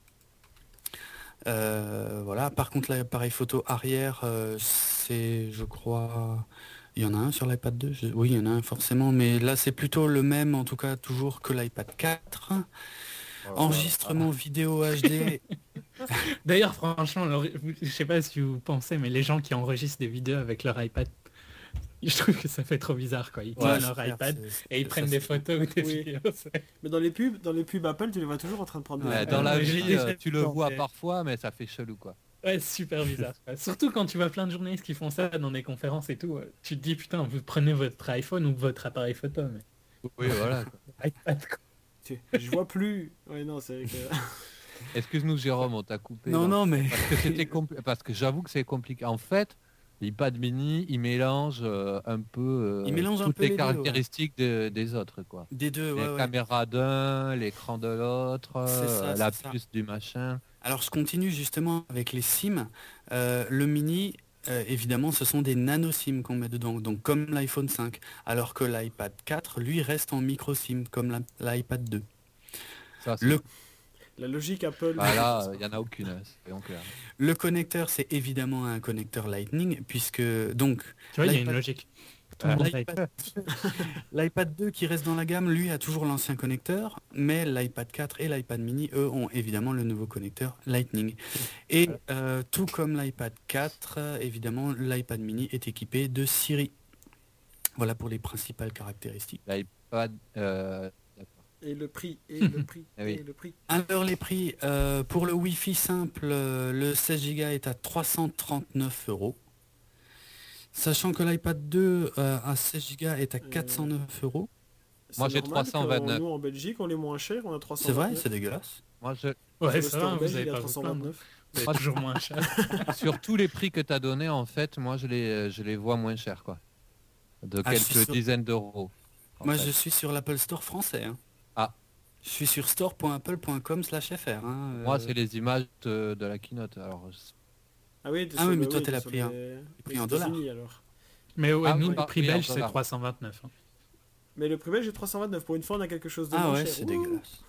Speaker 1: Euh, voilà. Par contre, l'appareil photo arrière, euh, c'est, je crois, il y en a un sur l'iPad deux. je- Oui, il y en a un forcément, mais là, c'est plutôt le même, en tout cas, toujours que l'iPad quatre. Enregistrement vidéo H D.
Speaker 3: D'ailleurs, franchement, le- je sais pas si vous pensez, mais les gens qui enregistrent des vidéos avec leur iPad, je trouve que ça fait trop bizarre quoi. Ils
Speaker 1: Ouais,
Speaker 3: tiennent leur
Speaker 1: c'est clair,
Speaker 3: iPad
Speaker 1: c'est-
Speaker 3: et ils
Speaker 1: ça,
Speaker 3: prennent
Speaker 1: c'est-
Speaker 3: des photos ou des
Speaker 2: Oui.
Speaker 3: vidéos. c'est-
Speaker 2: Mais dans les pubs, dans les pubs Apple, tu les vois toujours en train de prendre. des
Speaker 4: Ouais,
Speaker 2: photos.
Speaker 4: dans la
Speaker 3: Ouais, j'ai
Speaker 4: vie,
Speaker 3: déjà
Speaker 4: euh,
Speaker 3: vu
Speaker 4: tu le
Speaker 3: dans
Speaker 4: vois
Speaker 3: des-
Speaker 4: parfois, mais ça fait chelou quoi.
Speaker 3: Ouais, super bizarre. quoi. Surtout quand tu vois plein de journalistes qui font ça dans des conférences et tout. euh, Tu te dis putain, vous prenez votre iPhone ou votre appareil photo, mais
Speaker 4: Oui, voilà. quoi.
Speaker 3: iPad quoi.
Speaker 2: Tu- Je vois plus. Ouais, non, c'est vrai que.
Speaker 4: Excuse-nous Jérôme, on t'a coupé.
Speaker 1: Non,
Speaker 4: là.
Speaker 1: non, mais
Speaker 4: Parce que c'était compli- parce que j'avoue que c'est compliqué. En fait, l'iPad mini, il mélange euh, un peu euh,
Speaker 1: Il mélange un
Speaker 4: toutes
Speaker 1: peu
Speaker 4: les,
Speaker 1: les deux, ouais.
Speaker 4: caractéristiques de- des autres quoi.
Speaker 1: des deux, ouais,
Speaker 4: La
Speaker 1: ouais.
Speaker 4: caméra d'un, l'écran de l'autre,
Speaker 1: C'est ça,
Speaker 4: euh, la
Speaker 1: c'est ça.
Speaker 4: puce du machin.
Speaker 1: Alors je continue justement avec les SIM. Euh, le mini, euh, évidemment, ce sont des nano SIM qu'on met dedans, donc comme l'iPhone cinq. Alors que l'iPad quatre, lui, reste en micro SIM, comme la- l'iPad deux.
Speaker 4: Ça, c'est-
Speaker 1: Le,
Speaker 2: La logique Apple.
Speaker 4: Bah là, il n'y en a aucune, hein, soyons clairs.
Speaker 1: le connecteur, c'est évidemment un connecteur Lightning, puisque donc
Speaker 3: Tu vois, il y a une
Speaker 1: L'iPad-
Speaker 3: logique. Tout le monde a
Speaker 1: l'iPad l'iPad deux qui reste dans la gamme, lui, a toujours l'ancien connecteur, mais l'iPad quatre et l'iPad mini, eux, ont évidemment le nouveau connecteur Lightning. Et euh, tout comme l'iPad quatre, euh, évidemment, l'iPad mini est équipé de Siri. Voilà pour les principales caractéristiques.
Speaker 4: L'iPad, euh,
Speaker 2: Et le prix, et le prix,
Speaker 4: Ah oui.
Speaker 2: et le prix.
Speaker 1: Alors les prix, euh, pour le Wi-Fi simple, euh, le seize giga est à trois cent trente-neuf euros. Sachant que l'iPad deux euh, à seize giga est à quatre cent neuf euros.
Speaker 4: Moi,
Speaker 2: C'est
Speaker 4: j'ai
Speaker 2: normal
Speaker 4: trois cent vingt-neuf.
Speaker 2: que Nous, en Belgique, on est moins cher, on a trois cent
Speaker 1: C'est
Speaker 2: vingt-neuf.
Speaker 1: vrai, c'est dégueulasse.
Speaker 4: moi, je,
Speaker 3: Ouais,
Speaker 2: Sur
Speaker 3: ça
Speaker 2: le
Speaker 3: va,
Speaker 2: store
Speaker 3: vous
Speaker 2: belge,
Speaker 3: avez
Speaker 2: il est à
Speaker 3: pas vous plaindre.
Speaker 2: trois cent vingt-neuf.
Speaker 3: C'est toujours moins cher.
Speaker 4: sur tous les prix que tu as donnés, en fait, moi, je les, je les vois moins chers, quoi. De
Speaker 1: Ah, je suis
Speaker 4: quelques
Speaker 1: sûr.
Speaker 4: dizaines d'euros. en
Speaker 1: Moi
Speaker 4: fait.
Speaker 1: je suis sur l'Apple Store français. hein.
Speaker 4: Ah.
Speaker 1: Je suis sur store point apple point com slash f r. hein,
Speaker 4: Moi,
Speaker 1: euh,
Speaker 4: c'est les images de, de la keynote. Alors, je-
Speaker 2: Ah oui, t'es
Speaker 1: Ah
Speaker 2: sur
Speaker 1: oui,
Speaker 2: le-
Speaker 1: mais toi,
Speaker 2: oui,
Speaker 1: t'es la
Speaker 2: sur
Speaker 1: pris en-
Speaker 2: les-
Speaker 1: pris
Speaker 2: les
Speaker 1: en dollars.
Speaker 2: États-Unis, alors.
Speaker 3: Mais ouais,
Speaker 4: Ah
Speaker 3: nous,
Speaker 4: oui,
Speaker 3: le
Speaker 4: ah,
Speaker 3: prix
Speaker 4: oui, en
Speaker 3: belge, c'est
Speaker 4: dollars.
Speaker 3: trois cent vingt-neuf. hein.
Speaker 2: Mais le prix belge est trois cent vingt-neuf. Pour une fois, on a quelque chose de
Speaker 1: Ah
Speaker 2: moins
Speaker 1: ouais,
Speaker 2: cher.
Speaker 1: c'est
Speaker 2: Ouh.
Speaker 1: dégueulasse.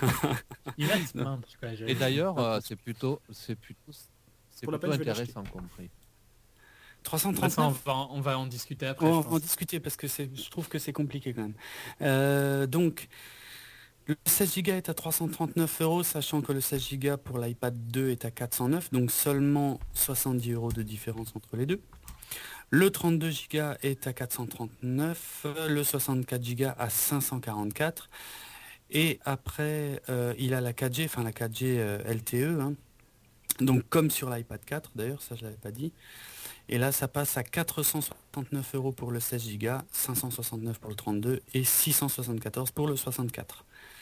Speaker 3: Il va se plaindre. quoi, je-
Speaker 4: Et d'ailleurs, euh, c'est plutôt, c'est plutôt, c'est
Speaker 2: Pour la
Speaker 4: plutôt
Speaker 2: peine, je vais
Speaker 4: intéressant comme prix.
Speaker 1: trois cent
Speaker 3: Après ça, on
Speaker 1: trente-neuf.
Speaker 3: va, en- on va en discuter après.
Speaker 1: On
Speaker 3: je
Speaker 1: va en
Speaker 3: pense.
Speaker 1: discuter parce que c'est, je trouve que c'est compliqué quand même. Euh, donc, le seize giga est à trois cent trente-neuf euros, sachant que le seize giga pour l'iPad deux est à quatre cent neuf, donc seulement soixante-dix euros de différence entre les deux. Le trente-deux giga est à quatre cent trente-neuf, le soixante-quatre giga à cinq cent quarante-quatre. Et après, euh, il a la quatre G, enfin la quatre G euh, L T E, hein. Donc comme sur l'iPad quatre d'ailleurs, ça je l'avais pas dit. Et là, ça passe à quatre cent soixante-neuf euros pour le seize giga, cinq cent soixante-neuf pour le trente-deux et six cent soixante-quatorze pour le soixante-quatre.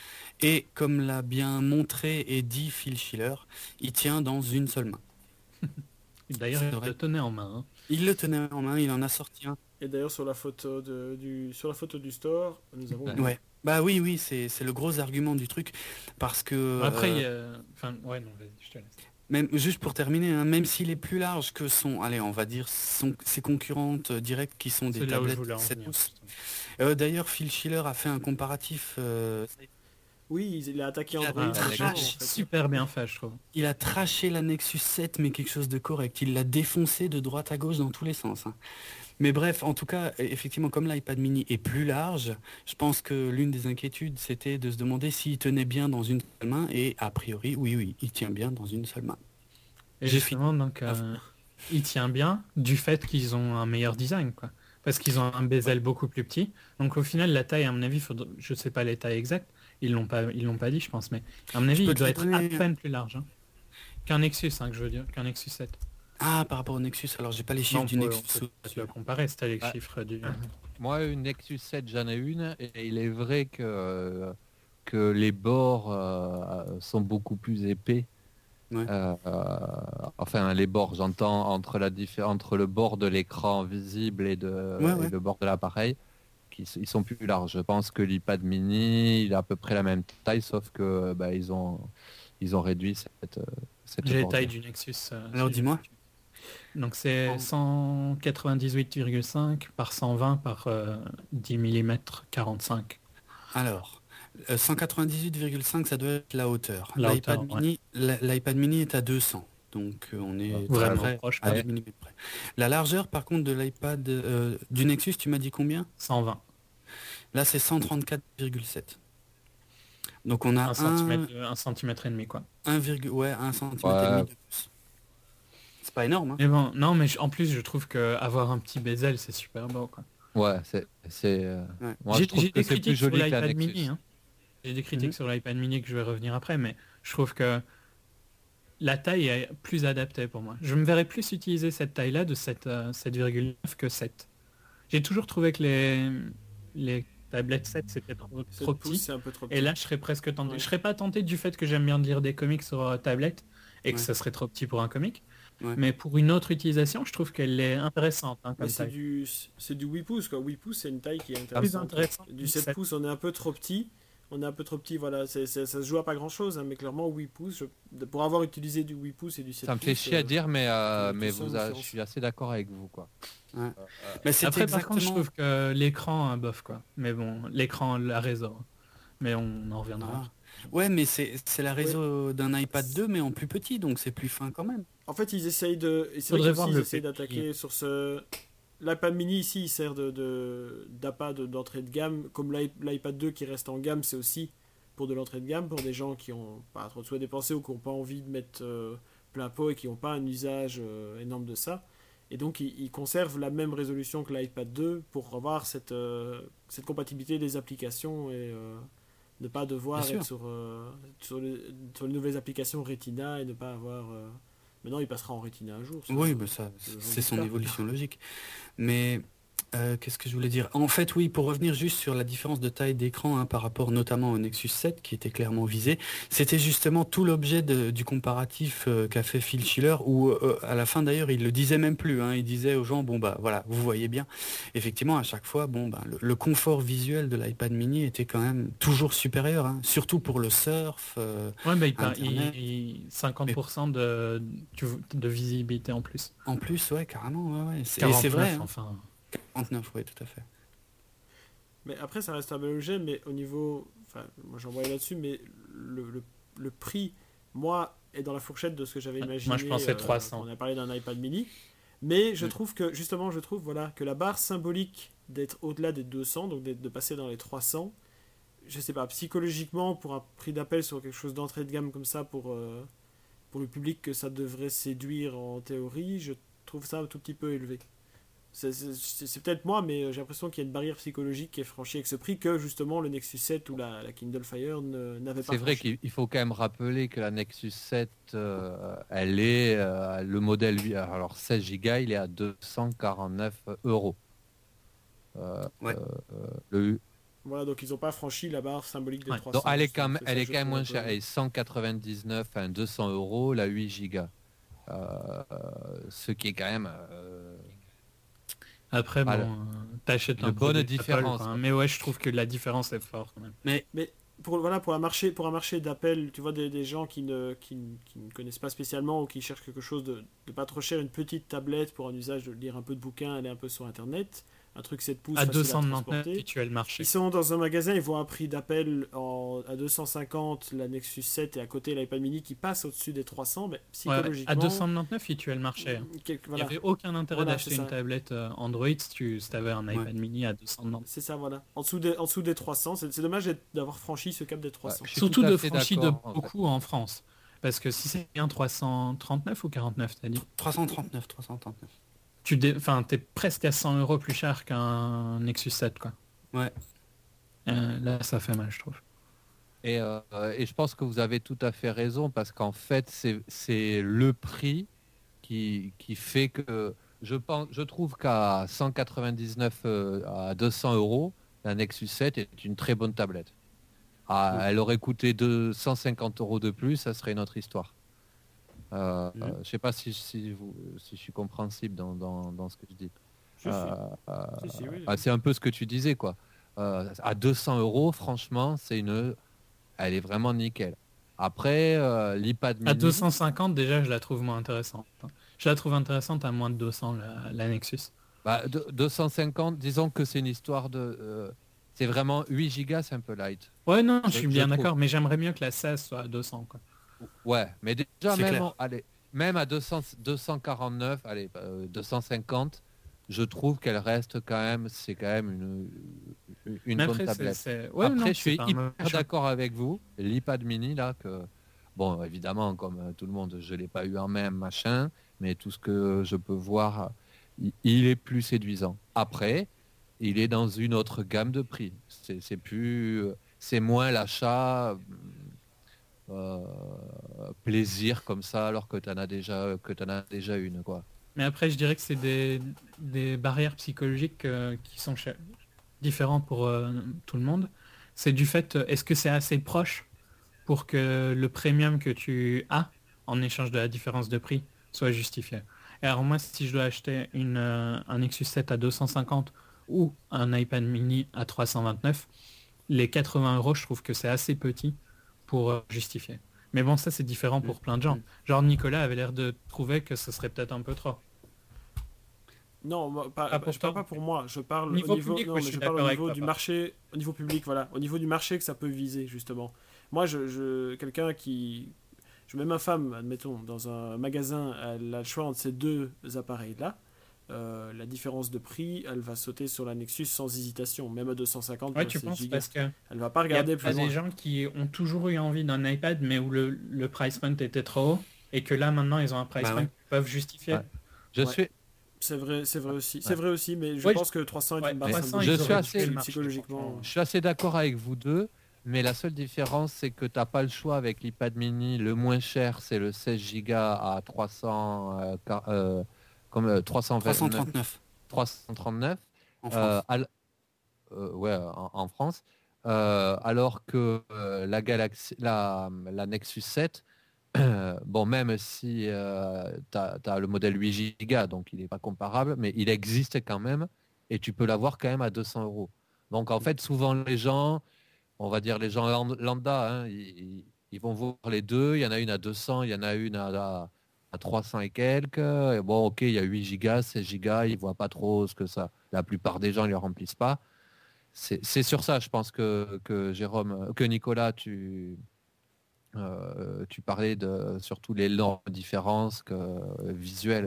Speaker 1: Et comme l'a bien montré et dit Phil Schiller, il tient dans une seule main.
Speaker 3: D'ailleurs,
Speaker 1: C'est
Speaker 3: il
Speaker 1: vrai.
Speaker 3: le tenait en main. hein.
Speaker 1: Il le tenait en main, il en a sorti un.
Speaker 2: Et d'ailleurs, sur la photo, de, du, sur la photo du store, nous avons...
Speaker 4: Ouais.
Speaker 1: Ouais. Bah oui, oui, c'est, c'est le gros argument du truc. Parce que...
Speaker 3: Après,
Speaker 1: euh,
Speaker 3: il y a... Enfin, ouais, non, vas-y, je te laisse.
Speaker 1: Même, juste pour terminer, hein, même s'il est plus large que son, allez, on va dire son, ses concurrentes euh, directes qui sont des
Speaker 3: C'est là où je
Speaker 1: tablettes
Speaker 3: voulais en
Speaker 1: sept
Speaker 3: venir.
Speaker 1: pouces. Euh, d'ailleurs, Phil Schiller a fait un comparatif. euh,
Speaker 2: Oui, il a attaqué
Speaker 1: Il a-
Speaker 2: Android.
Speaker 1: Ah,
Speaker 2: méchant,
Speaker 1: d'accord.
Speaker 2: en fait.
Speaker 3: Super bien fait, je trouve.
Speaker 1: il a traché la Nexus sept, mais quelque chose de correct. Il l'a défoncé de droite à gauche dans tous les sens, hein. Mais bref, en tout cas, effectivement, comme l'iPad mini est plus large, je pense que l'une des inquiétudes, c'était de se demander s'il tenait bien dans une seule main. Et a priori, oui, oui, il tient bien dans une seule main.
Speaker 3: Et
Speaker 1: J'ai
Speaker 3: justement, donc, euh, il tient bien du fait qu'ils ont un meilleur design, quoi. Parce qu'ils ont un bezel beaucoup plus petit. Donc au final, la taille, à mon avis, faudra... je sais pas les tailles exactes. Ils l'ont pas, ils l'ont pas dit, je pense, mais à mon avis,
Speaker 1: peux
Speaker 3: il
Speaker 1: te
Speaker 3: doit
Speaker 1: les
Speaker 3: être
Speaker 1: donner.
Speaker 3: à peine plus large. hein. Qu'un Nexus, hein, que je veux dire, qu'un Nexus sept.
Speaker 1: Ah, par rapport au Nexus, alors j'ai pas les chiffres
Speaker 3: Non,
Speaker 1: du
Speaker 3: on peut-
Speaker 1: Nexus.
Speaker 3: on peut
Speaker 1: sous-
Speaker 3: peut-être le comparer, c'était les
Speaker 4: Ah.
Speaker 3: chiffres du...
Speaker 4: Moi, une Nexus sept, j'en ai une, et il est vrai que, euh, que les bords euh, sont beaucoup plus épais.
Speaker 1: Ouais.
Speaker 4: Euh, euh, enfin, les bords, j'entends, entre, la diffé- entre le bord de l'écran visible et, de,
Speaker 1: Ouais,
Speaker 4: et
Speaker 1: ouais.
Speaker 4: le bord de l'appareil, qui, s- ils sont plus larges. Je pense que l'iPad mini, il a à peu près la même taille, sauf que bah, ils, ont, ils ont réduit cette, euh, cette
Speaker 3: J'ai les
Speaker 4: bordure.
Speaker 3: tailles du Nexus. euh,
Speaker 1: Alors
Speaker 3: si
Speaker 1: dis-moi.
Speaker 3: Donc c'est
Speaker 1: En-
Speaker 3: cent quatre-vingt-dix-huit virgule cinq par cent vingt par euh, dix millimètres quarante-cinq.
Speaker 1: Alors, euh, cent quatre-vingt-dix-huit virgule cinq, ça doit être la hauteur.
Speaker 3: La
Speaker 1: L'iPad
Speaker 3: hauteur, ouais.
Speaker 1: mini, l'i- l'iPad mini est à deux cents. Donc euh, on est
Speaker 3: Vraiment
Speaker 1: très
Speaker 3: proche,
Speaker 1: à
Speaker 3: ouais.
Speaker 1: deux millimètres près. La largeur, par contre, de l'iPad euh, du Nexus, tu m'as dit combien?
Speaker 3: cent vingt.
Speaker 1: Là, c'est cent trente-quatre virgule sept. Donc on a
Speaker 3: Un
Speaker 1: un,
Speaker 3: centimètre, un centimètre et demi, quoi.
Speaker 1: un virgule- ouais, un centimètre et
Speaker 4: Ouais.
Speaker 1: demi de plus. C'est pas énorme, hein.
Speaker 3: Mais bon, non, mais je- en plus, je trouve que avoir un petit bezel, c'est super beau, quoi.
Speaker 4: Ouais, c'est... c'est, euh,
Speaker 1: Ouais.
Speaker 4: Moi,
Speaker 3: J'ai
Speaker 4: je trouve
Speaker 3: j'ai
Speaker 4: que
Speaker 3: des
Speaker 4: c'est plus
Speaker 3: critiques sur
Speaker 4: joli qu'un
Speaker 3: l'iPad
Speaker 4: Nexus.
Speaker 3: mini. hein. J'ai des critiques
Speaker 1: Mhm.
Speaker 3: sur l'iPad mini que je vais revenir après, mais je trouve que la taille est plus adaptée pour moi. Je me verrais plus utiliser cette taille-là de sept, euh, sept virgule neuf que sept. J'ai toujours trouvé que les, les tablettes sept, c'était trop,
Speaker 2: sept
Speaker 3: trop
Speaker 2: pouces,
Speaker 3: petit.
Speaker 2: c'est un peu trop petit.
Speaker 3: Et là, je serais presque tenté.
Speaker 2: Ouais.
Speaker 3: Je serais pas tenté du fait que j'aime bien lire des comics sur euh, tablette et que
Speaker 1: Ouais.
Speaker 3: ça serait trop petit pour un comic.
Speaker 1: Ouais.
Speaker 3: Mais pour une autre utilisation, je trouve qu'elle est intéressante hein,
Speaker 2: Mais
Speaker 3: comme
Speaker 2: c'est
Speaker 3: taille.
Speaker 2: du, c'est du huit pouces, quoi. huit pouces, c'est une taille qui est
Speaker 3: Plus
Speaker 2: intéressante.
Speaker 3: intéressant.
Speaker 2: Du sept pouces, on est un peu trop petit. On est un peu trop petit, voilà. C'est, c'est- ça se joue à pas grand chose, mais clairement, huit pouces, je- pour avoir utilisé du huit pouces et du sept
Speaker 4: Ça me
Speaker 2: pouces.
Speaker 4: fait chier à
Speaker 2: euh,
Speaker 4: dire, mais, euh,
Speaker 2: tout
Speaker 4: mais
Speaker 2: ça,
Speaker 4: vous
Speaker 2: une
Speaker 4: a- je
Speaker 2: différence.
Speaker 4: suis assez d'accord avec vous, quoi.
Speaker 1: Mais c'est
Speaker 3: Après, par contre, je
Speaker 1: exactement...
Speaker 3: trouve que l'écran, hein, bof quoi. Mais bon, l'écran, la réseau. Mais on en reviendra.
Speaker 1: Ah. Ouais, mais c'est c'est la réseau d'un iPad deux, mais en plus petit, donc c'est plus fin quand même.
Speaker 2: En fait, ils essayent de. et C'est
Speaker 3: Faudrait
Speaker 2: vrai
Speaker 3: voir
Speaker 2: qu'ils
Speaker 3: le
Speaker 2: essayent
Speaker 3: prix.
Speaker 2: d'attaquer sur ce. L'iPad mini ici, il sert de, de, d'appât de- d'entrée de gamme. Comme l'i- l'iPad deux qui reste en gamme, c'est aussi pour de l'entrée de gamme, pour des gens qui ont pas trop de sous à dépenser ou qui n'ont pas envie de mettre euh, plein pot et qui n'ont pas un usage euh, énorme de ça. Et donc, ils, ils conservent la même résolution que l'iPad deux pour avoir cette, euh, cette compatibilité des applications et euh, ne pas devoir
Speaker 1: Bien sûr.
Speaker 2: être sur, euh, sur, les, sur les nouvelles applications Retina et ne pas avoir. euh, Maintenant, il passera en Retina un jour. ça.
Speaker 1: Oui, bah ça,
Speaker 2: j'en
Speaker 1: c'est
Speaker 2: doute
Speaker 1: son
Speaker 2: pas.
Speaker 1: évolution logique. Mais euh, qu'est-ce que je voulais dire? En fait, oui, pour revenir juste sur la différence de taille d'écran hein, par rapport notamment au Nexus sept qui était clairement visé, c'était justement tout l'objet de- du comparatif euh, qu'a fait Phil Schiller, où euh, à la fin d'ailleurs, il le disait même plus. hein, il disait aux gens, bon bah voilà, vous voyez bien. Effectivement, à chaque fois, bon bah le, le confort visuel de l'iPad mini était quand même toujours supérieur, hein, surtout pour le surf. euh,
Speaker 3: Ouais, mais il, par-
Speaker 1: Internet.
Speaker 3: il- il- cinquante pour cent de, tu- de visibilité en plus.
Speaker 1: en plus, ouais, carrément, ouais, ouais. C'est- Et c'est vrai.
Speaker 3: quarante-neuf,
Speaker 1: hein,
Speaker 3: enfin.
Speaker 1: quarante-neuf, oui, tout à fait.
Speaker 2: Mais après, ça reste un bel objet, mais au niveau. Enfin, moi j'en voyais là-dessus, mais le, le, le prix, moi, est dans la fourchette de ce que j'avais
Speaker 3: Moi,
Speaker 2: imaginé.
Speaker 3: je pensais
Speaker 2: euh,
Speaker 3: trois cents.
Speaker 2: quand on a parlé d'un iPad mini. Mais je
Speaker 1: Oui.
Speaker 2: trouve que, justement, je trouve voilà, que la barre symbolique d'être au-delà des deux cents, donc d'être- de passer dans les trois cents, je sais pas, psychologiquement, pour un prix d'appel sur quelque chose d'entrée de gamme comme ça, pour, euh, pour le public que ça devrait séduire en théorie, je trouve ça un tout petit peu élevé. C'est c'est- c'est- c'est peut-être moi, mais j'ai l'impression qu'il y a une barrière psychologique qui est franchie avec ce prix que justement le Nexus sept ou la, la Kindle Fire ne- n'avait pas
Speaker 4: C'est vrai
Speaker 2: franchi.
Speaker 4: qu'il il faut quand même rappeler que la Nexus sept, euh, elle est euh, le modèle lui, alors seize gigas, il est à deux cent quarante-neuf euros. Euh,
Speaker 1: Ouais.
Speaker 4: euh, le,
Speaker 2: Voilà, donc ils n'ont pas franchi la barre symbolique des
Speaker 3: Ouais.
Speaker 2: trois cents.
Speaker 4: donc elle est quand
Speaker 2: justement.
Speaker 4: même,
Speaker 2: C'est
Speaker 4: elle
Speaker 2: ça
Speaker 4: est
Speaker 2: que
Speaker 4: quand
Speaker 2: je
Speaker 4: même
Speaker 2: trouve
Speaker 4: moins
Speaker 2: un peu-
Speaker 4: chère, elle est cent quatre-vingt-dix-neuf, enfin deux cents euros, la huit gigas. Euh, euh, ce qui est quand même euh,
Speaker 3: Après, bon,
Speaker 4: Voilà.
Speaker 3: euh, t'achètes
Speaker 4: Une
Speaker 3: un
Speaker 4: bonne
Speaker 3: produit Apple,
Speaker 4: différence,
Speaker 3: quoi, hein.
Speaker 4: quoi.
Speaker 3: Mais ouais, je trouve que la différence est forte quand même.
Speaker 1: Mais
Speaker 2: Mais pour, voilà, pour, un marché, pour un marché d'appel, tu vois, des, des gens qui ne, qui, ne- qui ne connaissent pas spécialement ou qui cherchent quelque chose de, de pas trop cher, une petite tablette pour un usage de lire un peu de bouquins, aller un peu sur Internet, un truc sept pouces
Speaker 3: À
Speaker 2: facile à
Speaker 3: deux cent quatre-vingt-neuf,
Speaker 2: transporter.
Speaker 3: tu as le marché.
Speaker 2: Ils sont dans un magasin, ils voient un prix d'appel en- à deux cent cinquante, la Nexus sept et à côté l'iPad mini qui passe au-dessus des trois cents, mais
Speaker 3: Ouais,
Speaker 2: psychologiquement...
Speaker 3: à deux cent quatre-vingt-neuf, il tuait le marché, hein.
Speaker 2: quel-
Speaker 3: Il
Speaker 2: voilà.
Speaker 3: n'y avait aucun intérêt
Speaker 2: Voilà,
Speaker 3: d'acheter
Speaker 2: c'est
Speaker 3: une
Speaker 2: ça.
Speaker 3: tablette euh, Android si tu si avais un iPad
Speaker 1: Ouais.
Speaker 3: mini à deux cent quatre-vingt-neuf.
Speaker 2: C'est ça, voilà. En dessous des, en dessous des trois cents, c'est c'est dommage d'être- d'avoir franchi ce cap des trois cents.
Speaker 4: Ouais, je suis
Speaker 3: Surtout
Speaker 4: tout à
Speaker 3: de
Speaker 4: fait
Speaker 3: franchi de
Speaker 4: d'accord, en fait.
Speaker 3: beaucoup en France. Parce que si c'est bien trois cent trente-neuf ou quarante-neuf, t'as dit
Speaker 1: trois cent trente-neuf, trois cent trente-neuf.
Speaker 3: tu dé... enfin, t'es presque à cent euros plus cher qu'un Nexus sept, quoi.
Speaker 1: Ouais.
Speaker 3: Euh, là, ça fait mal, je trouve.
Speaker 4: Et, euh, et je pense que vous avez tout à fait raison parce qu'en fait, c'est c'est le prix qui, qui fait que je, pense, je trouve qu'à cent quatre-vingt-dix-neuf euh, à deux cents euros, la Nexus sept est une très bonne tablette. Ah, elle aurait coûté deux cent cinquante euros de plus, ça serait une autre histoire. Euh,
Speaker 1: Mhm.
Speaker 4: euh, je sais pas si, si, vous, si je suis compréhensible dans, dans, dans ce que je dis.
Speaker 2: Si, si.
Speaker 4: Euh, euh,
Speaker 2: Si, si, oui.
Speaker 4: ah, c'est un peu ce que tu disais, quoi. Euh, à deux cents euros, franchement, c'est une, elle est vraiment nickel. Après, euh, l'iPad mini.
Speaker 3: À deux cent cinquante, déjà, je la trouve moins intéressante. Je la trouve intéressante à moins de deux cents, la, la Nexus.
Speaker 4: Bah, de- deux cent cinquante, disons que c'est une histoire de. euh, c'est vraiment huit gigas, c'est un peu light.
Speaker 3: Ouais, non, je
Speaker 4: Je-
Speaker 3: suis
Speaker 4: je
Speaker 3: bien
Speaker 4: trouve.
Speaker 3: d'accord, mais j'aimerais mieux que la seize soit à deux cents, quoi.
Speaker 4: Ouais, mais déjà,
Speaker 1: C'est
Speaker 4: même,
Speaker 1: clair.
Speaker 4: en- allez, même à deux cents, deux cent quarante-neuf, allez, euh, deux cent cinquante, je trouve qu'elle reste quand même, c'est quand même une, une
Speaker 3: Mais
Speaker 4: bonne
Speaker 3: après, c'est-
Speaker 4: tablette.
Speaker 3: c'est... Ouais,
Speaker 4: Après,
Speaker 3: non,
Speaker 4: je
Speaker 3: c'est
Speaker 4: suis
Speaker 3: pas un
Speaker 4: hyper
Speaker 3: mauvais choix.
Speaker 4: d'accord avec vous. L'iPad mini, là, que. Bon, évidemment, comme euh, tout le monde, je ne l'ai pas eu en même, machin, mais tout ce que je peux voir, il, il est plus séduisant. Après, il est dans une autre gamme de prix. C'est c'est plus. C'est moins l'achat. euh, plaisir comme ça alors que tu en as déjà que t'en as déjà une, quoi.
Speaker 3: Mais après, je dirais que c'est des, des barrières psychologiques euh, qui sont cha- différentes pour euh, tout le monde. C'est du fait, euh, est-ce que c'est assez proche pour que le premium que tu as, en échange de la différence de prix, soit justifié. Et alors moi, si je dois acheter une, euh, un Nexus sept à deux cent cinquante ou un iPad mini à trois cent vingt-neuf, les quatre-vingts euros, je trouve que c'est assez petit pour euh, justifier. Mais bon, ça c'est différent pour plein de gens.
Speaker 1: Mm.
Speaker 3: Genre Nicolas avait l'air de trouver que ce serait peut-être un peu trop.
Speaker 2: Non, moi, pas,
Speaker 3: Ah, pour
Speaker 2: je parle
Speaker 3: toi.
Speaker 2: pas pour moi. Je parle
Speaker 3: Niveau
Speaker 2: au niveau,
Speaker 3: public,
Speaker 2: non,
Speaker 3: ouais,
Speaker 2: mais
Speaker 3: je suis
Speaker 2: je parle au
Speaker 3: d'accord avec
Speaker 2: niveau
Speaker 3: toi,
Speaker 2: du
Speaker 3: par
Speaker 2: marché, au niveau public, voilà, au niveau du marché que ça peut viser justement. Moi, je, je quelqu'un qui, je mets ma femme, admettons, dans un magasin, elle a le choix entre ces deux appareils-là. Euh, la différence de prix, elle va sauter sur la Nexus sans hésitation, même à deux cent cinquante.
Speaker 3: Ouais,
Speaker 2: pour
Speaker 3: tu
Speaker 2: seize
Speaker 3: penses
Speaker 2: gigas.
Speaker 3: parce que
Speaker 2: Elle va pas
Speaker 3: il y a,
Speaker 2: regarder
Speaker 3: il y
Speaker 2: plus
Speaker 3: a
Speaker 2: loin.
Speaker 3: des gens qui ont toujours eu envie d'un iPad, mais où le, le price point était trop haut, et que là maintenant ils ont un price
Speaker 1: Bah
Speaker 3: point
Speaker 1: ouais.
Speaker 3: qu'ils peuvent justifier.
Speaker 4: Ouais. Je
Speaker 2: Ouais.
Speaker 4: suis
Speaker 2: C'est vrai, c'est vrai aussi. C'est
Speaker 4: Ouais.
Speaker 2: vrai aussi, mais je
Speaker 3: Ouais,
Speaker 2: pense que trois cents est
Speaker 3: ouais,
Speaker 2: une barre
Speaker 3: trois cents,
Speaker 2: symbolique.
Speaker 4: ils Je suis auraient assez-
Speaker 3: tué le marché,
Speaker 2: psychologiquement.
Speaker 3: franchement.
Speaker 4: Je suis assez d'accord avec vous deux, mais la seule différence, c'est que tu n'as pas le choix avec l'iPad mini. Le moins cher, c'est le seize gigas à trois cents, euh, car- euh, comme, euh, trois cent vingt-neuf,
Speaker 1: trois cent trente-neuf
Speaker 4: trois cent trente-neuf,
Speaker 1: en
Speaker 4: euh,
Speaker 1: France.
Speaker 4: al- euh, ouais, en, en France. Euh, alors que euh, la, Galaxy, la, la Nexus sept, euh, bon, même si tu as le modèle huit gigas, donc il n'est pas comparable, mais il existe quand même, et tu peux l'avoir quand même à deux cents euros. Donc en fait, souvent les gens, on va dire les gens lam- lambda, hein, ils, ils vont voir les deux. Il y en a une à deux cents, il y en a une à, à, à trois cents et quelques. Et bon, ok, il y a huit gigas, seize gigas, ils voient pas trop ce que ça. La plupart des gens ne le remplissent pas. C'est c'est sur ça, je pense que, que Jérôme, que Nicolas, tu, euh, tu parlais de surtout les énormes différences que, euh, visuelles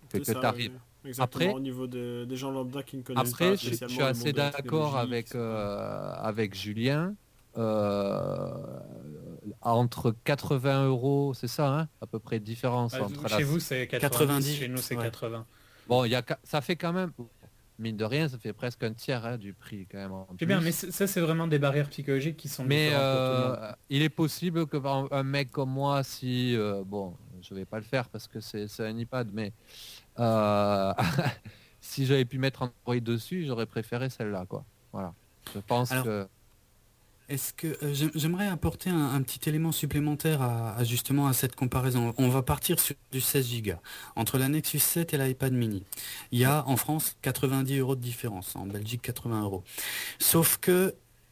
Speaker 4: que,
Speaker 2: C'est
Speaker 4: que
Speaker 2: ça,
Speaker 4: tu arrives.
Speaker 2: oui. Exactement,
Speaker 4: Après,
Speaker 2: au niveau de- des gens lambda qui ne connaissent
Speaker 4: après
Speaker 2: pas
Speaker 4: je, je
Speaker 2: spécialement
Speaker 4: suis
Speaker 2: le
Speaker 4: assez
Speaker 2: monde de la
Speaker 4: d'accord
Speaker 2: technologie,
Speaker 4: avec,
Speaker 2: et cetera.
Speaker 4: euh, avec Julien. Euh, entre quatre-vingts euros, c'est ça, hein, à peu près de différence
Speaker 3: Bah,
Speaker 4: entre la...
Speaker 3: chez vous c'est quatre-vingt-dix, chez nous
Speaker 1: quatre-vingt-dix,
Speaker 3: c'est
Speaker 1: ouais.
Speaker 3: quatre-vingts.
Speaker 4: Bon, il y a, qua- ça fait quand même, mine de rien, ça fait presque un tiers hein, du prix quand même en
Speaker 3: C'est bien, mais
Speaker 4: plus.
Speaker 3: c'est- ça c'est vraiment des barrières psychologiques qui sont
Speaker 4: Mais
Speaker 3: différentes pour tout le monde.
Speaker 4: euh, il est possible que par exemple, un mec comme moi, si euh, bon, je vais pas le faire parce que c'est c'est un iPad, mais euh, si j'avais pu mettre Android dessus, j'aurais préféré celle-là, quoi. Voilà. Je pense
Speaker 1: Alors,
Speaker 4: que
Speaker 1: est-ce que euh, j'aim- j'aimerais apporter un, un petit élément supplémentaire à, à justement à cette comparaison. On va partir sur du seize gigas entre la Nexus sept et l'iPad mini. Il y a en France quatre-vingt-dix euros de différence, en Belgique quatre-vingts euros. Sauf que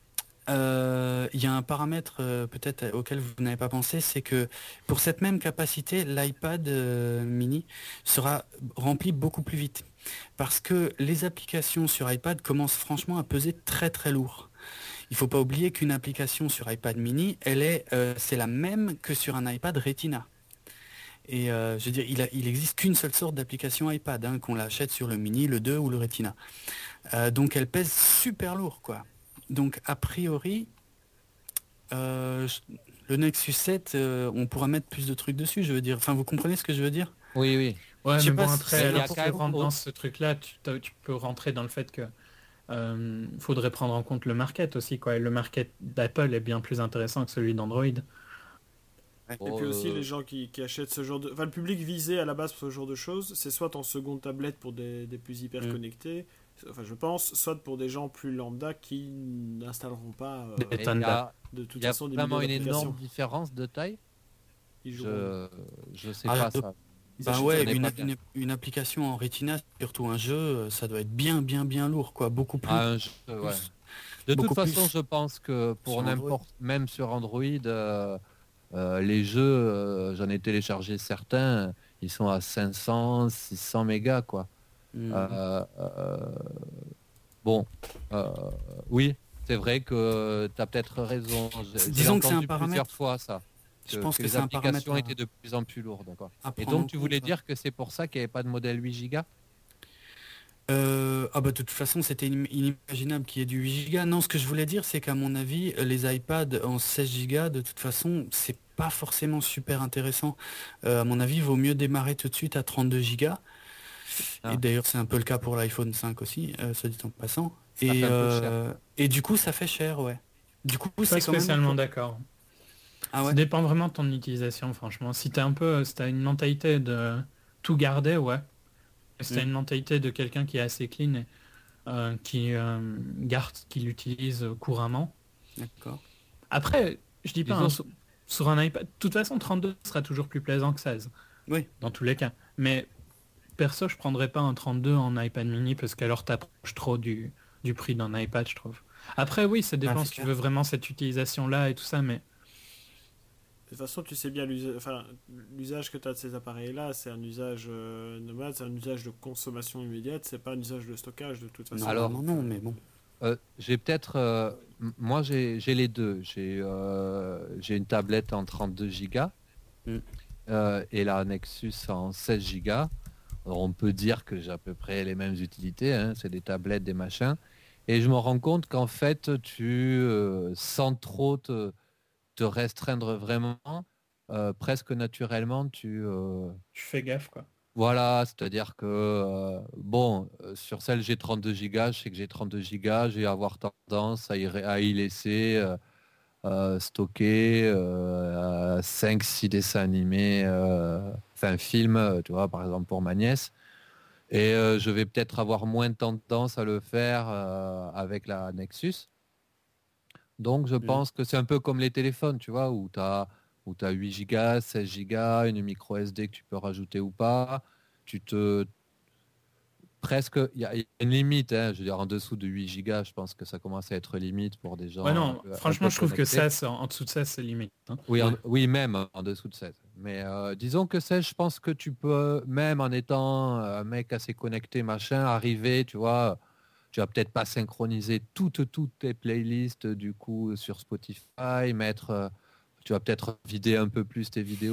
Speaker 1: euh, il y a un paramètre euh, peut-être auquel vous n'avez pas pensé, c'est que pour cette même capacité, l'iPad euh, mini sera rempli beaucoup plus vite. Parce que les applications sur iPad commencent franchement à peser très très lourd. Il ne faut pas oublier qu'une application sur iPad mini, elle est, euh, c'est la même que sur un iPad Retina. Et euh, je veux dire, il, a- il existe qu'une seule sorte d'application iPad, hein, qu'on l'achète sur le mini, le deux ou le Retina. Euh, donc elle pèse super lourd, quoi. Donc a priori, euh, je- le Nexus sept, euh, on pourra mettre plus de trucs dessus, je veux dire. Enfin, vous comprenez ce que je veux dire?
Speaker 4: oui, oui.
Speaker 3: Ouais,
Speaker 1: Je sais
Speaker 3: mais bon
Speaker 1: pas si
Speaker 3: après,
Speaker 1: c'est
Speaker 4: il y a
Speaker 3: alors
Speaker 4: quand
Speaker 3: si tu
Speaker 4: même
Speaker 3: rentres
Speaker 4: au-
Speaker 3: dans ce truc-là, tu, t'as- tu peux rentrer dans le fait que euh, faudrait prendre en compte le market aussi, quoi. Et le market d'Apple est bien plus intéressant que celui d'Android.
Speaker 2: Et
Speaker 4: Bon,
Speaker 2: puis aussi,
Speaker 4: euh,
Speaker 2: les gens qui, qui achètent ce genre de... Enfin, le public visé à la base pour ce genre de choses, c'est soit en seconde tablette pour des, des plus hyper
Speaker 1: Mm.
Speaker 2: connectés, enfin je pense, soit pour des gens plus lambda qui n'installeront pas euh,
Speaker 3: Des
Speaker 4: il y
Speaker 3: Thunder.
Speaker 4: a,
Speaker 2: de toute
Speaker 4: il y a
Speaker 2: façon des
Speaker 4: vraiment
Speaker 2: milliers
Speaker 4: une
Speaker 2: d'applications.
Speaker 4: énorme différence de taille.
Speaker 2: Ils joueront.
Speaker 4: Je je sais
Speaker 1: Ah,
Speaker 4: pas
Speaker 1: de-
Speaker 4: ça.
Speaker 2: Ils
Speaker 1: Ben
Speaker 2: achètent
Speaker 1: ouais,
Speaker 2: un-
Speaker 4: connais
Speaker 1: une,
Speaker 4: pas bien.
Speaker 1: une- une application en Retina, surtout un jeu, euh, ça doit être bien, bien, bien lourd, quoi. Beaucoup plus.
Speaker 4: Ah, un jeu, ouais.
Speaker 1: plus-
Speaker 4: De toute
Speaker 1: beaucoup
Speaker 4: façon,
Speaker 1: plus
Speaker 4: je pense que pour
Speaker 1: sur Android.
Speaker 4: n'importe, même sur Android, euh, euh, les jeux, euh, j'en ai téléchargé certains, ils sont à cinq cents, six cents mégas, quoi.
Speaker 1: Mm.
Speaker 4: Euh, euh, bon, euh, oui, c'est vrai que tu as peut-être raison. J'ai j'ai
Speaker 1: Disons que c'est un
Speaker 4: entendu
Speaker 1: paramètre.
Speaker 4: plusieurs fois ça.
Speaker 1: Je
Speaker 4: Que,
Speaker 1: pense
Speaker 4: que
Speaker 1: que
Speaker 4: les
Speaker 1: c'est un paramètre
Speaker 4: applications
Speaker 1: à,
Speaker 4: étaient de plus en plus lourdes, quoi.
Speaker 1: à
Speaker 4: Et
Speaker 1: prendre
Speaker 4: donc
Speaker 1: en
Speaker 4: tu voulais
Speaker 1: compte.
Speaker 4: dire que c'est pour ça qu'il n'y avait pas de modèle huit gigas?
Speaker 1: Euh, ah bah de toute façon c'était inim- inimaginable qu'il y ait du huit gigas. Non, ce que je voulais dire c'est qu'à mon avis les iPads en seize gigas de toute façon c'est pas forcément super intéressant. Euh, à mon avis il vaut mieux démarrer tout de suite à trente-deux gigas.
Speaker 4: Ah.
Speaker 1: Et d'ailleurs c'est un peu le cas pour l'iPhone cinq aussi, euh, soit dit en passant.
Speaker 4: Ça
Speaker 1: Et,
Speaker 4: fait un peu cher.
Speaker 1: euh, et du coup ça fait cher, ouais. Du coup
Speaker 3: Pas
Speaker 1: c'est quand même...
Speaker 3: spécialement d'accord.
Speaker 1: Ah
Speaker 3: Ça
Speaker 1: ouais.
Speaker 3: dépend vraiment de ton utilisation, franchement. Si t'es un peu, si t'as une mentalité de tout garder, ouais. Et si t'as
Speaker 1: Mm.
Speaker 3: une mentalité de quelqu'un qui est assez clean, et, euh, qui euh, garde, qui l'utilise couramment.
Speaker 1: D'accord.
Speaker 3: Après, je dis pas,
Speaker 4: Disons-
Speaker 3: hein, sur, sur un iPad, de toute façon, trente-deux sera toujours plus plaisant que seize,
Speaker 1: Oui.
Speaker 3: dans tous les cas. Mais perso, je prendrais pas un trente-deux en iPad mini parce qu'alors t'approches trop du, du prix d'un iPad, je trouve. Après, oui, ça dépend
Speaker 1: c'est
Speaker 3: si tu
Speaker 1: clair.
Speaker 3: veux vraiment cette utilisation-là et tout ça, mais
Speaker 2: De toute façon, tu sais bien l'usa- enfin, l'usage que tu as de ces appareils-là, c'est un usage euh, nomade, c'est un usage de consommation immédiate, c'est pas un usage de stockage de toute façon.
Speaker 4: Alors-
Speaker 1: Normalement non, mais bon.
Speaker 4: Euh, j'ai peut-être, euh, m- moi j'ai j'ai les deux. J'ai euh, j'ai une tablette en trente-deux gigas
Speaker 1: Mm.
Speaker 4: euh, et la Nexus en seize gigas. Alors, on peut dire que j'ai à peu près les mêmes utilités, hein, c'est des tablettes, des machins. Et je me rends compte qu'en fait, tu, euh, sans trop te, te restreindre vraiment, euh, presque naturellement, tu, euh,
Speaker 3: tu fais gaffe, quoi.
Speaker 4: voilà, c'est-à-dire que, euh, bon, euh, sur celle j'ai trente-deux gigas, je sais que j'ai trente-deux gigas, je vais avoir tendance à y, à y laisser euh, euh, stocker euh, cinq six dessins animés, euh, enfin films, euh, tu vois, par exemple pour ma nièce. Et euh, je vais peut-être avoir moins tendance à le faire euh, avec la Nexus. Donc je
Speaker 1: Mm.
Speaker 4: pense que c'est un peu comme les téléphones, tu vois, où tu as où tu as huit gigas, seize gigas, une micro S D que tu peux rajouter ou pas. Tu te presque il y, a il y a une limite, hein, je veux dire en dessous de huit gigas, je pense que ça commence à être limite pour des gens.
Speaker 3: Ouais,
Speaker 4: un
Speaker 3: non,
Speaker 4: peu- un
Speaker 3: franchement,
Speaker 4: peu
Speaker 3: je trouve que
Speaker 4: connectés.
Speaker 3: ça, c'est- en dessous de ça, c'est limite, hein.
Speaker 4: Oui, en-
Speaker 1: Ouais.
Speaker 4: oui, même en dessous de sept. Mais euh, disons que c'est, je pense que tu peux, même en étant un mec assez connecté, machin, arriver, tu vois, tu vas peut-être pas synchroniser toutes, toutes tes playlists du coup sur Spotify, mettre, euh, tu vas peut-être vider un peu plus tes vidéos.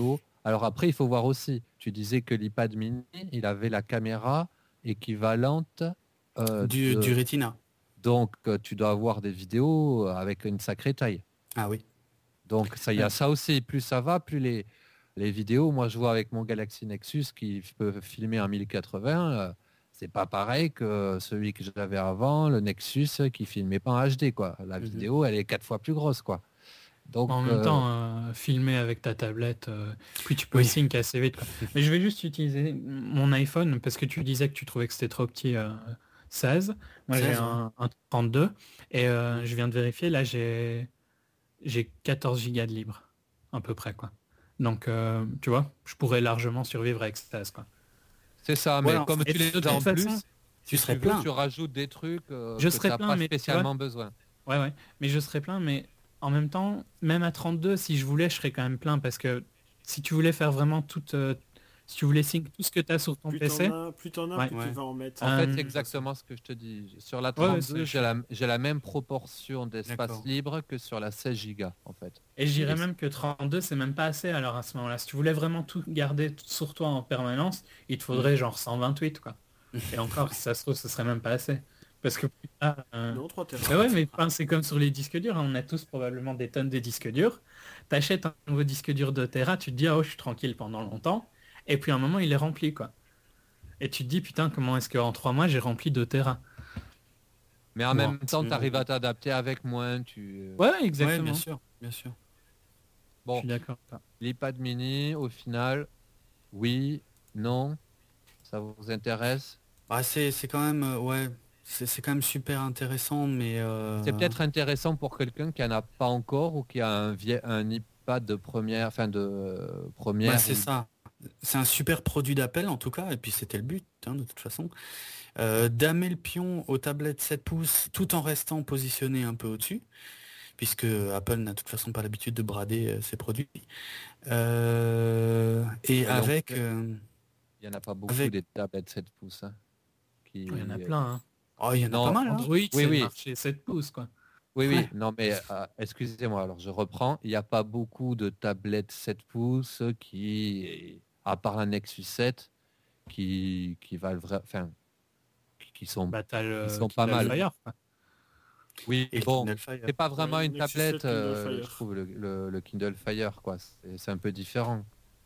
Speaker 4: Alors après, il faut voir aussi. Tu disais que l'iPad mini, il avait la caméra équivalente euh,
Speaker 1: Du,
Speaker 4: de...
Speaker 1: du Retina.
Speaker 4: Donc, euh, tu dois avoir des vidéos avec une sacrée taille.
Speaker 1: Ah oui.
Speaker 4: Donc, ça, il y a ça aussi. Plus ça va, plus les, les vidéos. Moi, je vois avec mon Galaxy Nexus qui peut filmer en mille quatre-vingts. Euh, c'est pas pareil que celui que j'avais avant, le Nexus qui filmait pas en H D, quoi. La
Speaker 1: Mhm.
Speaker 4: vidéo, elle est quatre fois plus grosse, quoi. Donc,
Speaker 3: En même
Speaker 4: euh,
Speaker 3: temps, euh, filmer avec ta tablette, euh, puis tu peux
Speaker 1: Oui.
Speaker 3: aussi une assez vite. Quoi. Mais je vais juste utiliser mon iPhone parce que tu disais que tu trouvais que c'était trop petit. euh, seize. Moi j'ai
Speaker 1: seize, ouais.
Speaker 3: un, un trente-deux et euh, je viens de vérifier. Là j'ai j'ai quatorze gigas de libre, à peu près quoi. Donc euh, tu vois, je pourrais largement survivre avec seize quoi.
Speaker 4: c'est ça.
Speaker 1: Ouais,
Speaker 4: Mais
Speaker 1: en
Speaker 4: comme
Speaker 3: Et
Speaker 4: tu
Speaker 3: de
Speaker 4: les
Speaker 3: toute
Speaker 4: as en
Speaker 3: façon,
Speaker 4: plus,
Speaker 1: tu
Speaker 4: si
Speaker 1: serais
Speaker 4: tu veux,
Speaker 1: plein.
Speaker 4: tu rajoutes des trucs euh,
Speaker 3: Je
Speaker 4: que
Speaker 3: serais
Speaker 4: tu n'as
Speaker 3: plein,
Speaker 4: pas
Speaker 3: mais tu vois-
Speaker 4: spécialement besoin.
Speaker 3: Ouais, ouais. Mais je serais plein, mais en même temps, même à trente-deux, si je voulais, je serais quand même plein parce que si tu voulais faire vraiment toute, euh, si tu voulais sync tout ce que tu as sur ton
Speaker 2: Plus
Speaker 3: P C,
Speaker 2: t'en as, plus t'en as,
Speaker 3: Ouais.
Speaker 2: plus
Speaker 1: Ouais.
Speaker 2: tu vas en mettre.
Speaker 4: En
Speaker 3: Euh,
Speaker 4: fait,
Speaker 3: de
Speaker 4: c'est
Speaker 3: toute
Speaker 4: exactement ce que je te dis. Sur la
Speaker 3: Ouais, ouais,
Speaker 4: trente-deux,
Speaker 3: c'est-
Speaker 4: j'ai la, j'ai la même proportion d'espace
Speaker 1: D'accord.
Speaker 4: libre que sur la seize gigas, en fait.
Speaker 3: et je dirais
Speaker 4: Et-
Speaker 3: même que trente-deux, c'est même pas assez alors à ce moment-là. Si tu voulais vraiment tout garder tout sur toi en permanence, il te faudrait genre cent vingt-huit quoi. Et encore, si ça se trouve, ce serait même pas assez. Parce que plus tard, euh,
Speaker 2: Non, trois
Speaker 3: bah ouais,
Speaker 2: téra.
Speaker 3: mais enfin, c'est comme sur les disques durs, hein, on a tous probablement des tonnes de disques durs. T'achètes un nouveau disque dur de Tera, tu te dis, ah, oh, je suis tranquille pendant longtemps. Et puis à un moment, il est rempli, quoi. Et tu te dis, putain, comment est-ce qu'en trois mois, j'ai rempli deux Tera?
Speaker 4: Mais en
Speaker 1: Bon,
Speaker 4: même temps,
Speaker 1: c'est-
Speaker 4: tu arrives à t'adapter avec moins. Tu... euh,
Speaker 3: Ouais,
Speaker 1: Ouais,
Speaker 3: exactement.
Speaker 1: bien sûr, bien sûr.
Speaker 3: Je
Speaker 4: Bon,
Speaker 3: suis d'accord. avec toi.
Speaker 4: l'iPad mini, au final, oui, non, ça vous intéresse?
Speaker 1: Ah, c'est c'est quand même, euh, ouais, c'est c'est quand même super intéressant, mais euh,
Speaker 4: C'est peut-être intéressant pour quelqu'un qui en a pas encore ou qui a un, vie- un iPad de première, enfin de euh, première.
Speaker 1: bah, c'est
Speaker 4: ou-
Speaker 1: ça. C'est un super produit d'appel en tout cas, et puis c'était le but, hein, de toute façon. Euh, damer le pion aux tablettes sept pouces tout en restant positionné un peu au-dessus, puisque Apple n'a de toute façon pas l'habitude de brader euh, ses produits. Euh, et
Speaker 4: Soyons
Speaker 1: avec,
Speaker 4: clairs,
Speaker 1: euh,
Speaker 4: il n'y en a pas beaucoup
Speaker 1: avec,
Speaker 4: des tablettes sept pouces, hein, qui...
Speaker 3: Il y en a plein. Hein.
Speaker 1: oh, il y en a pas
Speaker 4: Non,
Speaker 1: mal, hein.
Speaker 3: Android,
Speaker 4: oui,
Speaker 3: c'est le
Speaker 4: oui,
Speaker 3: marché sept pouces, quoi.
Speaker 4: oui,
Speaker 1: Ouais.
Speaker 4: oui, non, mais euh, excusez-moi, alors je reprends. Il n'y a pas beaucoup de tablettes sept pouces qui, à part la Nexus sept, qui, qui valent vrai, enfin, qui, qui sont,
Speaker 3: Bah, t'as le
Speaker 4: qui sont pas
Speaker 3: Kindle
Speaker 4: mal.
Speaker 3: Fire, quoi.
Speaker 4: Oui,
Speaker 1: Et le
Speaker 4: bon,
Speaker 1: Kindle Fire.
Speaker 4: c'est pas vraiment
Speaker 2: Ouais,
Speaker 4: une
Speaker 2: Nexus
Speaker 4: tablette,
Speaker 2: sept, Kindle
Speaker 4: euh, je
Speaker 2: Fire.
Speaker 4: trouve, le, le- le Kindle Fire, quoi. C'est c'est un peu différent.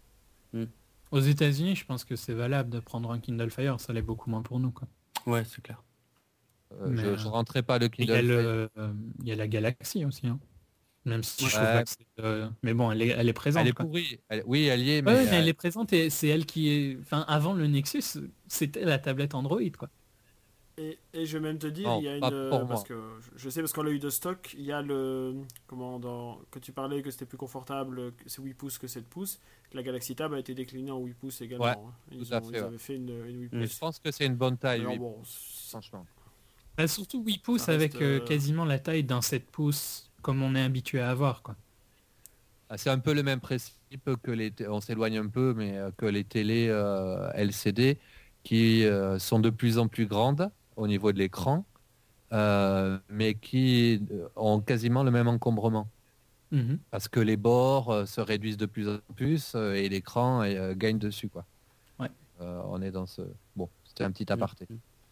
Speaker 3: Aux États-Unis, je pense que c'est valable de prendre un Kindle Fire, ça l'est beaucoup moins pour nous, quoi.
Speaker 1: Ouais, c'est clair.
Speaker 4: Euh,
Speaker 3: Mais,
Speaker 4: je,
Speaker 3: euh,
Speaker 4: je rentrais pas le
Speaker 3: Il y a
Speaker 4: Kindle Fire.
Speaker 3: le, euh, il y a la Galaxy aussi, hein. Même si je trouve
Speaker 4: Ouais.
Speaker 3: pas que c'est, euh, mais bon, elle est, elle est présente.
Speaker 4: Elle est
Speaker 3: quoi.
Speaker 4: pourrie. Elle- oui, elle y est, mais
Speaker 3: Ouais, mais elle
Speaker 4: euh,
Speaker 3: est présente et c'est elle qui est. Enfin, avant le Nexus, c'était la tablette Android, quoi.
Speaker 2: Et, et je vais même te dire,
Speaker 4: Non,
Speaker 2: il y a
Speaker 4: pas
Speaker 2: une.
Speaker 4: pour
Speaker 2: Parce
Speaker 4: moi.
Speaker 2: que je- je sais, parce qu'on l'a eu de stock, il y a le. Comment dans, que tu parlais que c'était plus confortable, que c'est huit pouces que sept pouces. Que la Galaxy Tab a été déclinée en huit pouces également.
Speaker 4: Ouais,
Speaker 2: hein. Ils,
Speaker 4: tout à
Speaker 2: ont-
Speaker 4: fait,
Speaker 2: ils
Speaker 4: ouais.
Speaker 2: avaient fait une, une huit
Speaker 1: Mm.
Speaker 4: je
Speaker 2: pouces.
Speaker 4: pense que c'est une bonne taille,
Speaker 2: Alors
Speaker 4: oui,
Speaker 2: bon, c'est-
Speaker 4: franchement.
Speaker 3: Bah, surtout huit pouces
Speaker 2: Ça reste,
Speaker 3: avec euh,
Speaker 2: euh,
Speaker 3: quasiment la taille d'un sept pouces, comme on est habitué à avoir, quoi.
Speaker 4: Ah, c'est un peu le même principe que les, t- on s'éloigne un peu, mais euh, que les télés euh, L C D qui euh, sont de plus en plus grandes au niveau de l'écran, euh, mais qui euh, ont quasiment le même encombrement.
Speaker 3: Mhm.
Speaker 4: Parce que les bords euh, se réduisent de plus en plus euh, et l'écran euh, gagne dessus, quoi.
Speaker 3: Ouais.
Speaker 4: Euh, on est dans ce... Bon, c'était un petit aparté.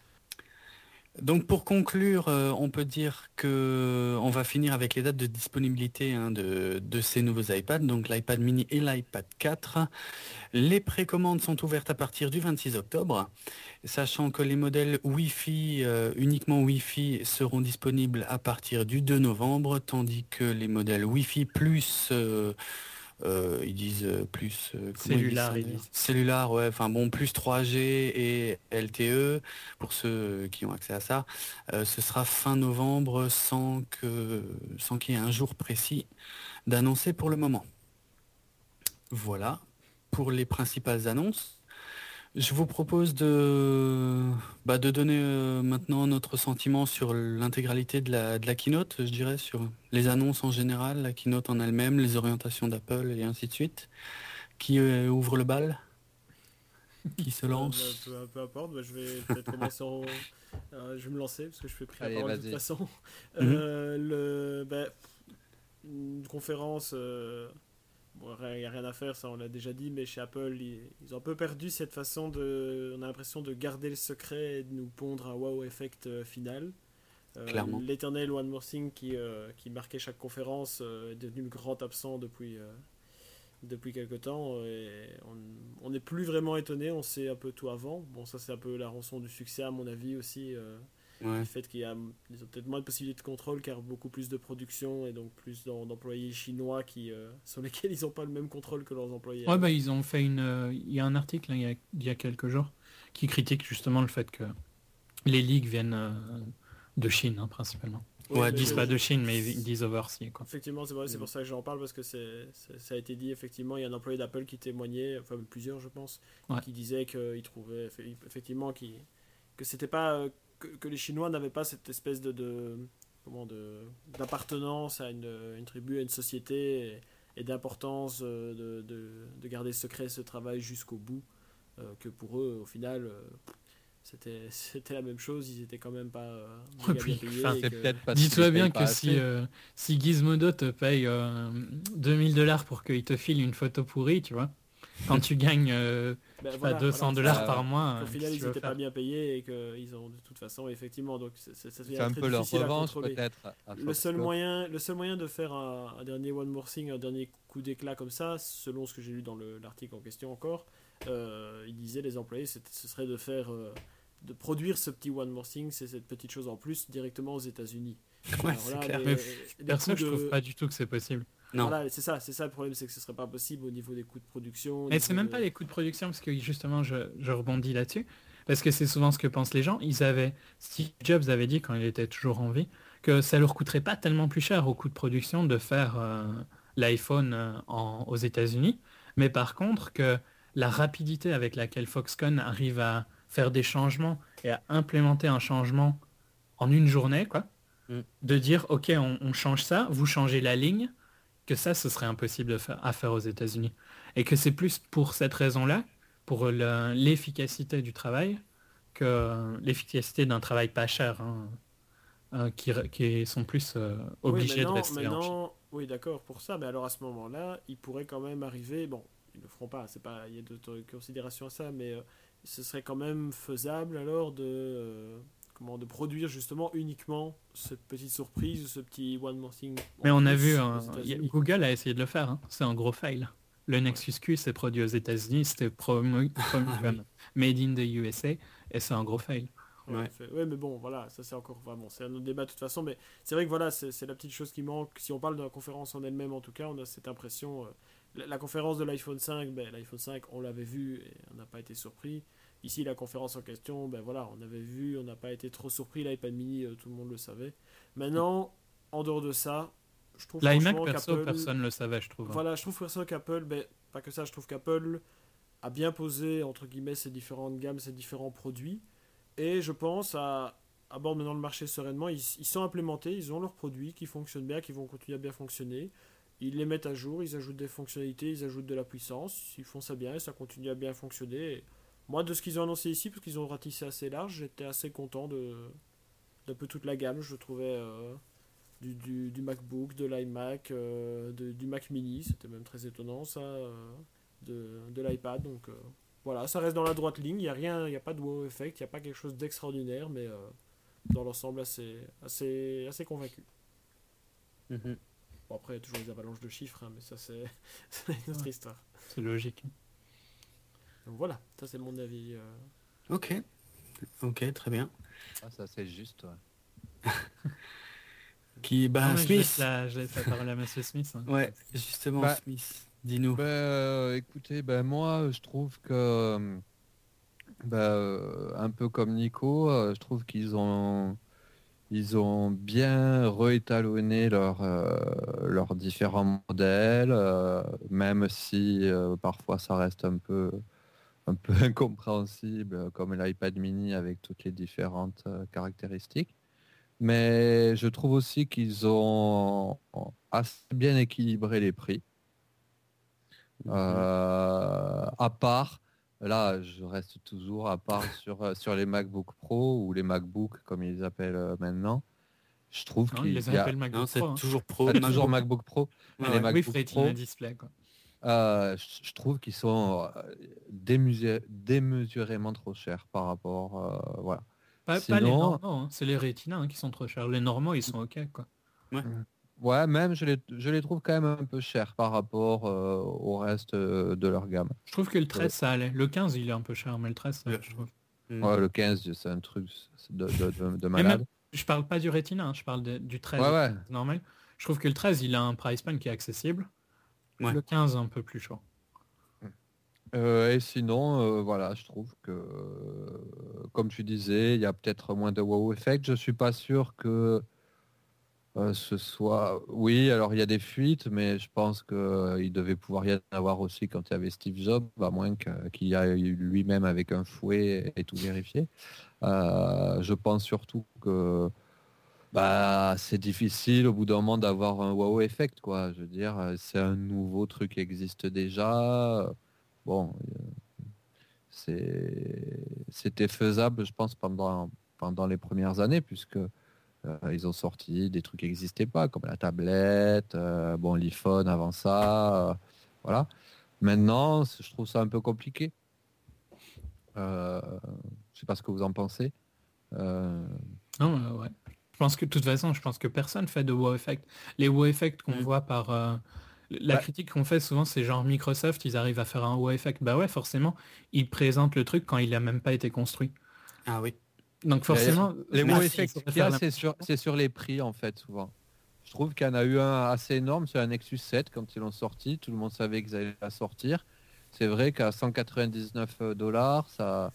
Speaker 1: Donc pour conclure, euh, on peut dire que on va finir avec les dates de disponibilité, hein, de, de ces nouveaux iPads, donc l'iPad mini et l'iPad quatre. Les précommandes sont ouvertes à partir du vingt-six octobre, sachant que les modèles Wi-Fi, euh, uniquement Wi-Fi, seront disponibles à partir du deux novembre, tandis que les modèles Wi-Fi plus... euh, euh, ils disent euh, plus euh, comment
Speaker 3: Cellulaire,
Speaker 1: ça,
Speaker 3: ils
Speaker 1: d'ailleurs
Speaker 3: disent.
Speaker 1: Cellulaire, ouais, enfin bon, plus trois G et L T E pour ceux qui ont accès à ça. Euh, ce sera fin novembre sans que sans qu'il y ait un jour précis d'annoncer pour le moment. Voilà pour les principales annonces. Je vous propose de, bah, de donner euh, maintenant notre sentiment sur l'intégralité de la, de la keynote, je dirais, sur les annonces en général, la keynote en elle-même, les orientations d'Apple et ainsi de suite. Qui euh, ouvre le bal? Qui se
Speaker 2: Euh,
Speaker 1: lance?
Speaker 2: bah, peu, peu importe, bah, je vais peut-être commencer en. Euh, je vais me lancer parce que je fais pris la
Speaker 4: Allez,
Speaker 2: parole de toute
Speaker 4: vas-y.
Speaker 2: façon. Euh, le, bah, une conférence euh, bon, il n'y a rien à faire, ça on l'a déjà dit, mais chez Apple, ils, ils ont un peu perdu cette façon de... On a l'impression de garder le secret et de nous pondre un wow effect euh, final. Euh,
Speaker 1: Clairement.
Speaker 2: L'éternel One More Thing qui, euh, qui marquait chaque conférence euh, est devenu le grand absent depuis, euh, depuis quelque temps. Et on n'est plus vraiment étonné, on sait un peu tout avant. Bon, ça c'est un peu la rançon du succès à mon avis aussi. Euh,
Speaker 1: Ouais.
Speaker 2: Le fait qu'il y a ils ont peut-être moins de possibilités de contrôle car beaucoup plus de production et donc plus d'em- d'employés chinois qui, euh, sur lesquels ils n'ont pas le même contrôle que leurs employés.
Speaker 3: Ouais, bah ils ont fait une. euh, Il y a un article hein, il y a, il y a quelques jours qui critique justement le fait que les ligues viennent euh, de Chine hein, principalement.
Speaker 2: Oui,
Speaker 1: Ouais,
Speaker 3: Ils
Speaker 2: mais
Speaker 3: disent
Speaker 2: je-
Speaker 3: pas de Chine, mais ils disent overseas quoi.
Speaker 2: Effectivement, c'est vrai, c'est pour ça que j'en parle parce que c'est, c'est- ça a été dit. Effectivement, il y a un employé d'Apple qui témoignait, enfin plusieurs, je pense,
Speaker 3: Ouais.
Speaker 2: qui disait qu'il trouvait effe- effectivement qu'il- que c'était pas euh, que, que les Chinois n'avaient pas cette espèce de, de comment de d'appartenance à une, une tribu, à une société et, et d'importance euh, de, de, de garder secret ce travail jusqu'au bout. euh, que pour eux, au final. euh, c'était, c'était la même chose, ils étaient quand même pas euh,
Speaker 3: Ouais,
Speaker 2: méga
Speaker 3: puis,
Speaker 2: bien payés.
Speaker 3: enfin,
Speaker 2: et
Speaker 4: C'est
Speaker 2: que-
Speaker 4: peut-être parce
Speaker 3: Dis-toi
Speaker 4: qu'ils
Speaker 3: bien
Speaker 4: payent
Speaker 3: que
Speaker 4: pas
Speaker 3: si,
Speaker 4: assez.
Speaker 3: euh, si Gizmodo te paye euh, deux mille dollars pour qu'il te file une photo pourrie, tu vois, quand tu gagnes euh,
Speaker 2: Ben
Speaker 3: je sais
Speaker 2: voilà,
Speaker 3: pas, deux cents
Speaker 2: voilà,
Speaker 3: dollars
Speaker 4: ça.
Speaker 3: par mois,
Speaker 2: Au
Speaker 3: euh,
Speaker 2: final,
Speaker 3: qu'est-ce que
Speaker 2: ils
Speaker 3: tu veux
Speaker 2: n'étaient pas
Speaker 3: faire?
Speaker 2: bien payés et qu'ils ont de toute façon, effectivement, donc c'est- c'est- ça devient
Speaker 4: C'est un
Speaker 2: très
Speaker 4: peu leur
Speaker 2: difficile à
Speaker 4: revanche
Speaker 2: contrôler.
Speaker 4: peut-être à- à
Speaker 2: Le seul
Speaker 4: Foxconn.
Speaker 2: moyen, le seul moyen de faire un, un dernier One More Thing, un dernier coup d'éclat comme ça, selon ce que j'ai lu dans le- l'article en question encore, euh, il disait les employés, c'était- ce serait de faire, euh, de produire ce petit One More Thing, c'est cette petite chose en plus directement aux États-Unis.
Speaker 1: Ouais,
Speaker 2: Alors
Speaker 1: c'est
Speaker 2: là,
Speaker 1: clair.
Speaker 2: les-
Speaker 3: Mais
Speaker 2: les
Speaker 3: Perso,
Speaker 2: coûts
Speaker 3: je
Speaker 2: de-
Speaker 3: trouve pas du tout que c'est possible.
Speaker 1: Non.
Speaker 2: Voilà, c'est ça, c'est ça le problème, c'est que ce serait pas possible au niveau des coûts de production. au
Speaker 3: Mais c'est
Speaker 2: niveau
Speaker 3: même
Speaker 2: de-
Speaker 3: pas les coûts de production, parce que justement, je, je rebondis là-dessus, parce que c'est souvent ce que pensent les gens. Ils avaient, Steve Jobs avait dit quand il était toujours en vie, que ça leur coûterait pas tellement plus cher au coût de production de faire euh, l'iPhone euh, en- aux États-Unis, mais par contre que la rapidité avec laquelle Foxconn arrive à faire des changements et à implémenter un changement en une journée, quoi,
Speaker 1: Mm.
Speaker 3: de dire ok, on, on change ça, vous changez la ligne, que ça, ce serait impossible de faire, à faire aux États-Unis. Et que c'est plus pour cette raison-là, pour le- l'efficacité du travail, que l'efficacité d'un travail pas cher, hein, euh, qui, re- qui sont plus euh,
Speaker 2: Oui,
Speaker 3: obligés de
Speaker 2: maintenant,
Speaker 3: rester en Chine.
Speaker 2: maintenant, oui, d'accord pour ça, mais alors à ce moment-là, ils pourraient quand même arriver. Bon, ils le feront pas, c'est pas, il y a d'autres considérations à ça, mais euh, ce serait quand même faisable alors de, euh, comment, de produire justement uniquement cette petite surprise ou ce petit one more thing. en
Speaker 3: Mais on a
Speaker 2: plus
Speaker 3: vu,
Speaker 2: aux
Speaker 3: hein, y a-
Speaker 2: États-Unis.
Speaker 3: Google a essayé de le faire, hein. C'est un gros fail. Le Nexus Q s'est produit aux États-Unis, c'était promu, promu comme Made in the U S A, et c'est un gros fail.
Speaker 2: Ouais,
Speaker 1: Ouais.
Speaker 2: fait- ouais, mais bon, voilà, ça c'est encore, enfin, bon, c'est un autre débat de toute façon, mais c'est vrai que voilà, c'est c'est la petite chose qui manque. Si on parle de la conférence en elle-même, en tout cas, on a cette impression. euh, la, la conférence de l'iPhone cinq, ben, l'iPhone cinq, on l'avait vu et on n'a pas été surpris. Ici, la conférence en question, ben voilà, on avait vu, on n'a pas été trop surpris. L'iPad mini, euh, tout le monde le savait. Maintenant, en dehors de ça, je trouve
Speaker 3: L'iMac,
Speaker 2: franchement
Speaker 3: perso,
Speaker 2: qu'Apple-
Speaker 3: personne ne le savait, je trouve. hein.
Speaker 2: Voilà, je trouve perso qu'Apple, ben, pas que ça, je trouve qu'Apple a bien posé, entre guillemets, ses différentes gammes, ses différents produits. Et je pense à abordent maintenant le marché sereinement. Ils, ils sont implémentés, ils ont leurs produits qui fonctionnent bien, qui vont continuer à bien fonctionner. Ils les mettent à jour, ils ajoutent des fonctionnalités, ils ajoutent de la puissance. Ils font ça bien et ça continue à bien fonctionner. Et moi, de ce qu'ils ont annoncé ici, parce qu'ils ont ratissé assez large, j'étais assez content de d'un peu toute la gamme. Je trouvais euh, du, du, du MacBook, de l'iMac, euh, de- du Mac Mini, c'était même très étonnant ça, euh, de, de l'iPad. Donc euh, voilà, ça reste dans la droite ligne. Il n'y a rien, il n'y a pas de wow effect, il n'y a pas quelque chose d'extraordinaire, mais euh, dans l'ensemble assez, assez, assez convaincu.
Speaker 1: Mhm.
Speaker 2: Bon, après, il y a toujours les avalanches de chiffres, hein, mais ça c'est c'est une autre
Speaker 3: Ouais.
Speaker 2: histoire.
Speaker 3: C'est logique.
Speaker 2: Donc voilà, ça c'est mon avis. euh.
Speaker 1: Ok. Ok, très bien.
Speaker 4: Ah, ça c'est juste. Ouais.
Speaker 1: Qui, bah,
Speaker 3: Ah, mais je, laisse
Speaker 1: Smith.
Speaker 3: la, je laisse la parole à Monsieur Smith. hein.
Speaker 1: Ouais, justement,
Speaker 4: Bah,
Speaker 1: Smith. Dis-nous.
Speaker 4: Ben, euh, écoutez, ben moi, je trouve que, euh, ben, euh, un peu comme Nico, euh, je trouve qu'ils ont, ils ont bien réétalonné leur, euh, leurs différents modèles, euh, même si euh, parfois ça reste un peu, un peu incompréhensible, comme l'iPad mini avec toutes les différentes euh, caractéristiques. Mais je trouve aussi qu'ils ont assez bien équilibré les prix.
Speaker 1: Mhm.
Speaker 4: Euh, à part, là, je reste toujours à part sur, euh, sur les MacBook Pro ou les MacBook comme ils les appellent euh, maintenant. Je trouve
Speaker 3: Non,
Speaker 4: qu'il
Speaker 3: il les
Speaker 4: y a
Speaker 3: appelle MacBook
Speaker 1: Non, c'est
Speaker 3: Pro. hein.
Speaker 1: toujours pro.
Speaker 4: ah, toujours MacBook Pro.
Speaker 1: Ouais,
Speaker 4: les
Speaker 1: ouais.
Speaker 4: MacBook
Speaker 3: With
Speaker 4: Pro.
Speaker 3: Retina Display. Quoi.
Speaker 4: Euh, je je trouve qu'ils sont euh, démusé- démesurément trop chers par rapport, euh, voilà.
Speaker 3: Pas, pas les
Speaker 4: Sinon,
Speaker 3: normaux, hein, c'est les Retina hein, qui sont trop chers. Les normaux, ils sont ok, quoi.
Speaker 1: Ouais.
Speaker 4: ouais, même je les, je les trouve quand même un peu chers par rapport euh, au reste euh, de leur gamme.
Speaker 3: Je trouve que le treize, ça allait. Le quinze, il est un peu cher, mais le treize, ça,
Speaker 1: Ouais.
Speaker 3: je trouve.
Speaker 1: Mm.
Speaker 4: Ouais, le quinze, c'est un truc de, de, de- de
Speaker 3: Mais
Speaker 4: malade.
Speaker 3: même, je parle pas du Retina, hein, je parle de- du treize
Speaker 4: Ouais, ouais.
Speaker 3: normal. Je trouve que le treize, il a un price point qui est accessible.
Speaker 1: Ouais.
Speaker 3: Le quinze, un peu plus chaud.
Speaker 4: Euh, et sinon, euh, voilà, je trouve que, euh, comme tu disais, il y a peut-être moins de wow effect. Je suis pas sûr que euh, ce soit... Oui, alors il y a des fuites, mais je pense qu'il devait pouvoir y en avoir aussi quand il y avait Steve Jobs, à moins que- qu'il y ait eu lui-même avec un fouet et tout vérifié. Euh, je pense surtout que bah, c'est difficile au bout d'un moment d'avoir un wow effect, quoi. Je veux dire, euh, c'est un nouveau truc qui existe déjà. Bon, c'est, c'était faisable, je pense, pendant, pendant les premières années, puisque euh, ils ont sorti des trucs qui n'existaient pas, comme la tablette, euh, bon, l'iPhone avant ça, euh, voilà. Maintenant, c- je trouve ça un peu compliqué. Euh, je sais pas ce que vous en pensez. Euh,
Speaker 3: Non, euh, ouais. Je pense que de toute façon, je pense que personne fait de wow effect. Les wow effect qu'on
Speaker 1: Mm.
Speaker 3: voit par... euh, la
Speaker 4: Bah.
Speaker 3: critique qu'on fait souvent, c'est genre Microsoft, ils arrivent à faire un wow effect. Bah ouais, forcément, ils présentent le truc quand il a même pas été construit.
Speaker 1: Ah oui.
Speaker 3: Donc forcément...
Speaker 4: les
Speaker 3: moi,
Speaker 4: wow
Speaker 3: s'ils
Speaker 4: effects
Speaker 3: sauraient
Speaker 4: qu'il y
Speaker 3: faire
Speaker 4: a,
Speaker 3: la
Speaker 4: c'est
Speaker 3: même
Speaker 4: sur,
Speaker 3: chose-
Speaker 4: c'est sur les prix, en fait, souvent. Je trouve qu'il y en a eu un assez énorme sur un Nexus sept quand ils l'ont sorti. Tout le monde savait qu'ils allaient la sortir. C'est vrai qu'à cent quatre-vingt-dix-neuf dollars, ça,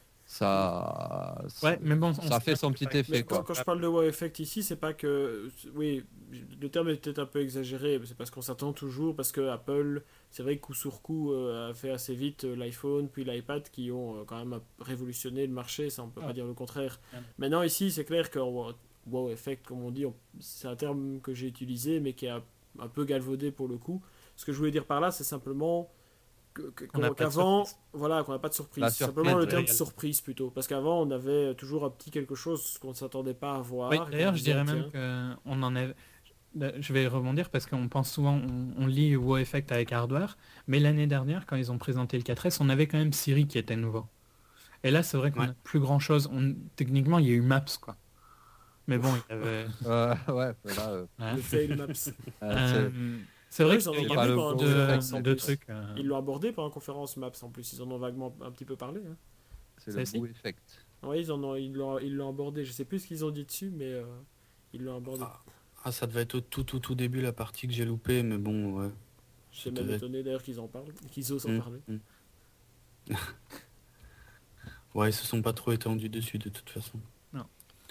Speaker 4: ça,
Speaker 3: Ouais, mais bon, on
Speaker 4: ça
Speaker 3: se
Speaker 4: fait son
Speaker 3: plaint
Speaker 4: petit
Speaker 3: pas.
Speaker 4: effet,
Speaker 2: Mais quand,
Speaker 4: quoi.
Speaker 2: quand je parle de wow effect ici, c'est pas que. Oui, le terme est peut-être un peu exagéré, mais c'est parce qu'on s'attend toujours, parce que Apple, c'est vrai que coup sur coup, euh, a fait assez vite euh, l'iPhone puis l'iPad qui ont euh, quand même révolutionné le marché, ça on peut
Speaker 3: Ah.
Speaker 2: pas dire le contraire.
Speaker 3: Ah.
Speaker 2: Maintenant, ici, c'est clair que wow, wow effect, comme on dit, on- c'est un terme que j'ai utilisé, mais qui est un, un peu galvaudé pour le coup. Ce que je voulais dire par là, c'est simplement que- que-
Speaker 3: On n'a pas de
Speaker 2: qu'avant,
Speaker 3: surprise.
Speaker 2: voilà, qu'on n'a pas de surprise.
Speaker 4: La
Speaker 2: C'est
Speaker 4: surprise
Speaker 2: simplement le terme
Speaker 3: réelle.
Speaker 2: surprise plutôt. Parce qu'avant, on avait toujours un petit quelque chose qu'on ne s'attendait pas à voir.
Speaker 3: Oui,
Speaker 2: et qu'on
Speaker 3: d'ailleurs, je
Speaker 2: disait,
Speaker 3: dirais
Speaker 2: tiens.
Speaker 3: même qu'on en est... Je vais rebondir parce qu'on pense souvent, on, on lit wow effect avec hardware, mais l'année dernière, quand ils ont présenté le quatre S, on avait quand même Siri qui était nouveau. Et là, c'est vrai qu'on
Speaker 1: Ouais.
Speaker 3: a plus grand chose. On... Techniquement, il y a eu Maps, quoi. Mais bon, il y avait...
Speaker 4: Euh, ouais, là, euh,
Speaker 3: hein.
Speaker 2: Le fail maps.
Speaker 4: euh, c'est-
Speaker 3: Euh, c'est vrai
Speaker 2: Ouais,
Speaker 3: qu'il
Speaker 2: ils en ont
Speaker 3: y
Speaker 4: pas
Speaker 3: a
Speaker 2: parlé
Speaker 4: le
Speaker 2: pendant
Speaker 4: wow
Speaker 2: la
Speaker 3: deux,
Speaker 2: conférence, en
Speaker 3: deux
Speaker 2: plus.
Speaker 3: trucs. euh,
Speaker 2: Ils l'ont abordé pendant la conférence maps en plus. Ils en ont vaguement un petit peu parlé. Hein.
Speaker 4: c'est
Speaker 3: Ça
Speaker 4: le
Speaker 3: aussi.
Speaker 4: wow effect.
Speaker 2: Ouais, ils en ont, ils l'ont, ils l'ont abordé. Je sais plus ce qu'ils ont dit dessus, mais euh, ils l'ont abordé.
Speaker 1: Ah. Ah, ça devait être au tout tout tout début la partie que j'ai loupée, mais bon, ouais.
Speaker 2: Je suis
Speaker 1: ça
Speaker 2: même
Speaker 1: devait être-
Speaker 2: étonné d'ailleurs qu'ils en parlent, qu'ils osent en
Speaker 1: Mm,
Speaker 2: parler.
Speaker 1: mm. Ouais, ils se sont pas trop étendus dessus de toute façon.
Speaker 3: Non.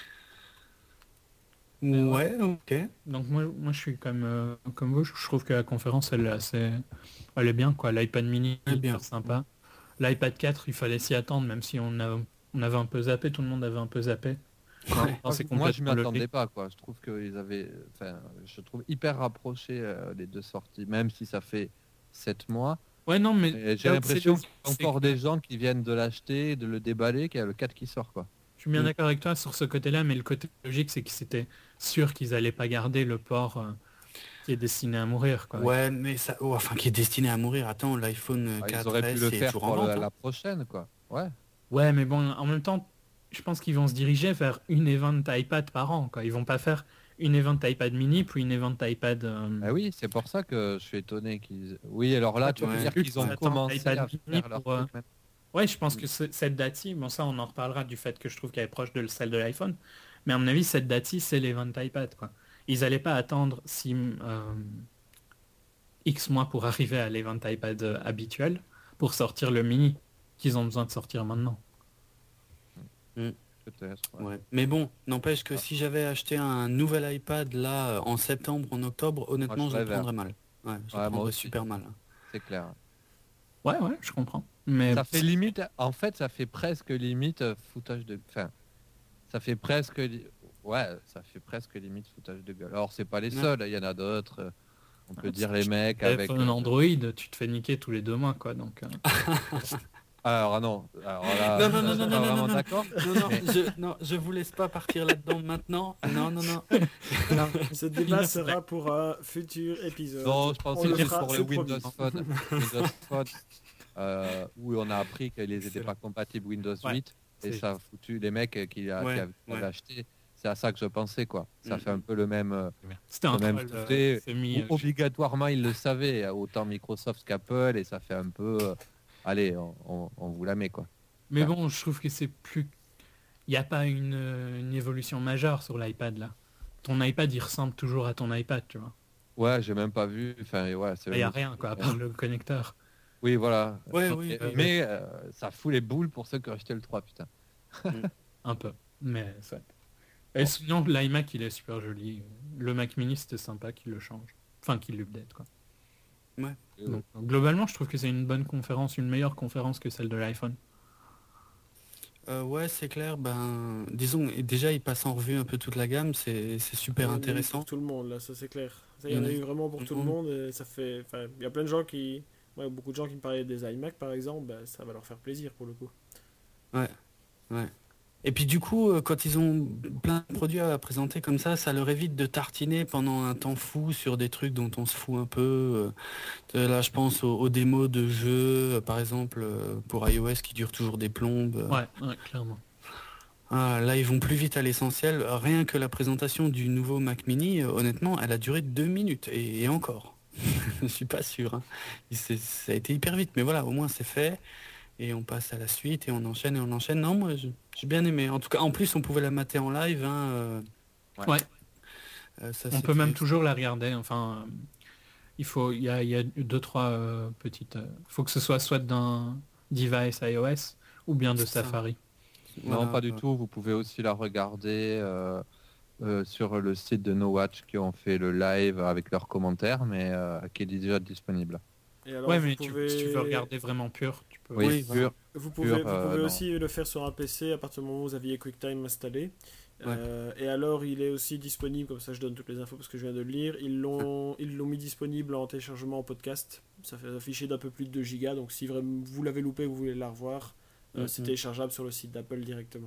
Speaker 1: Ouais, ok.
Speaker 3: Donc moi, moi je suis comme, euh, comme vous, je trouve que la conférence elle est assez, elle est bien quoi. L'iPad mini
Speaker 1: Elle est
Speaker 3: est
Speaker 1: bien.
Speaker 3: hyper sympa. L'iPad quatre, il fallait s'y attendre même si on a, on avait un peu zappé, tout le monde avait un peu zappé.
Speaker 1: Ouais.
Speaker 3: Non, c'est
Speaker 4: Moi, je m'y
Speaker 3: complètement
Speaker 4: attendais
Speaker 3: levé.
Speaker 4: pas, quoi. Je trouve qu'ils avaient, enfin, je trouve hyper rapproché euh, les deux sorties, même si ça fait sept mois.
Speaker 3: Ouais non mais
Speaker 4: Et j'ai
Speaker 3: là où
Speaker 4: l'impression
Speaker 3: c'est
Speaker 4: qu'il y a
Speaker 3: c'est
Speaker 4: encore
Speaker 3: que
Speaker 4: des gens qui viennent de l'acheter, de le déballer, qu'il y a le quatre qui sort, quoi.
Speaker 3: je suis bien
Speaker 1: Mm.
Speaker 3: d'accord avec toi sur ce côté-là, mais le côté logique c'est que c'était sûr qu'ils allaient pas garder le port euh, qui est destiné à mourir quoi.
Speaker 1: Ouais, mais ça, oh, enfin, qui est destiné à mourir. Attends, l'iPhone
Speaker 4: Ah,
Speaker 1: quatre
Speaker 4: ils auraient pu
Speaker 1: S
Speaker 4: le
Speaker 1: est
Speaker 4: faire
Speaker 1: toujours en
Speaker 4: pour
Speaker 1: vente.
Speaker 4: le-
Speaker 1: hein.
Speaker 4: la prochaine, quoi. Ouais.
Speaker 3: Ouais, mais bon, en même temps, je pense qu'ils vont se diriger vers une event iPad par an, quoi. Ils vont pas faire une event iPad mini puis une event iPad. euh,
Speaker 4: Ah oui, c'est pour ça que je suis étonné qu'ils. Oui, alors là, tu
Speaker 1: Ouais.
Speaker 4: veux dire qu'ils ont
Speaker 3: Attends,
Speaker 4: commencé
Speaker 3: iPad
Speaker 4: à
Speaker 3: mini
Speaker 4: faire leur
Speaker 3: pour, euh,
Speaker 4: truc, même.
Speaker 3: Ouais, je pense que ce- cette date-ci, bon ça on en reparlera du fait que je trouve qu'elle est proche de celle de l'iPhone, mais à mon avis cette date-ci c'est l'event iPad quoi. Ils allaient pas attendre si euh, X mois pour arriver à l'event iPad euh, habituel pour sortir le mini qu'ils ont besoin de sortir maintenant.
Speaker 4: Peut-être. ouais.
Speaker 1: Ouais. Mais bon, n'empêche que
Speaker 4: Ah.
Speaker 1: si j'avais acheté un nouvel iPad là euh, en septembre, en octobre, honnêtement,
Speaker 4: je
Speaker 1: je le
Speaker 4: préfère.
Speaker 1: prendrais mal. Ouais, je
Speaker 4: Ouais, moi
Speaker 1: le prendrais
Speaker 4: aussi.
Speaker 1: super mal. hein.
Speaker 4: C'est clair.
Speaker 3: Ouais ouais, je comprends. Mais
Speaker 4: Ça fait limite. En fait, ça fait presque limite euh, foutage de. Enfin, ça fait presque. li- Ouais, ça fait presque limite foutage de gueule. Alors, c'est pas les
Speaker 1: Ouais.
Speaker 4: seuls. Il y en a d'autres. euh, On peut
Speaker 3: Ouais,
Speaker 4: dire
Speaker 3: si
Speaker 4: les
Speaker 3: tu
Speaker 4: mecs
Speaker 3: téléphone
Speaker 4: avec. euh,
Speaker 3: Android, tu te fais niquer tous les deux mois quoi. Donc euh,
Speaker 4: Alors non, alors là,
Speaker 1: Non, non, non,
Speaker 4: je suis
Speaker 1: non,
Speaker 4: pas
Speaker 1: non, non,
Speaker 4: vraiment
Speaker 1: non,
Speaker 4: d'accord.
Speaker 1: non, non,
Speaker 4: Mais-
Speaker 1: je, non, je vous laisse pas partir là-dedans maintenant. Non, non, non.
Speaker 3: Non,
Speaker 2: Ce débat sera pour un futur épisode.
Speaker 4: Non, je
Speaker 2: On
Speaker 4: pensais
Speaker 2: le
Speaker 4: que c'est
Speaker 2: fera,
Speaker 4: pour les
Speaker 2: c'est promis.
Speaker 4: Windows Phone, Windows Phone euh, où on a appris qu'ils n'étaient
Speaker 3: Excellent.
Speaker 4: pas compatibles Windows
Speaker 3: Ouais,
Speaker 4: huit et
Speaker 3: c'est-
Speaker 4: ça a foutu les mecs qui, a-
Speaker 1: Ouais,
Speaker 4: qui avaient qui
Speaker 1: ouais.
Speaker 4: avaient acheté. C'est à ça que je pensais, quoi. Ça
Speaker 1: Mm.
Speaker 4: fait un peu le même. euh,
Speaker 3: C'était un
Speaker 4: le même
Speaker 3: troll. euh,
Speaker 4: fait,
Speaker 3: c'est mis,
Speaker 4: où obligatoirement, ils le savaient, autant Microsoft qu'Apple, et ça fait un peu. euh, allez, on, on- on vous la met, quoi.
Speaker 3: Mais bon, je trouve que c'est plus... Il n'y a pas une, euh, une évolution majeure sur l'iPad, là. Ton iPad, il ressemble toujours à ton iPad, tu vois.
Speaker 4: Ouais, j'ai même pas vu. Enfin, ouais, c'est
Speaker 3: Il n'y a rien, quoi, à part le connecteur.
Speaker 4: Oui, voilà.
Speaker 1: Ouais,
Speaker 4: Et-
Speaker 1: oui, oui,
Speaker 4: mais euh, ça fout les boules pour ceux qui ont acheté le trois, putain.
Speaker 3: Un peu. Mais ça... Et sinon, l'iMac, il est super joli. Le Mac mini, c'était sympa qu'il le change. Enfin, qu'il l'update, quoi.
Speaker 4: Euh,
Speaker 3: Donc, globalement, je trouve que c'est une bonne conférence, une meilleure conférence que celle de l'iPhone.
Speaker 1: Euh, ouais, c'est clair. Ben, disons, et déjà, il passe en revue un peu toute la gamme. C'est c'est super
Speaker 2: Il y en a eu
Speaker 1: intéressant.
Speaker 2: Pour tout le monde, là, ça c'est clair. Ça, il
Speaker 1: Il
Speaker 2: y
Speaker 1: y
Speaker 2: en
Speaker 1: en
Speaker 2: a
Speaker 1: a
Speaker 2: eu vraiment pour
Speaker 1: tout
Speaker 2: tout
Speaker 1: le
Speaker 2: le monde. Et ça fait... enfin, il y a plein de gens qui... ouais, beaucoup de gens qui me parlaient des iMac, par exemple. Ben, ça va leur faire plaisir, pour le coup.
Speaker 1: Ouais, ouais. Et puis du coup, euh, quand ils ont plein de produits à présenter comme ça, ça leur évite de tartiner pendant un temps fou sur des trucs dont on se fout un peu. Euh, Là, je pense aux, aux démos de jeux, euh, par exemple, euh, pour iOS qui durent toujours des plombes. Euh,
Speaker 3: Ouais, ouais, clairement.
Speaker 1: Ah, là, ils vont plus vite à l'essentiel. Rien que la présentation du nouveau Mac Mini, euh, honnêtement, elle a duré deux minutes. Et, et encore. Je suis pas sûr. Hein. Il s'est- Ça a été hyper vite. Mais voilà, au moins c'est fait. Et on passe à la suite et on enchaîne et on enchaîne. Non, moi, je- j'ai bien aimé. En tout cas, en plus, on pouvait la mater en live. Hein, euh,
Speaker 4: Ouais.
Speaker 3: Ouais,
Speaker 1: euh, ça,
Speaker 3: on peut
Speaker 1: c'était-
Speaker 3: même toujours la regarder. Enfin, euh, il faut, il y a, il y a deux, trois euh, petites... Il faut que ce soit soit d'un device iOS ou bien de
Speaker 1: C'est ça.
Speaker 3: Safari.
Speaker 4: Non,
Speaker 1: Voilà,
Speaker 4: pas du
Speaker 1: euh,
Speaker 4: tout. Vous pouvez aussi la regarder euh, euh, sur le site de No Watch qui ont fait le live avec leurs commentaires, mais euh, qui est déjà disponible.
Speaker 2: Et alors,
Speaker 3: Ouais,
Speaker 2: vous
Speaker 3: mais tu-
Speaker 2: pouvez...
Speaker 3: si tu veux regarder vraiment pur, tu peux...
Speaker 4: Oui,
Speaker 1: Oui,
Speaker 4: sûr.
Speaker 1: voilà.
Speaker 2: Vous pouvez,
Speaker 4: Pur,
Speaker 2: vous
Speaker 4: euh,
Speaker 2: pouvez
Speaker 4: non.
Speaker 2: aussi le faire sur un P C à partir du moment où vous aviez QuickTime installé. Euh, et alors, il est aussi disponible, comme ça je donne toutes les infos parce que je viens de le lire. Ils l'ont ils l'ont mis disponible en téléchargement en podcast. Ça fait afficher d'un peu plus de deux gigas. Donc, si vraiment vous l'avez loupé, vous voulez la revoir, euh,
Speaker 1: Mhm.
Speaker 2: c'est téléchargeable sur le site d'Apple directement.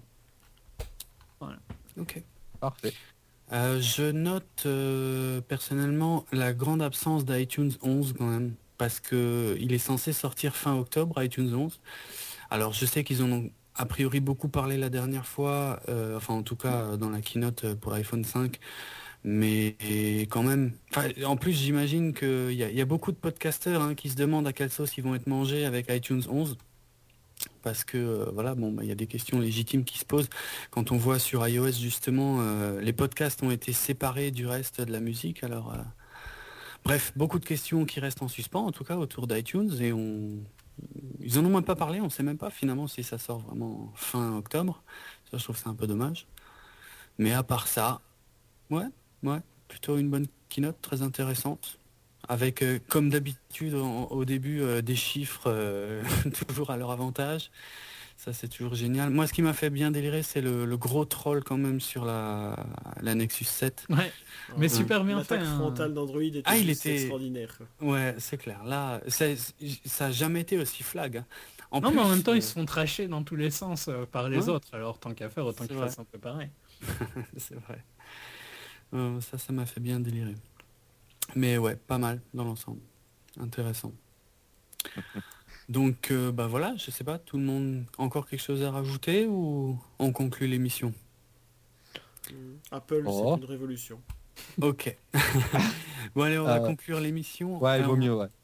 Speaker 1: Ok.
Speaker 4: Parfait.
Speaker 1: Euh, je note euh, personnellement la grande absence d'iTunes onze quand même, parce que il est censé sortir fin octobre, iTunes onze. Alors je sais qu'ils en ont a priori beaucoup parlé la dernière fois, euh, enfin en tout cas euh, dans la keynote euh, pour iPhone cinq, mais quand même, enfin, en plus j'imagine qu'il y, a- il y a beaucoup de podcasteurs hein, qui se demandent à quelle sauce ils vont être mangés avec iTunes onze. Parce que euh, voilà, bon, bah, il y a des questions légitimes qui se posent. Quand on voit sur iOS justement, euh, les podcasts ont été séparés du reste de la musique. Alors, euh, bref, beaucoup de questions qui restent en suspens, en tout cas autour d'iTunes, et on, ils en ont même pas parlé. On ne sait même pas finalement si ça sort vraiment fin octobre. Ça, je trouve ça un peu dommage. Mais à part ça, ouais, ouais, plutôt une bonne keynote, très intéressante. Avec, euh, comme d'habitude, en- au début, euh, des chiffres euh, toujours à leur avantage. Ça, c'est toujours génial. Moi, ce qui m'a fait bien délirer, c'est le, le gros troll quand même sur la, la Nexus sept.
Speaker 3: Ouais, mais
Speaker 1: Ouais.
Speaker 3: super bien fait.
Speaker 2: L'attaque
Speaker 3: hein.
Speaker 2: frontale d'Android était,
Speaker 1: Ah, il
Speaker 2: juste
Speaker 1: était-
Speaker 2: extraordinaire.
Speaker 1: Ouais, c'est clair. Là, c'est- ça n'a jamais été aussi flag. hein. En
Speaker 3: Non,
Speaker 1: plus,
Speaker 3: mais en même temps,
Speaker 1: euh,
Speaker 3: ils se font tracher dans tous les sens euh, par les
Speaker 1: Ouais.
Speaker 3: autres. Alors, tant qu'à faire, autant
Speaker 1: C'est
Speaker 3: qu'ils
Speaker 1: vrai.
Speaker 3: fassent un peu pareil.
Speaker 1: c'est vrai. Euh, ça, ça m'a fait bien délirer. Mais ouais, pas mal dans l'ensemble. Intéressant. Donc, euh, bah voilà, je sais pas, tout le monde encore quelque chose à rajouter ou on conclut l'émission?
Speaker 2: Mm. Apple,
Speaker 4: Oh.
Speaker 2: c'est une révolution.
Speaker 1: Ok. Bon allez, on va
Speaker 4: Euh,
Speaker 1: conclure l'émission.
Speaker 4: Ouais, il
Speaker 1: Alors,
Speaker 4: vaut mieux, ouais.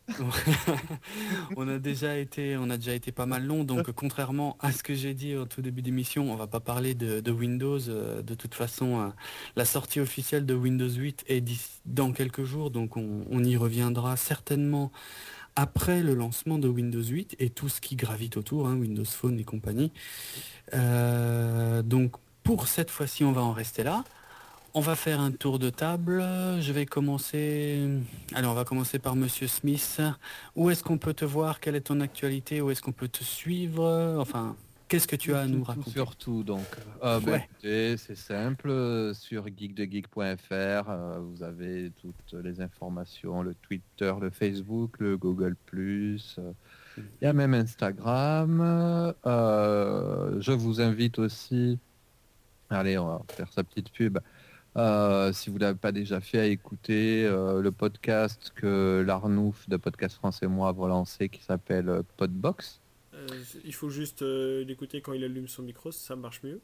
Speaker 1: on a déjà été, on a déjà été pas mal long, donc contrairement à ce que j'ai dit au tout début d'émission, on va pas parler de, de Windows. euh, De toute façon, euh, la sortie officielle de Windows huit est d'ici- dans quelques jours, donc on, on y reviendra certainement après le lancement de Windows huit et tout ce qui gravite autour, hein, Windows Phone et compagnie. Euh, donc pour cette fois-ci, on va en rester là. On va faire un tour de table. Je vais commencer. Allez, on va commencer par Monsieur Smith. Où est-ce qu'on peut te voir? Quelle est ton actualité? Où est-ce qu'on peut te suivre? Enfin, Qu'est-ce que tu as à nous
Speaker 4: Tout,
Speaker 1: raconter?
Speaker 4: surtout, donc, euh, ben,
Speaker 1: Ouais.
Speaker 4: écoutez, c'est simple. Sur geek de geek point f r, euh, vous avez toutes les informations, le Twitter, le Facebook, le Google plus. euh, Il y a même Instagram. Euh, je vous invite aussi, allez, on va faire sa petite pub. Euh, si vous ne l'avez pas déjà fait, à écouter euh, le podcast que l'Arnouf de Podcast France et moi avons lancé qui s'appelle euh, Podbox.
Speaker 2: Euh, il faut juste euh, l'écouter quand il allume son micro, ça marche mieux.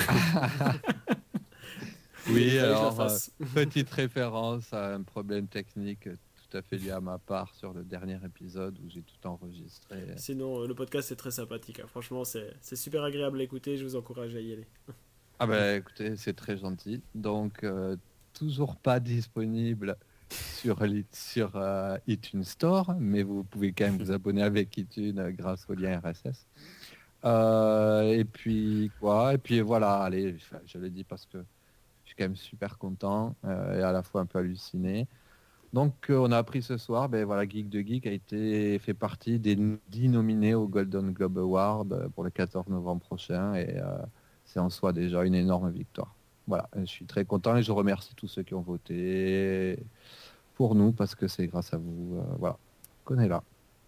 Speaker 4: Oui,
Speaker 2: Il fallait que je la
Speaker 4: alors, euh,
Speaker 2: fasse.
Speaker 4: petite référence à un problème technique tout à fait lié à ma part sur le dernier épisode où j'ai tout enregistré.
Speaker 2: Sinon, euh, le podcast est très sympathique. Hein. Franchement, c'est c'est super agréable à écouter. Je vous encourage à y aller.
Speaker 4: Ah ben écoutez, c'est très gentil. Donc, euh, toujours pas disponible sur, l'i- sur euh, iTunes Store, mais vous pouvez quand même vous abonner avec iTunes euh, grâce au lien R S S. Euh, et puis quoi? Et puis voilà, allez, je, je le dis parce que je suis quand même super content euh, et à la fois un peu halluciné. Donc euh, on a appris ce soir, ben voilà, Geek de Geek a été fait partie des dix nominés au Golden Globe Award euh, pour le quatorze novembre prochain et euh, c'est en soi déjà une énorme victoire. Voilà, je suis très content et je remercie tous ceux qui ont voté pour nous parce que c'est grâce à vous. Euh, voilà, qu'on est là.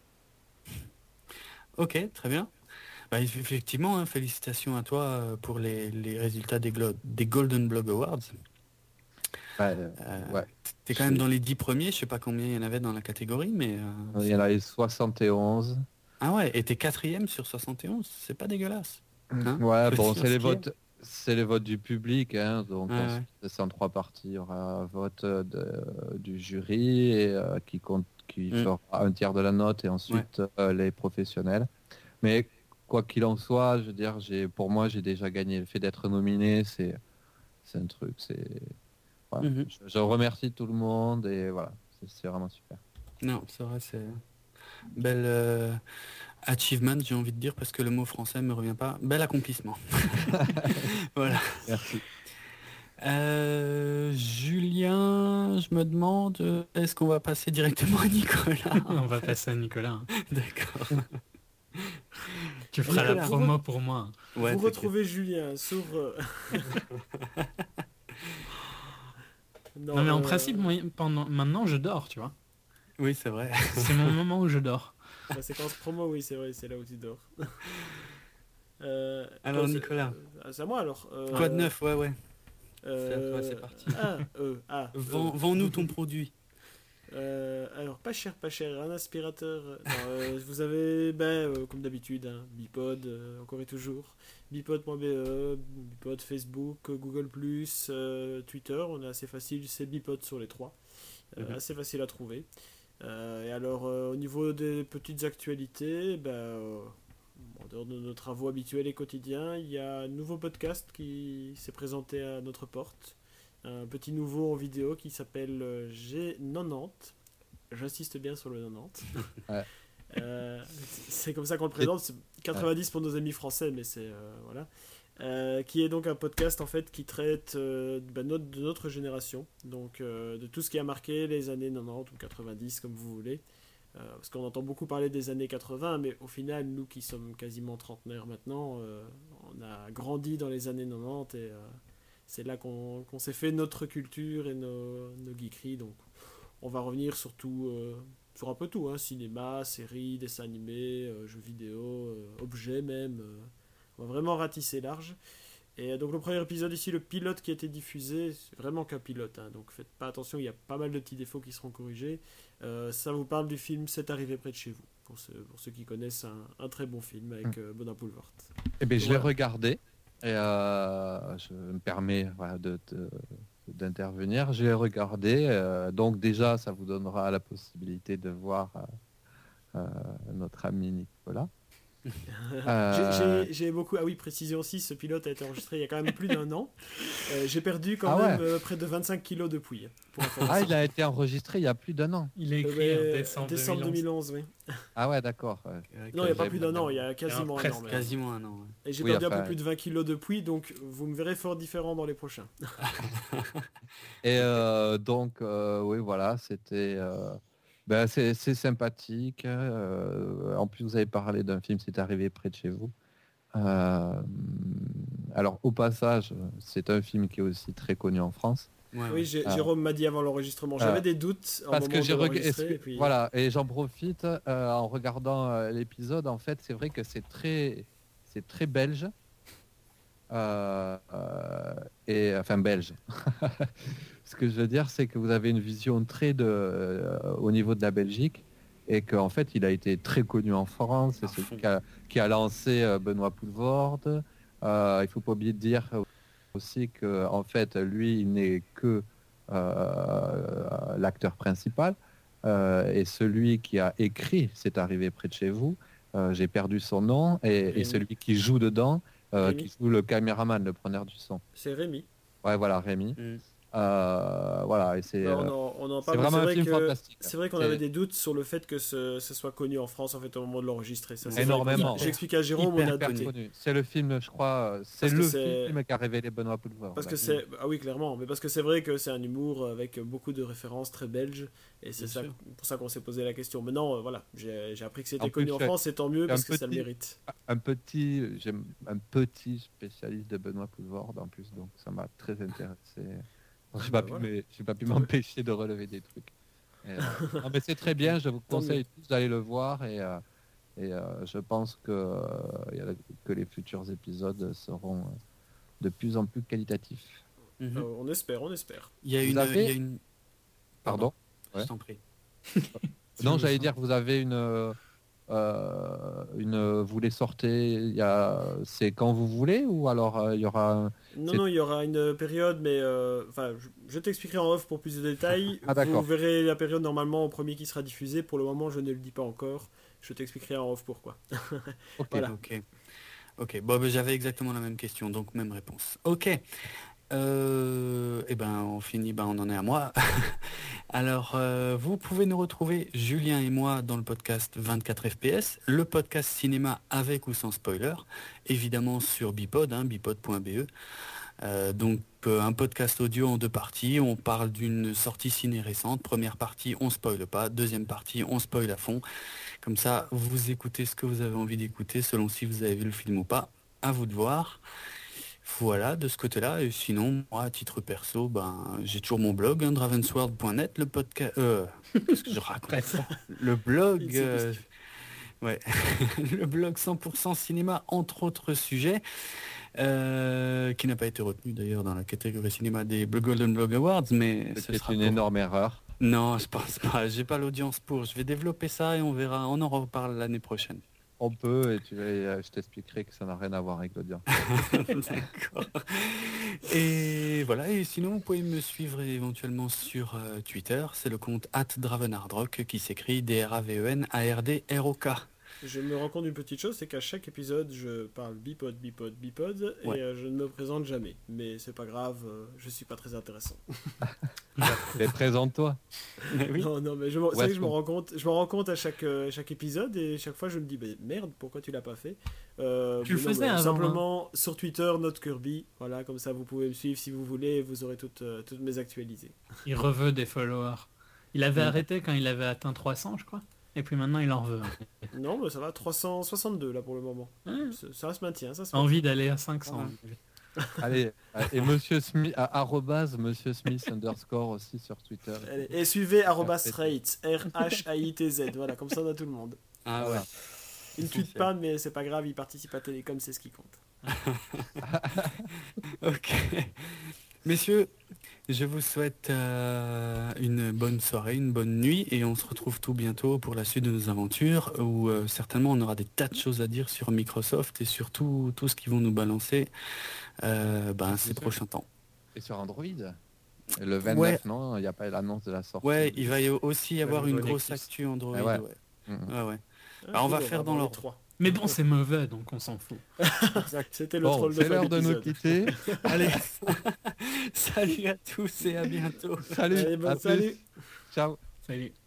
Speaker 1: Ok, très bien. Bah, effectivement, hein, félicitations à toi euh, pour les, les résultats des, glo- des Golden Blog Awards.
Speaker 4: Ouais, euh,
Speaker 1: Euh,
Speaker 4: ouais.
Speaker 1: T'es quand même dans les dix premiers, je sais pas combien il y en avait dans la catégorie, mais... euh,
Speaker 4: Il y en a eu soixante et onze.
Speaker 1: Ah ouais, et t'es quatrième sur soixante et onze, c'est pas dégueulasse. Hein
Speaker 4: Ouais,
Speaker 1: Faut
Speaker 4: bon,
Speaker 1: dire
Speaker 4: c'est
Speaker 1: ce
Speaker 4: les
Speaker 1: qu'il y a.
Speaker 4: votes, c'est les votes du public, hein, donc
Speaker 1: Ouais,
Speaker 4: ensuite, c'est en trois parties. Il y aura un vote de- du jury et, euh, qui compte, qui
Speaker 1: Mm.
Speaker 4: fera un tiers de la note et ensuite euh, les professionnels. Mais quoi qu'il en soit, je veux dire, j'ai, pour moi, j'ai déjà gagné. Le fait d'être nominé, c'est, c'est un truc. C'est, voilà.
Speaker 1: Mhm.
Speaker 4: je, je remercie tout le monde et voilà, c'est, c'est vraiment super.
Speaker 1: Non, c'est vrai, c'est bel euh, achievement, j'ai envie de dire, parce que le mot français me revient pas. Bel accomplissement. Voilà.
Speaker 4: Merci.
Speaker 1: Euh, Julien, je me demande, euh, est-ce qu'on va passer directement à Nicolas?
Speaker 3: On va passer à Nicolas. hein.
Speaker 1: D'accord.
Speaker 3: Tu feras la
Speaker 1: Nicolas.
Speaker 3: promo pour moi.
Speaker 1: Ouais,
Speaker 2: vous
Speaker 1: t'inquiète.
Speaker 2: retrouvez Julien sur. euh, dans,
Speaker 3: Non mais en
Speaker 2: euh,
Speaker 3: principe, moi, pendant maintenant je dors, tu vois.
Speaker 1: Oui, c'est vrai.
Speaker 3: C'est mon moment où je dors.
Speaker 2: La séquence promo, oui, c'est vrai, c'est là où tu dors. Euh,
Speaker 1: Alors,
Speaker 2: quoi, c'est-
Speaker 1: Nicolas.
Speaker 2: euh, c'est à moi alors. Euh,
Speaker 1: Quoi de neuf? Ouais, ouais.
Speaker 2: euh,
Speaker 1: C'est à toi, c'est parti.
Speaker 2: Ah, euh, ah,
Speaker 1: Vends-
Speaker 2: euh,
Speaker 1: Vends-nous ton produit.
Speaker 2: Euh, alors pas cher, pas cher, un aspirateur. euh, non, euh, vous avez, ben, euh, comme d'habitude, hein, Bipod, euh, encore et toujours, bipod point b e, Bipod Facebook, euh, Google plus, euh, Twitter. On est assez facile, c'est Bipod sur les trois, Euh,
Speaker 1: Mhm.
Speaker 2: assez facile à trouver. Euh, et alors euh, au niveau des petites actualités, ben, euh, en dehors de nos travaux habituels et quotidiens, il y a un nouveau podcast qui s'est présenté à notre porte. Un petit nouveau en vidéo qui s'appelle euh, G quatre-vingt-dix. J'insiste bien sur le quatre-vingt-dix.
Speaker 4: Ouais.
Speaker 2: Euh, c'est comme ça qu'on le présente. C'est quatre-vingt-dix pour nos amis français, mais c'est euh, voilà. Euh, qui est donc un podcast en fait qui traite euh, bah, notre- de notre génération, donc euh, de tout ce qui a marqué les années quatre-vingt-dix ou quatre-vingt-dix comme vous voulez. Euh, parce qu'on entend beaucoup parler des années quatre-vingts, mais au final, nous qui sommes quasiment trentenaires maintenant, euh, on a grandi dans les années quatre-vingt-dix et euh, c'est là qu'on qu'on s'est fait notre culture et nos, nos geekeries. Donc on va revenir sur tout, euh, sur un peu tout, hein, cinéma, séries, dessins animés, euh, jeux vidéo, euh, objets même. euh, on va vraiment ratisser large. Et euh, donc le premier épisode ici, le pilote qui a été diffusé, c'est vraiment qu'un pilote, hein, donc faites pas attention, il y a pas mal de petits défauts qui seront corrigés. Euh, ça vous parle du film C'est arrivé près de chez vous, pour ceux, pour ceux qui connaissent un, un très bon film avec euh, Bonin Boulevard.
Speaker 4: Eh bien, je
Speaker 2: Voilà.
Speaker 4: l'ai regardé et euh, je me permets voilà, de, de- d'intervenir. Je l'ai regardé, euh, donc déjà, ça vous donnera la possibilité de voir euh, euh, notre ami Nicolas. Euh,
Speaker 2: J'ai- J'ai j'ai beaucoup. Ah oui, précision aussi, ce pilote a été enregistré il y a quand même plus d'un an. Euh, J'ai perdu quand
Speaker 4: Ah
Speaker 2: même
Speaker 4: ouais.
Speaker 2: euh, près de vingt-cinq kilos de pouille. Pour
Speaker 4: Ah,
Speaker 2: information.
Speaker 4: il a été enregistré il y a plus d'un an.
Speaker 3: Il est
Speaker 2: Euh,
Speaker 3: écrit en
Speaker 2: ouais,
Speaker 3: décembre,
Speaker 2: décembre
Speaker 3: deux mille onze.
Speaker 2: deux mille onze, oui.
Speaker 4: Ah ouais, d'accord. ouais.
Speaker 2: Non, il n'y a pas
Speaker 4: j'avais
Speaker 2: plus d'un
Speaker 4: pas
Speaker 2: an, il y a quasiment un
Speaker 3: presque,
Speaker 2: an. même.
Speaker 1: Quasiment un an. ouais.
Speaker 2: Et j'ai
Speaker 4: Oui,
Speaker 2: perdu un
Speaker 4: enfin,
Speaker 2: peu plus de vingt kilos de pouille, donc vous me verrez fort différent dans les prochains.
Speaker 4: Et euh, donc, euh, oui, voilà, c'était... euh, ben, c'est, c'est sympathique. euh, en plus, vous avez parlé d'un film, c'est arrivé près de chez vous. Euh, alors au passage, c'est un film qui est aussi très connu en France.
Speaker 2: Ouais, oui, j'ai,
Speaker 4: euh,
Speaker 2: Jérôme m'a dit avant l'enregistrement. J'avais euh, des doutes en
Speaker 4: parce
Speaker 2: moment
Speaker 4: que j'ai
Speaker 2: regardé. Puis...
Speaker 4: Voilà, et j'en profite euh, en regardant euh, l'épisode. En fait, c'est vrai que c'est très, c'est très belge. Euh, euh, et enfin belge. Ce que je veux dire, c'est que vous avez une vision très de, euh, au niveau de la Belgique, et qu'en fait, il a été très connu en France. C'est celui qui a, qui a lancé euh, Benoît Poelvoorde. Euh, il faut pas oublier de dire aussi que en fait, lui, il n'est que euh, l'acteur principal, euh, et celui qui a écrit C'est arrivé près de chez vous. Euh, j'ai perdu son nom, et, et celui qui joue dedans. Euh, qui joue le caméraman, le preneur du son.
Speaker 2: C'est Rémi.
Speaker 4: Ouais, voilà, Rémi. Mm. Euh, voilà, et c'est,
Speaker 2: bah, on en, on en parle,
Speaker 4: c'est vraiment
Speaker 2: c'est
Speaker 4: un film
Speaker 2: que,
Speaker 4: fantastique.
Speaker 2: C'est vrai qu'on c'est... avait des doutes sur le fait que ce, ce soit connu en France en fait au moment de l'enregistrer. Ça, c'est
Speaker 4: énormément.
Speaker 2: J'explique à Jérôme,
Speaker 4: hyper,
Speaker 2: on a douté.
Speaker 4: Connu. C'est le film, je crois, c'est parce le c'est... film qui a révélé Benoît Poelvoorde.
Speaker 2: Parce que c'est, ah oui, clairement, mais parce que c'est vrai que c'est un humour avec beaucoup de références très belges, et c'est ça, pour ça qu'on s'est posé la question. Maintenant, euh, voilà, j'ai, j'ai appris que c'était en connu plus, en France, et tant mieux parce que petit, ça le mérite.
Speaker 4: Un petit, j'aime un petit spécialiste de Benoît Poelvoorde en plus, donc ça m'a très intéressé. Je n'ai pas, voilà. pas pu m'empêcher de relever des trucs. Et, euh, non, mais c'est très bien, je vous conseille tous d'aller le voir, et, euh, et euh, je pense que, euh, que les futurs épisodes seront de plus en plus qualitatifs.
Speaker 2: Mm-hmm. Euh, on espère, on espère.
Speaker 1: Il y a, une,
Speaker 4: avez...
Speaker 1: il y a une...
Speaker 4: Pardon,
Speaker 1: Pardon. Je t'en prie.
Speaker 4: Non, j'allais dire que vous avez une... Euh, une, vous les sortez, il y a, c'est quand vous voulez, ou alors euh, il y aura un...
Speaker 2: Non,
Speaker 4: c'est...
Speaker 2: non, il y aura une période, mais enfin, euh, je, je t'expliquerai en off pour plus de détails.
Speaker 4: Ah,
Speaker 2: vous verrez la période normalement au premier qui sera diffusé. Pour le moment, je ne le dis pas encore. Je t'expliquerai en off pourquoi.
Speaker 1: Ok, voilà. ok. Ok, bon, ben, j'avais exactement la même question, donc même réponse. Ok. Euh, et ben on finit, ben on en est à moi. Alors euh, vous pouvez nous retrouver, Julien et moi, dans le podcast vingt-quatre F P S, le podcast cinéma avec ou sans spoiler, évidemment sur Bipod, hein, bipod point b e. Euh, donc euh, un podcast audio en deux parties. On parle d'une sortie ciné récente. Première partie, on spoile pas. Deuxième partie, on spoil à fond. Comme ça, vous écoutez ce que vous avez envie d'écouter, selon si vous avez vu le film ou pas. À vous de voir. Voilà, de ce côté-là. Et sinon, moi, à titre perso, ben, j'ai toujours mon blog, hein, dravensworld point net, le podcast... Euh, qu'est-ce que je raconte Le blog... Euh, ouais, le blog cent pour cent cinéma, entre autres sujets, euh, qui n'a pas été retenu d'ailleurs dans la catégorie cinéma des Golden Blog Awards, mais...
Speaker 4: C'est une pour... énorme erreur.
Speaker 1: Non, je pense pas. J'ai pas l'audience pour. Je vais développer ça et on verra. On en reparle l'année prochaine.
Speaker 4: On peut, et tu vas, je t'expliquerai que ça n'a rien à voir avec l'audience.
Speaker 1: D'accord. Et voilà, et sinon, vous pouvez me suivre éventuellement sur euh, Twitter. C'est le compte arobase dravenhardrock qui s'écrit D R A V E N A R D R O K.
Speaker 2: Je me rends compte d'une petite chose, c'est qu'à chaque épisode, je parle bipod, bipod, bipod, et ouais. euh, je ne me présente jamais. Mais c'est pas grave, euh, je suis pas très intéressant.
Speaker 4: Mais présente-toi.
Speaker 2: Oui. Non, non, mais je, c'est vrai que je me rends compte, je me rends compte à chaque, euh, chaque épisode, et chaque fois je me dis, bah, merde, pourquoi tu l'as pas fait euh,
Speaker 3: Tu le faisais
Speaker 2: non,
Speaker 3: avant,
Speaker 2: simplement hein. Sur Twitter, Note Kirby, voilà, comme ça vous pouvez me suivre si vous voulez, et vous aurez toutes, euh, toutes mes actualisées.
Speaker 3: Il reveut des followers. Il avait mmh. arrêté quand il avait atteint trois cents, je crois. Et puis maintenant, il en veut.
Speaker 2: Non, mais ça va, trois cent soixante-deux là pour le moment. Mmh. Ça, ça se maintient. Ça se
Speaker 3: Envie
Speaker 2: maintient.
Speaker 3: d'aller à cinq cents.
Speaker 4: Ouais. Allez, et Monsieur Smith, arrobase Monsieur Smith underscore aussi sur Twitter.
Speaker 2: Allez, et suivez arrobase Rate, R H A I T Z, voilà, comme ça on a tout le monde.
Speaker 1: Ah ouais.
Speaker 2: Il ne tweet pas, mais c'est pas grave, il participe à Télécom, c'est ce qui compte.
Speaker 1: Ok. Messieurs, je vous souhaite euh, une bonne soirée, une bonne nuit, et on se retrouve tout bientôt pour la suite de nos aventures, où euh, certainement on aura des tas de choses à dire sur Microsoft et sur tout, tout ce qu'ils vont nous balancer euh, ben, ces prochains temps.
Speaker 4: Et sur Android le vingt-neuf, ouais. Non, il n'y a pas l'annonce de la sortie.
Speaker 1: Ouais, il va y aussi y avoir une grosse actu Android. Ah ouais. Ouais. Mmh. Ah ouais. Ah, bah, on va faire dans l'ordre. trois.
Speaker 3: Mais bon, c'est mauvais, donc on s'en fout.
Speaker 2: C'était le
Speaker 4: bon,
Speaker 2: troll de
Speaker 4: c'est l'heure de nous quitter.
Speaker 1: Allez, salut à tous et à bientôt.
Speaker 4: Salut,
Speaker 2: Allez, bon,
Speaker 4: à
Speaker 2: salut.
Speaker 4: Plus. Ciao.
Speaker 3: Salut.